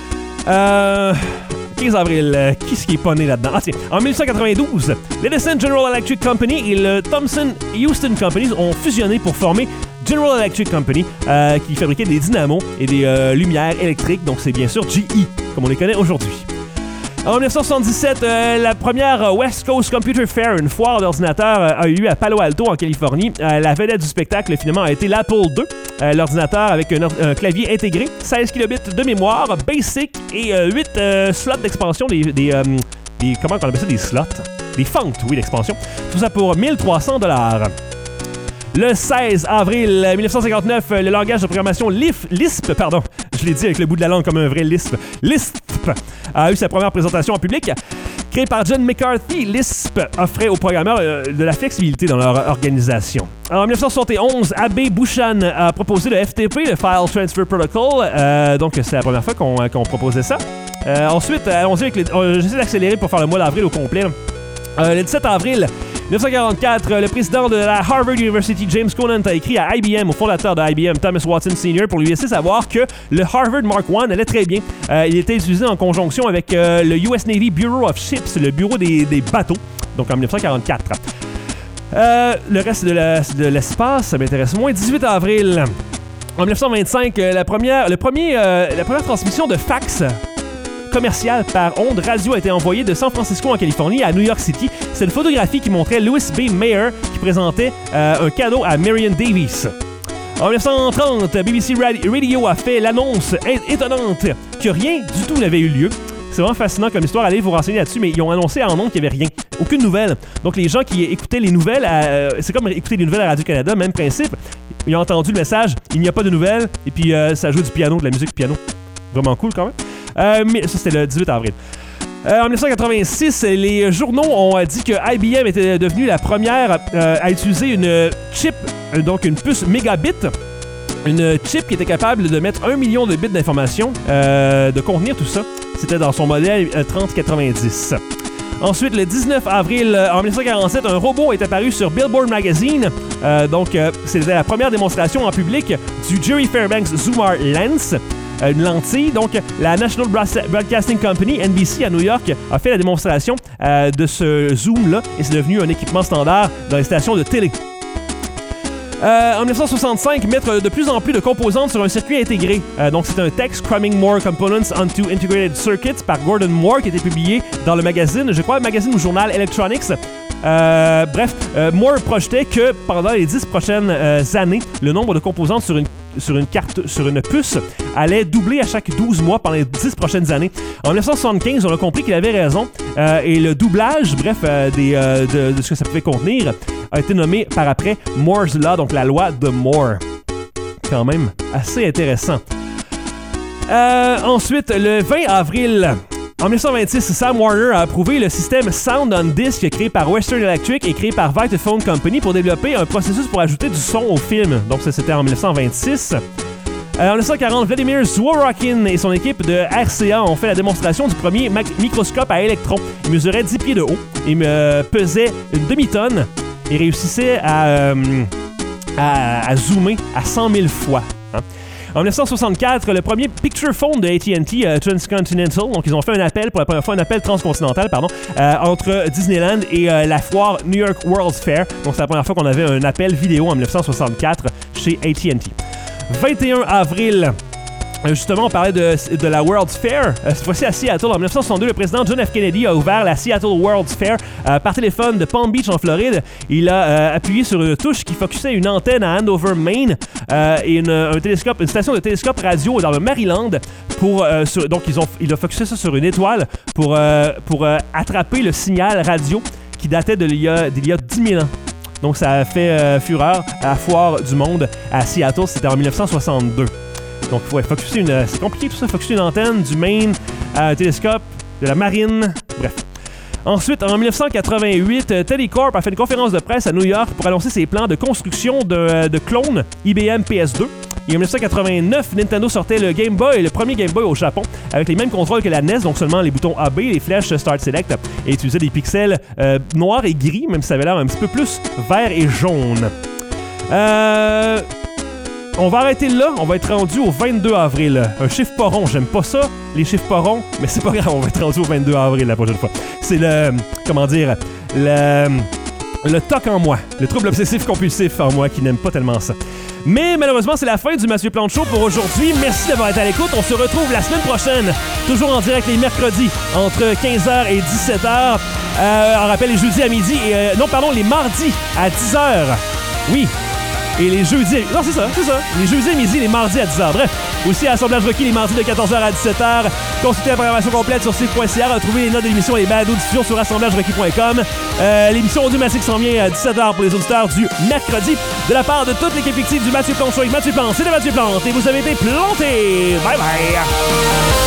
S1: 15 avril, qui est pas né là-dedans? Ah tiens, en 1992, l'Edison General Electric Company et le Thomson Houston Company ont fusionné pour former General Electric Company, qui fabriquait des dynamos et des lumières électriques, donc c'est bien sûr GE, comme on les connaît aujourd'hui. En 1977, la première West Coast Computer Fair, une foire d'ordinateurs, a eu lieu à Palo Alto, en Californie. La vedette du spectacle, finalement, a été l'Apple II, l'ordinateur avec un clavier intégré, 16 kilobits de mémoire, basic et 8 slots d'expansion, comment on appelle ça, des slots? Des fentes, oui, d'expansion. Tout ça pour 1300 $. Le 16 avril 1959, le langage de programmation Lisp, je l'ai dit avec le bout de la langue comme un vrai Lisp, a eu sa première présentation en public. Créé par John McCarthy, Lisp offrait aux programmeurs de la flexibilité dans leur organisation. En 1971, Abe Bouchan a proposé le FTP, le File Transfer Protocol, donc c'est la première fois qu'on proposait ça. Ensuite, allons-y avec j'essaie d'accélérer pour faire le mois d'avril au complet. Le 17 avril 1944, le président de la Harvard University, James Conant, a écrit à IBM, au fondateur de IBM, Thomas Watson Sr., pour lui laisser savoir que le Harvard Mark I allait très bien. Il était utilisé en conjonction avec le US Navy Bureau of Ships, le bureau des bateaux, donc en 1944. Le reste de l'espace, ça m'intéresse moins. 18 avril, en 1925, la première transmission de fax commercial par onde radio a été envoyé de San Francisco en Californie à New York City. C'est une photographie qui montrait Louis B. Mayer qui présentait un cadeau à Marion Davis. En 1930, BBC Radio a fait l'annonce étonnante que rien du tout n'avait eu lieu. C'est vraiment fascinant comme histoire, allez vous renseigner là-dessus, mais ils ont annoncé en ondes qu'il n'y avait rien, aucune nouvelle. Donc les gens qui écoutaient les nouvelles, c'est comme écouter les nouvelles à Radio-Canada, même principe. Ils ont entendu le message, il n'y a pas de nouvelles, et puis ça joue du piano, de la musique du piano. Vraiment cool quand même. Mais ça, c'était le 18 avril. En 1986, les journaux ont dit que IBM était devenue la première à utiliser une chip, donc une puce mégabit, une chip qui était capable de mettre 1 million de bits d'informations, de contenir tout ça. C'était dans son modèle 3090. Ensuite, le 19 avril en 1947, un robot est apparu sur Billboard Magazine. C'était la première démonstration en public du Jerry Fairbanks Zoomar Lens. Une lentille. Donc, la National Broadcasting Company, NBC, à New York, a fait la démonstration de ce zoom-là et c'est devenu un équipement standard dans les stations de télé. En 1965, mettre de plus en plus de composantes sur un circuit intégré. Donc, c'est un texte, Cramming More Components onto Integrated Circuits, par Gordon Moore, qui a été publié dans le magazine, je crois, le magazine ou journal Electronics. Moore projetait que pendant les 10 prochaines années, le nombre de composantes sur une sur une puce allait doubler à chaque 12 mois pendant les 10 prochaines années. En 1975, on a compris qu'il avait raison et le doublage, bref, de ce que ça pouvait contenir, a été nommé par après Moore's Law, donc la loi de Moore. Quand même assez intéressant. Ensuite, le 20 avril... En 1926, Sam Warner a approuvé le système Sound on Disc créé par Western Electric et créé par Vitaphone Company pour développer un processus pour ajouter du son au film. Donc ça, c'était en 1926. En 1940, Vladimir Zworykin et son équipe de RCA ont fait la démonstration du premier microscope à électrons. Il mesurait 10 pieds de haut et pesait une demi-tonne et réussissait à zoomer à 100 000 fois. Hein. En 1964, le premier Picture Phone de AT&T, Transcontinental, donc ils ont fait un appel, pour la première fois un appel transcontinental, entre Disneyland et la foire New York World's Fair. Donc c'est la première fois qu'on avait un appel vidéo en 1964 chez AT&T. 21 avril... Justement, on parlait de la World's Fair. Cette fois-ci à Seattle. En 1962, le président John F. Kennedy a ouvert la Seattle World's Fair par téléphone de Palm Beach en Floride. Il a appuyé sur une touche qui focusait une antenne à Andover, Maine et une station de télescope radio dans le Maryland. Donc, il a focusé ça sur une étoile pour attraper le signal radio qui datait d'il y a 10 000 ans. Donc, ça a fait fureur à la Foire du Monde à Seattle. C'était en 1962. Donc, il faut focuser c'est compliqué tout ça, focuser une antenne du Maine à un télescope, de la marine, bref. Ensuite, en 1988, Teddy Corp a fait une conférence de presse à New York pour annoncer ses plans de construction de clones IBM PS2. Et en 1989, Nintendo sortait le Game Boy, le premier Game Boy au Japon, avec les mêmes contrôles que la NES, donc seulement les boutons AB, les flèches Start Select, et utilisait des pixels noirs et gris, même si ça avait l'air un petit peu plus vert et jaune. On va arrêter là, on va être rendu au 22 avril. Un chiffre pas rond, j'aime pas ça, les chiffres pas ronds, mais c'est pas grave, on va être rendu au 22 avril la prochaine fois. C'est le TOC en moi, le trouble obsessif-compulsif en moi qui n'aime pas tellement ça. Mais malheureusement, c'est la fin du Mathieu Plante Show pour aujourd'hui. Merci d'avoir été à l'écoute. On se retrouve la semaine prochaine, toujours en direct les mercredis, entre 15h et 17h. On rappelle les jeudis à midi, les mardis à 10h. Oui. Et les jeudis... Non, c'est ça. Les jeudis à midi, les mardis à 10h. Bref, aussi à Assemblage Rocky, les mardis de 14h à 17h. Consultez la programmation complète sur site.ca. Retrouvez les notes d'émission et les balados diffusion sur assemblagerocky.com. L'émission Audiomatique s'en vient à 17h pour les auditeurs du mercredi. De la part de toute l'équipe fictive du Mathieu Plante Show avec Mathieu Plante, c'est de Mathieu Plante. Et vous avez été planté. Bye bye.